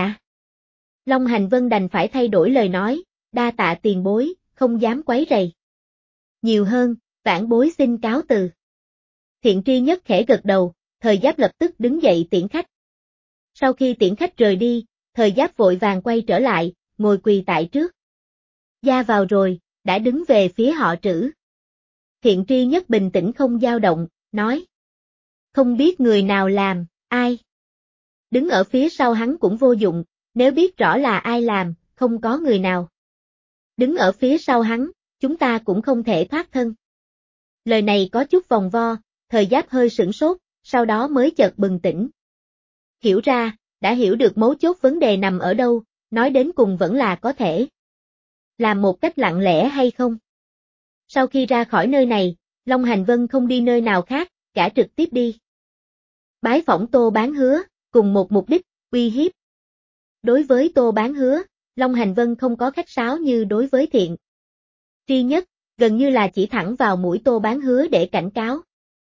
Long Hành Vân đành phải thay đổi lời nói, đa tạ tiền bối, không dám quấy rầy nhiều hơn, vãn bối xin cáo từ. Thiện tri nhất khẽ gật đầu, Thời Giáp lập tức đứng dậy tiễn khách. Sau khi tiễn khách rời đi, Thời Giáp vội vàng quay trở lại, ngồi quỳ tại trước. Gia vào rồi, đã đứng về phía họ Trữ. Thiện tri nhất bình tĩnh không dao động, nói. Không biết người nào làm, ai. Đứng ở phía sau hắn cũng vô dụng, nếu biết rõ là ai làm, không có người nào đứng ở phía sau hắn, chúng ta cũng không thể thoát thân. Lời này có chút vòng vo, Thời Giáp hơi sửng sốt, sau đó mới chợt bừng tỉnh. Hiểu ra, đã hiểu được mấu chốt vấn đề nằm ở đâu, nói đến cùng vẫn là có thể làm một cách lặng lẽ hay không. Sau khi ra khỏi nơi này, Long Hành Vân không đi nơi nào khác, cả trực tiếp đi bái phỏng Tô Bán Hứa, cùng một mục đích, uy hiếp. Đối với Tô Bán Hứa, Long Hành Vân không có khách sáo như đối với Thiện tri nhất, gần như là chỉ thẳng vào mũi Tô Bán Hứa để cảnh cáo.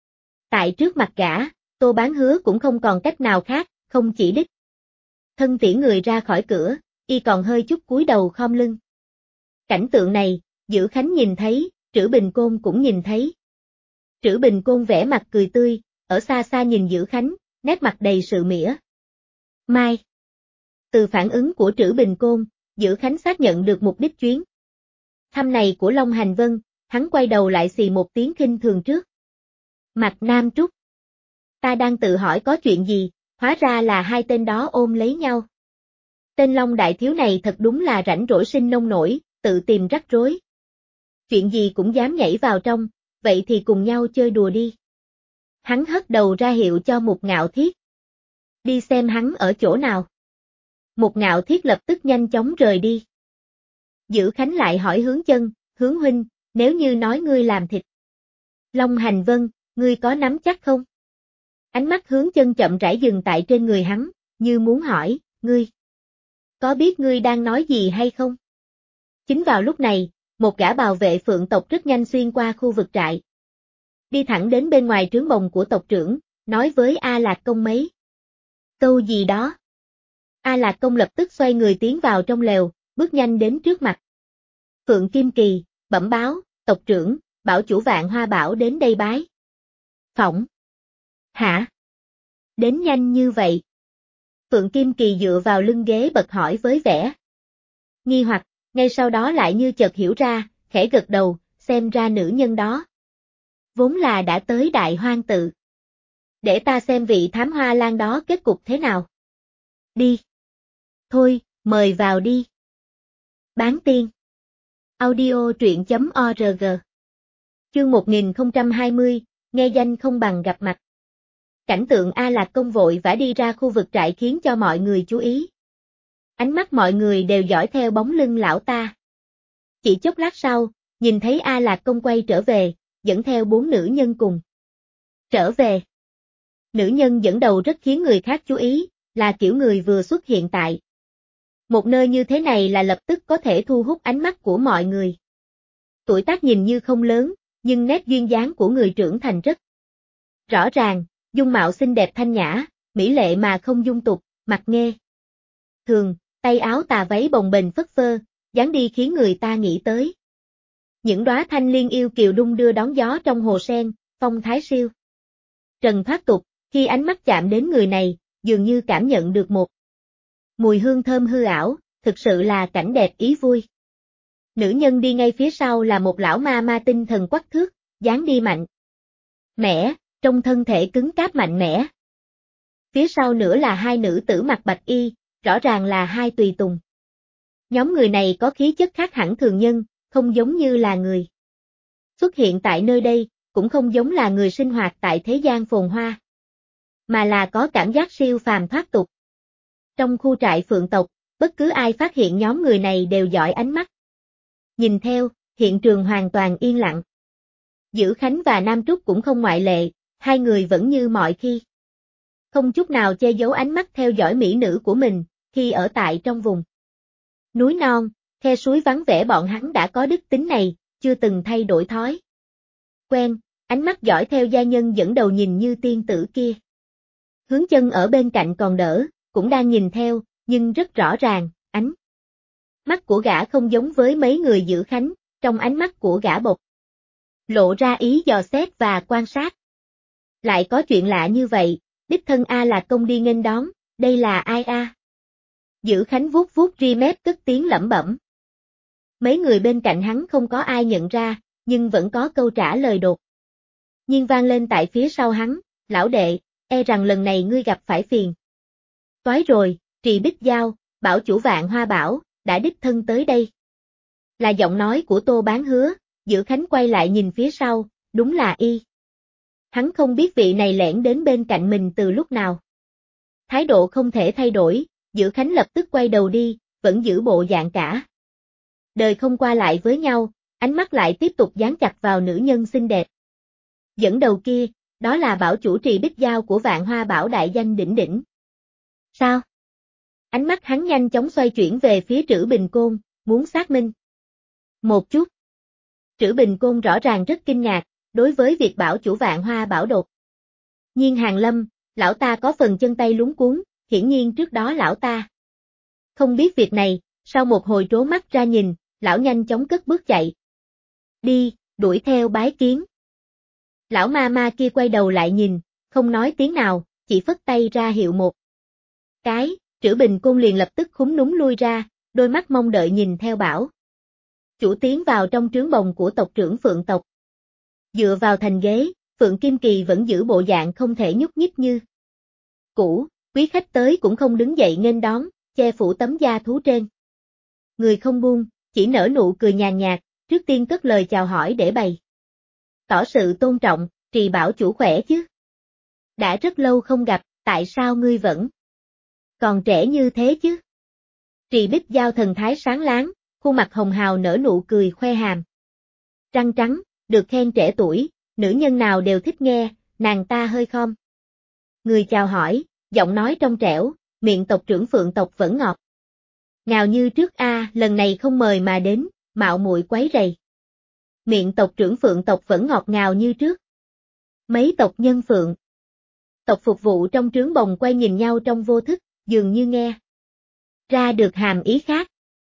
Tại trước mặt gã, Tô Bán Hứa cũng không còn cách nào khác, không chỉ đích thân tiễn người ra khỏi cửa, y còn hơi chút cúi đầu khom lưng. Cảnh tượng này, Dữ Khánh nhìn thấy, Trữ Bình Côn cũng nhìn thấy. Trữ Bình Côn vẽ mặt cười tươi, ở xa xa nhìn Dữ Khánh, nét mặt đầy sự mỉa mai. Từ phản ứng của Trữ Bình Côn, Dữ Khánh xác nhận được mục đích chuyến thăm này của Long Hành Vân, hắn quay đầu lại xì một tiếng khinh thường trước mặt Nam Trúc. Ta đang tự hỏi có chuyện gì, hóa ra là hai tên đó ôm lấy nhau. Tên Long đại thiếu này thật đúng là rảnh rỗi sinh nông nổi, tự tìm rắc rối. Chuyện gì cũng dám nhảy vào trong, vậy thì cùng nhau chơi đùa đi. Hắn hất đầu ra hiệu cho Mục Ngạo Thiết. Đi xem hắn ở chỗ nào. Mục Ngạo Thiết lập tức nhanh chóng rời đi. Dữ Khánh lại hỏi Hướng Chân, Hướng huynh, nếu như nói ngươi làm thịt Long Hành Vân, ngươi có nắm chắc không? Ánh mắt Hướng Chân chậm rãi dừng tại trên người hắn, như muốn hỏi, ngươi có biết ngươi đang nói gì hay không? Chính vào lúc này, một gã bảo vệ Phượng tộc rất nhanh xuyên qua khu vực trại. Đi thẳng đến bên ngoài trướng bồng của tộc trưởng, nói với A Lạc Công mấy câu gì đó. A Lạc Công lập tức xoay người tiến vào trong lều, bước nhanh đến trước mặt Phượng Kim Kỳ, bẩm báo, tộc trưởng, bảo chủ Vạn Hoa Bảo đến đây bái phỏng. Hả? Đến nhanh như vậy? Phượng Kim Kỳ dựa vào lưng ghế bật hỏi với vẻ nghi hoặc, ngay sau đó lại như chợt hiểu ra, khẽ gật đầu, xem ra nữ nhân đó vốn là đã tới Đại Hoang Tự. Để ta xem vị thám hoa lan đó kết cục thế nào. Đi. Thôi, mời vào đi. Bán tiên. Audio truyện.org. Chương 1020, nghe danh không bằng gặp mặt. Cảnh tượng A Lạc Công vội vã đi ra khu vực trại khiến cho mọi người chú ý. Ánh mắt mọi người đều dõi theo bóng lưng lão ta. Chỉ chốc lát sau, nhìn thấy A Lạc Công quay trở về, dẫn theo 4 nữ nhân cùng. Trở về. Nữ nhân dẫn đầu rất khiến người khác chú ý, là kiểu người vừa xuất hiện tại. Một nơi như thế này là lập tức có thể thu hút ánh mắt của mọi người. Tuổi tác nhìn như không lớn, nhưng nét duyên dáng của người trưởng thành rất rõ ràng, dung mạo xinh đẹp thanh nhã, mỹ lệ mà không dung tục, mặt nghe thường, tay áo tà váy bồng bềnh phất phơ, dáng đi khiến người ta nghĩ tới. Những đóa thanh liên yêu kiều đung đưa đón gió trong hồ sen, phong thái siêu trần thoát tục, khi ánh mắt chạm đến người này, dường như cảm nhận được một mùi hương thơm hư ảo, thực sự là cảnh đẹp ý vui. Nữ nhân đi ngay phía sau là một lão ma ma tinh thần quắc thước, dáng đi mạnh mẽ, trong thân thể cứng cáp mạnh mẽ. Phía sau nữa là hai nữ tử mặc bạch y, rõ ràng là hai tùy tùng. Nhóm người này có khí chất khác hẳn thường nhân, không giống như là người xuất hiện tại nơi đây, cũng không giống là người sinh hoạt tại thế gian phồn hoa, mà là có cảm giác siêu phàm thoát tục. Trong khu trại phượng tộc, bất cứ ai phát hiện nhóm người này đều dõi ánh mắt. Nhìn theo, hiện trường hoàn toàn yên lặng. Dữ Khánh và Nam Trúc cũng không ngoại lệ, hai người vẫn như mọi khi. Không chút nào che giấu ánh mắt theo dõi mỹ nữ của mình, khi ở tại trong vùng núi non, khe suối vắng vẻ bọn hắn đã có đức tính này, chưa từng thay đổi thói quen, ánh mắt dõi theo gia nhân dẫn đầu nhìn như tiên tử kia. Hướng Chân ở bên cạnh còn đỡ, cũng đang nhìn theo, nhưng rất rõ ràng, ánh mắt của gã không giống với mấy người Dữ Khánh, trong ánh mắt của gã bộc lộ ra ý dò xét và quan sát. Lại có chuyện lạ như vậy, đích thân A Lạc Công đi nghênh đón, đây là ai a? Dữ Khánh vuốt vuốt ri mép cất tiếng lẩm bẩm. Mấy người bên cạnh hắn không có ai nhận ra, nhưng vẫn có câu trả lời đột nhiên vang lên tại phía sau hắn, lão đệ, e rằng lần này ngươi gặp phải phiền toái rồi, Trì Bích Giao, bảo chủ Vạn Hoa Bảo, đã đích thân tới đây. Là giọng nói của Tô Bán Hứa, Dữ Khánh quay lại nhìn phía sau, đúng là y. Hắn không biết vị này lẻn đến bên cạnh mình từ lúc nào. Thái độ không thể thay đổi, Dữ Khánh lập tức quay đầu đi, vẫn giữ bộ dạng cả đời không qua lại với nhau, ánh mắt lại tiếp tục dán chặt vào nữ nhân xinh đẹp. Dẫn đầu kia, đó là bảo chủ Trì Bích Giao của Vạn Hoa Bảo đại danh đỉnh đỉnh. Sao? Ánh mắt hắn nhanh chóng xoay chuyển về phía Trữ Bình Côn, muốn xác minh một chút. Trữ Bình Côn rõ ràng rất kinh ngạc, đối với việc bảo chủ Vạn Hoa Bảo đột nhiên hàng lâm, lão ta có phần chân tay luống cuống, hiển nhiên trước đó lão ta không biết việc này, sau một hồi trố mắt ra nhìn, lão nhanh chóng cất bước chạy đi, đuổi theo bái kiến. Lão ma ma kia quay đầu lại nhìn, không nói tiếng nào, chỉ phất tay ra hiệu một cái, Trữ Bình Côn liền lập tức khúm núm lui ra, đôi mắt mong đợi nhìn theo bảo chủ tiến vào trong trướng bồng của tộc trưởng Phượng tộc. Dựa vào thành ghế, Phượng Kim Kỳ vẫn giữ bộ dạng không thể nhúc nhích như cũ, quý khách tới cũng không đứng dậy nghênh đón, che phủ tấm da thú trên người không buông, chỉ nở nụ cười nhàn nhạt, trước tiên cất lời chào hỏi để bày tỏ sự tôn trọng, Trì bảo chủ khỏe chứ? Đã rất lâu không gặp, tại sao ngươi vẫn còn trẻ như thế chứ? Trì Bích Giao thần thái sáng láng, khuôn mặt hồng hào nở nụ cười khoe hàm răng trắng, được khen trẻ tuổi, nữ nhân nào đều thích nghe, nàng ta hơi khom người chào hỏi, giọng nói trong trẻo, miệng tộc trưởng Phượng tộc vẫn ngọt ngào như trước a, lần này không mời mà đến, mạo muội quấy rầy. Miệng tộc trưởng Phượng tộc vẫn ngọt ngào như trước. Mấy tộc nhân Phượng tộc phục vụ trong trướng bồng quay nhìn nhau trong vô thức, dường như nghe ra được hàm ý khác.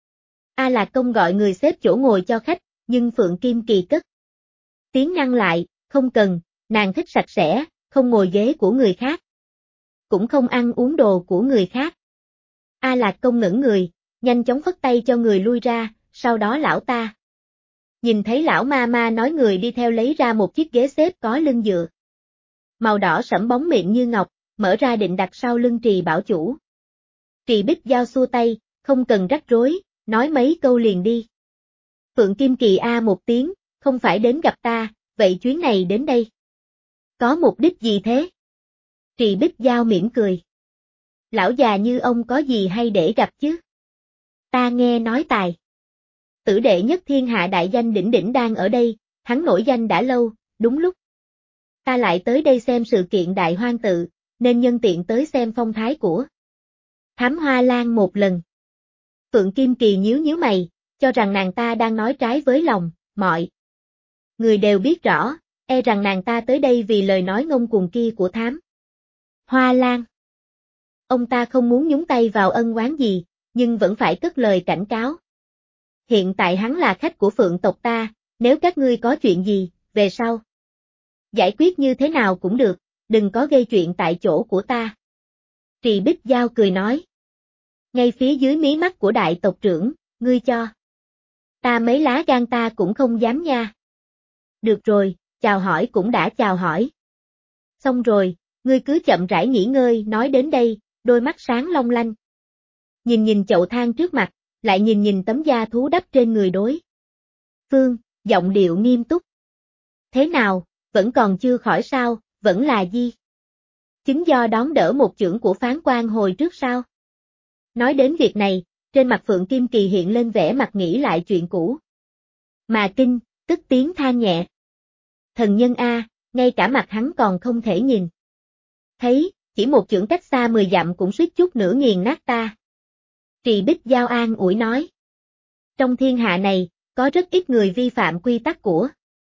A Lạc Công gọi người xếp chỗ ngồi cho khách, nhưng Phượng Kim Kỳ cất tiếng ngăn lại, không cần, nàng thích sạch sẽ, không ngồi ghế của người khác, cũng không ăn uống đồ của người khác. A Lạc Công ngẩn người, nhanh chóng phất tay cho người lui ra, sau đó lão ta nhìn thấy lão ma ma nói người đi theo lấy ra một chiếc ghế xếp có lưng dựa màu đỏ sẫm bóng mịn như ngọc, mở ra định đặt sau lưng Trì bảo chủ. Trì Bích Giao xua tay, không cần rắc rối, nói mấy câu liền đi. Phượng Kim Kỳ a một tiếng, không phải đến gặp ta, vậy chuyến này đến đây có mục đích gì thế? Trì Bích Giao mỉm cười. Lão già như ông có gì hay để gặp chứ? Ta nghe nói tài tử đệ nhất thiên hạ đại danh đỉnh đỉnh đang ở đây, hắn nổi danh đã lâu, đúng lúc. Ta lại tới đây xem sự kiện đại hoang tự, nên nhân tiện tới xem phong thái của Thám Hoa Lan một lần. Phượng Kim Kỳ nhíu nhíu mày, cho rằng nàng ta đang nói trái với lòng, mọi người đều biết rõ, e rằng nàng ta tới đây vì lời nói ngông cuồng kia của Thám Hoa Lan. Ông ta không muốn nhúng tay vào ân oán gì, nhưng vẫn phải cất lời cảnh cáo. Hiện tại hắn là khách của Phượng tộc ta, nếu các ngươi có chuyện gì, về sau giải quyết như thế nào cũng được, đừng có gây chuyện tại chỗ của ta. Trì Bích Giao cười nói. Ngay phía dưới mí mắt của đại tộc trưởng, ngươi cho ta mấy lá gan ta cũng không dám nha. Được rồi, chào hỏi cũng đã chào hỏi. Xong rồi, ngươi cứ chậm rãi nghỉ ngơi, nói đến đây, đôi mắt sáng long lanh. Nhìn chậu than trước mặt, lại nhìn tấm da thú đắp trên người đối phương, giọng điệu nghiêm túc. Thế nào, vẫn còn chưa khỏi sao, vẫn là gì? Chính do đón đỡ một chưởng của phán quan hồi trước sao? Nói đến việc này, trên mặt Phượng Kim Kỳ hiện lên vẻ mặt nghĩ lại chuyện cũ. Mà kinh, tức tiếng than nhẹ. Thần nhân a, ngay cả mặt hắn còn không thể nhìn. Thấy, chỉ một chưởng cách xa 10 dặm cũng suýt chút nữa nghiền nát ta. Trì Bích Giao an ủi nói. Trong thiên hạ này, có rất ít người vi phạm quy tắc của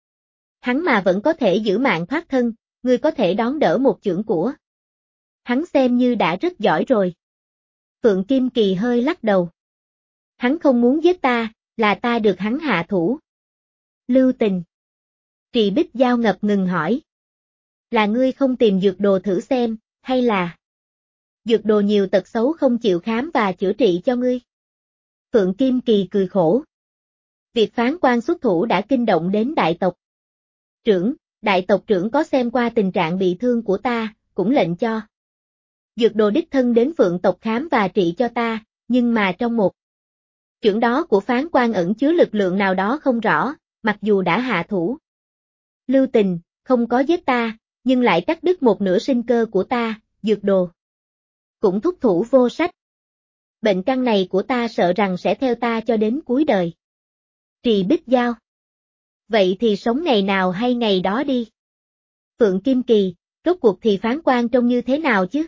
hắn mà vẫn có thể giữ mạng thoát thân, ngươi có thể đón đỡ một chưởng của hắn xem như đã rất giỏi rồi. Phượng Kim Kỳ hơi lắc đầu. Hắn không muốn giết ta, là ta được hắn hạ thủ. Lưu tình. Trì Bích Giao ngập ngừng hỏi. Là ngươi không tìm dược đồ thử xem, hay là dược đồ nhiều tật xấu không chịu khám và chữa trị cho ngươi? Phượng Kim Kỳ cười khổ. Việc phán quan xuất thủ đã kinh động đến đại tộc trưởng, đại tộc trưởng có xem qua tình trạng bị thương của ta, cũng lệnh cho dược đồ đích thân đến Phượng tộc khám và trị cho ta, nhưng mà trong một chưởng đó của phán quan ẩn chứa lực lượng nào đó không rõ, mặc dù đã hạ thủ. Lưu tình, không có giết ta, nhưng lại cắt đứt một nửa sinh cơ của ta, dược đồ cũng thúc thủ vô sách. Bệnh căn này của ta sợ rằng sẽ theo ta cho đến cuối đời. Trì Bích Giao. Vậy thì sống ngày nào hay ngày đó đi. Phượng Kim Kỳ, rốt cuộc thì phán quan trông như thế nào chứ?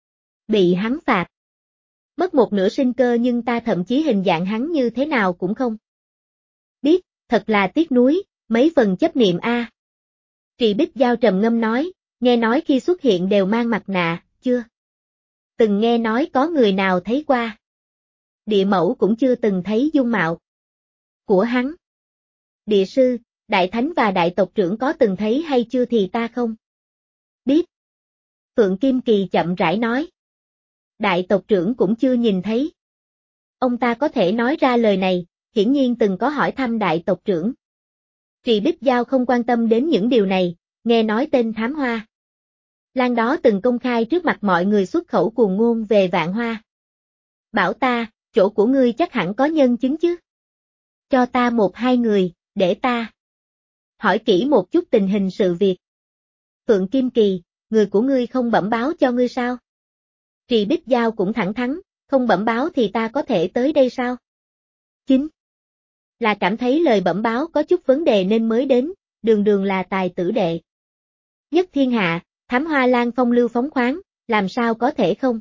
Bị hắn phạt. Mất một nửa sinh cơ nhưng ta thậm chí hình dạng hắn như thế nào cũng không biết, thật là tiếc nuối, mấy phần chấp niệm a. Trì Bích Giao trầm ngâm nói, nghe nói khi xuất hiện đều mang mặt nạ, chưa từng nghe nói có người nào thấy qua. Địa mẫu cũng chưa từng thấy dung mạo của hắn. Địa sư, đại thánh và đại tộc trưởng có từng thấy hay chưa thì ta không biết. Phượng Kim Kỳ chậm rãi nói. Đại tộc trưởng cũng chưa nhìn thấy. Ông ta có thể nói ra lời này, hiển nhiên từng có hỏi thăm đại tộc trưởng. Trì Bích Giao không quan tâm đến những điều này, nghe nói tên Thám Hoa Lan đó từng công khai trước mặt mọi người xuất khẩu cuồng ngôn về Vạn Hoa. Bảo ta, chỗ của ngươi chắc hẳn có nhân chứng chứ. Cho ta một hai người, để ta hỏi kỹ một chút tình hình sự việc. Phượng Kim Kỳ, người của ngươi không bẩm báo cho ngươi sao? Trì Bích Giao cũng thẳng thắn, không bẩm báo thì ta có thể tới đây sao? Chính là cảm thấy lời bẩm báo có chút vấn đề nên mới đến, đường là tài tử đệ nhất thiên hạ, Thám Hoa Lan phong lưu phóng khoáng, làm sao có thể không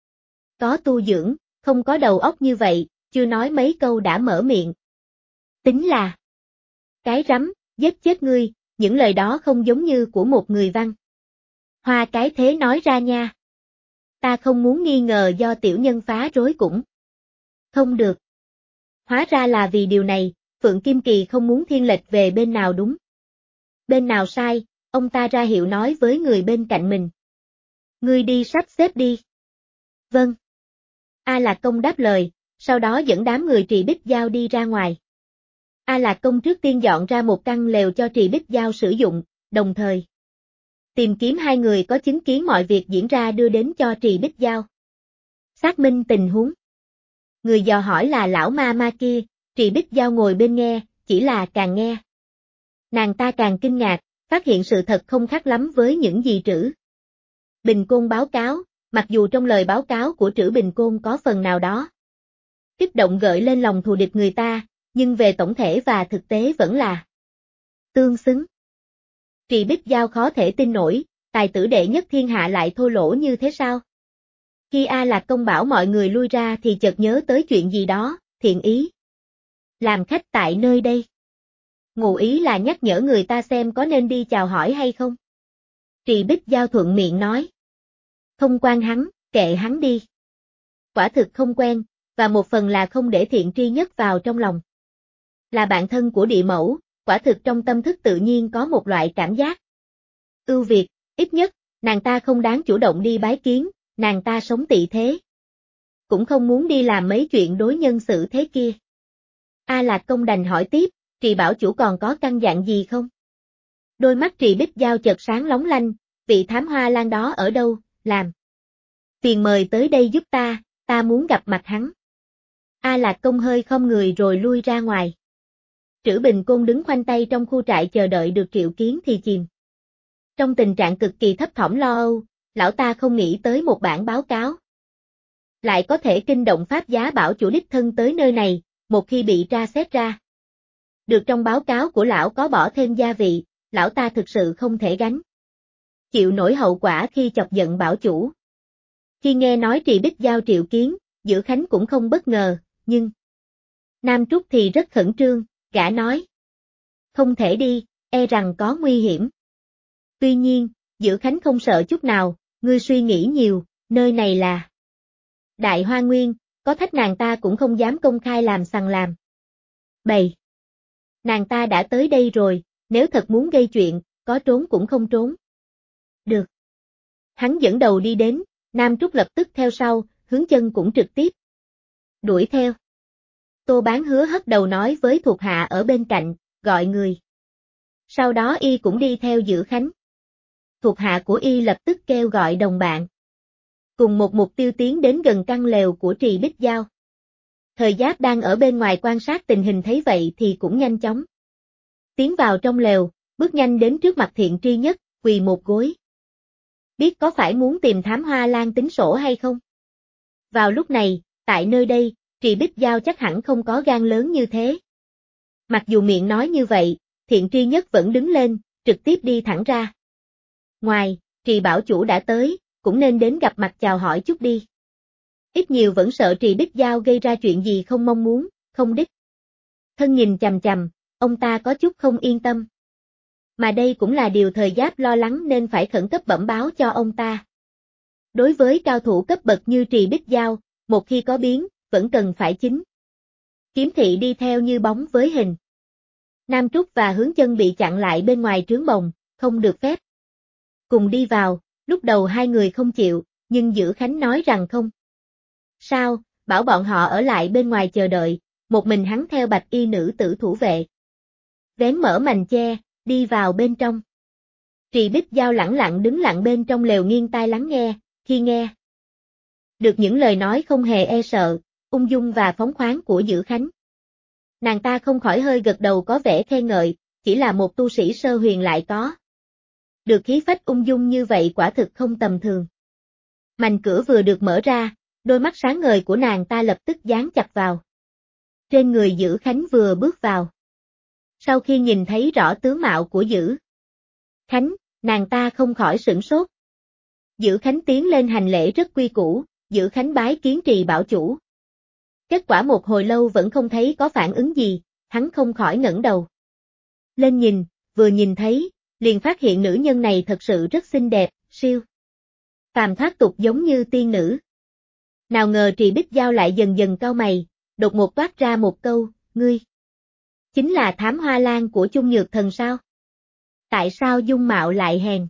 có tu dưỡng, không có đầu óc như vậy, chưa nói mấy câu đã mở miệng. Tính là cái rắm, giết chết ngươi, những lời đó không giống như của một người văn hoa cái thế nói ra nha. Ta không muốn nghi ngờ do tiểu nhân phá rối cũng không được. Hóa ra là vì điều này, Phượng Kim Kỳ không muốn thiên lệch về bên nào đúng. Bên nào sai, ông ta ra hiệu nói với người bên cạnh mình. Ngươi đi sắp xếp đi. Vâng. A Lạc Công đáp lời, sau đó dẫn đám người Trì Bích Giao đi ra ngoài. A Lạc Công trước tiên dọn ra một căn lều cho Trì Bích Giao sử dụng, đồng thời tìm kiếm hai người có chứng kiến mọi việc diễn ra đưa đến cho Trì Bích Giao. Xác minh tình huống. Người dò hỏi là lão ma kia, Trì Bích Giao ngồi bên nghe, chỉ là càng nghe. Nàng ta càng kinh ngạc, phát hiện sự thật không khác lắm với những gì Trữ Bình Côn báo cáo, mặc dù trong lời báo cáo của Trữ Bình Côn có phần nào đó Kích động gợi lên lòng thù địch người ta, nhưng về tổng thể và thực tế vẫn là tương xứng. Trì Bích Giao khó thể tin nổi, tài tử đệ nhất thiên hạ lại thô lỗ như thế sao? Khi A Lạc Công bảo mọi người lui ra thì chợt nhớ tới chuyện gì đó, thiện ý. Làm khách tại nơi đây. Ngụ ý là nhắc nhở người ta xem có nên đi chào hỏi hay không. Trì Bích Giao thuận miệng nói. Không quan hắn, kệ hắn đi. Quả thực không quen, và một phần là không để Thiện Tri Nhất vào trong lòng. Là bạn thân của địa mẫu, quả thực trong tâm thức tự nhiên có một loại cảm giác ưu việt, ít nhất, nàng ta không đáng chủ động đi bái kiến, nàng ta sống tị thế. Cũng không muốn đi làm mấy chuyện đối nhân xử thế kia. A Lạc Công đành hỏi tiếp, Trì bảo chủ còn có căn dặn gì không? Đôi mắt Trì Bích Giao chợt sáng lóng lanh, vị thám hoa lan đó ở đâu, làm. Phiền mời tới đây giúp ta muốn gặp mặt hắn. A Lạc Công hơi khom người rồi lui ra ngoài. Trữ Bình Côn đứng khoanh tay trong khu trại chờ đợi được triệu kiến thì chìm. Trong tình trạng cực kỳ thấp thỏm lo âu, lão ta không nghĩ tới một bản báo cáo. Lại có thể kinh động pháp giá bảo chủ đích thân tới nơi này, một khi bị tra xét ra. Được trong báo cáo của lão có bỏ thêm gia vị, lão ta thực sự không thể gánh. Chịu nổi hậu quả khi chọc giận bảo chủ. Khi nghe nói Trì Bích Giao triệu kiến, Dữ Khánh cũng không bất ngờ, nhưng Nam Trúc thì rất khẩn trương, gã nói. Không thể đi, e rằng có nguy hiểm. Tuy nhiên, Dữ Khánh không sợ chút nào, ngươi suy nghĩ nhiều, nơi này là Đại Hoa Nguyên, có thách nàng ta cũng không dám công khai làm sằng làm bậy. Nàng ta đã tới đây rồi, nếu thật muốn gây chuyện, có trốn cũng không trốn. Được. Hắn dẫn đầu đi đến, Nam Trúc lập tức theo sau, Hướng Chân cũng trực tiếp đuổi theo. Tô Bán Hứa hất đầu nói với thuộc hạ ở bên cạnh, gọi người. Sau đó y cũng đi theo Dữ Khánh. Thuộc hạ của y lập tức kêu gọi đồng bạn. Cùng một mục tiêu tiến đến gần căn lều của Trì Bích Giao. Thời Giáp đang ở bên ngoài quan sát tình hình thấy vậy thì cũng nhanh chóng tiến vào trong lều, bước nhanh đến trước mặt Thiện Tri Nhất, quỳ một gối. Biết có phải muốn tìm thám hoa lan tính sổ hay không? Vào lúc này, tại nơi đây, Trì Bích Giao chắc hẳn không có gan lớn như thế. Mặc dù miệng nói như vậy, Thiện Tri Nhất vẫn đứng lên, trực tiếp đi thẳng ra. Ngoài, Trì bảo chủ đã tới, cũng nên đến gặp mặt chào hỏi chút đi. Ít nhiều vẫn sợ Trì Bích Giao gây ra chuyện gì không mong muốn, không đích. Thân nhìn chằm chằm, ông ta có chút không yên tâm. Mà đây cũng là điều Thời Giáp lo lắng nên phải khẩn cấp bẩm báo cho ông ta. Đối với cao thủ cấp bậc như Trì Bích Giao, một khi có biến, vẫn cần phải chính. Kiếm thị đi theo như bóng với hình. Nam Trúc và Hướng Chân bị chặn lại bên ngoài trướng bồng, không được phép cùng đi vào, lúc đầu hai người không chịu, nhưng Dữ Khánh nói rằng không. Sao, bảo bọn họ ở lại bên ngoài chờ đợi, một mình hắn theo bạch y nữ tử thủ vệ. Vén mở mành che, đi vào bên trong. Trì Bích Giao lẳng lặng đứng lặng bên trong lều nghiêng tai lắng nghe, khi nghe được những lời nói không hề e sợ, ung dung và phóng khoáng của Dữ Khánh. Nàng ta không khỏi hơi gật đầu có vẻ khen ngợi, chỉ là một tu sĩ sơ huyền lại có. Được khí phách ung dung như vậy quả thực không tầm thường. Mành cửa vừa được mở ra, đôi mắt sáng ngời của nàng ta lập tức dán chặt vào. Trên người Dữ Khánh vừa bước vào. Sau khi nhìn thấy rõ tướng mạo của Dữ Khánh, nàng ta không khỏi sửng sốt. Dữ Khánh tiến lên hành lễ rất quy củ, Dữ Khánh bái kiến Trì bảo chủ. Kết quả một hồi lâu vẫn không thấy có phản ứng gì, hắn không khỏi ngẩng đầu lên nhìn, vừa nhìn thấy, liền phát hiện nữ nhân này thật sự rất xinh đẹp, siêu phàm thoát tục giống như tiên nữ. Nào ngờ Trì Bích Giao lại dần dần cau mày, đột ngột toát ra một câu, ngươi chính là thám hoa lan của Chung Nhược Thần sao? Tại sao dung mạo lại hèn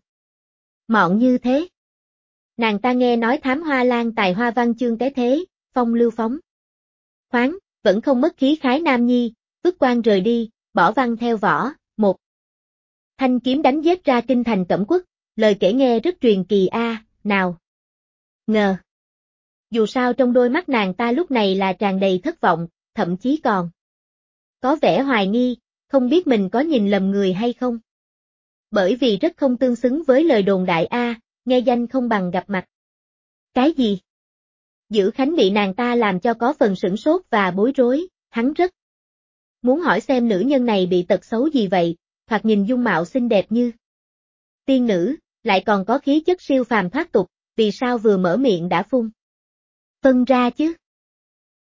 mọn như thế? Nàng ta nghe nói thám hoa lan tài hoa văn chương cái thế, phong lưu phóng khoáng, vẫn không mất khí khái nam nhi, vứt quan rời đi, bỏ văn theo võ, một thanh kiếm đánh giết ra kinh thành Cẩm Quốc, lời kể nghe rất truyền kỳ nào ngờ. Dù sao trong đôi mắt nàng ta lúc này là tràn đầy thất vọng, thậm chí còn có vẻ hoài nghi, không biết mình có nhìn lầm người hay không. Bởi vì rất không tương xứng với lời đồn đại nghe danh không bằng gặp mặt. Cái gì? Giữ Khánh bị nàng ta làm cho có phần sửng sốt và bối rối, hắn rất muốn hỏi xem nữ nhân này bị tật xấu gì vậy, thoạt nhìn dung mạo xinh đẹp như tiên nữ, lại còn có khí chất siêu phàm thoát tục, vì sao vừa mở miệng đã phun phân ra chứ?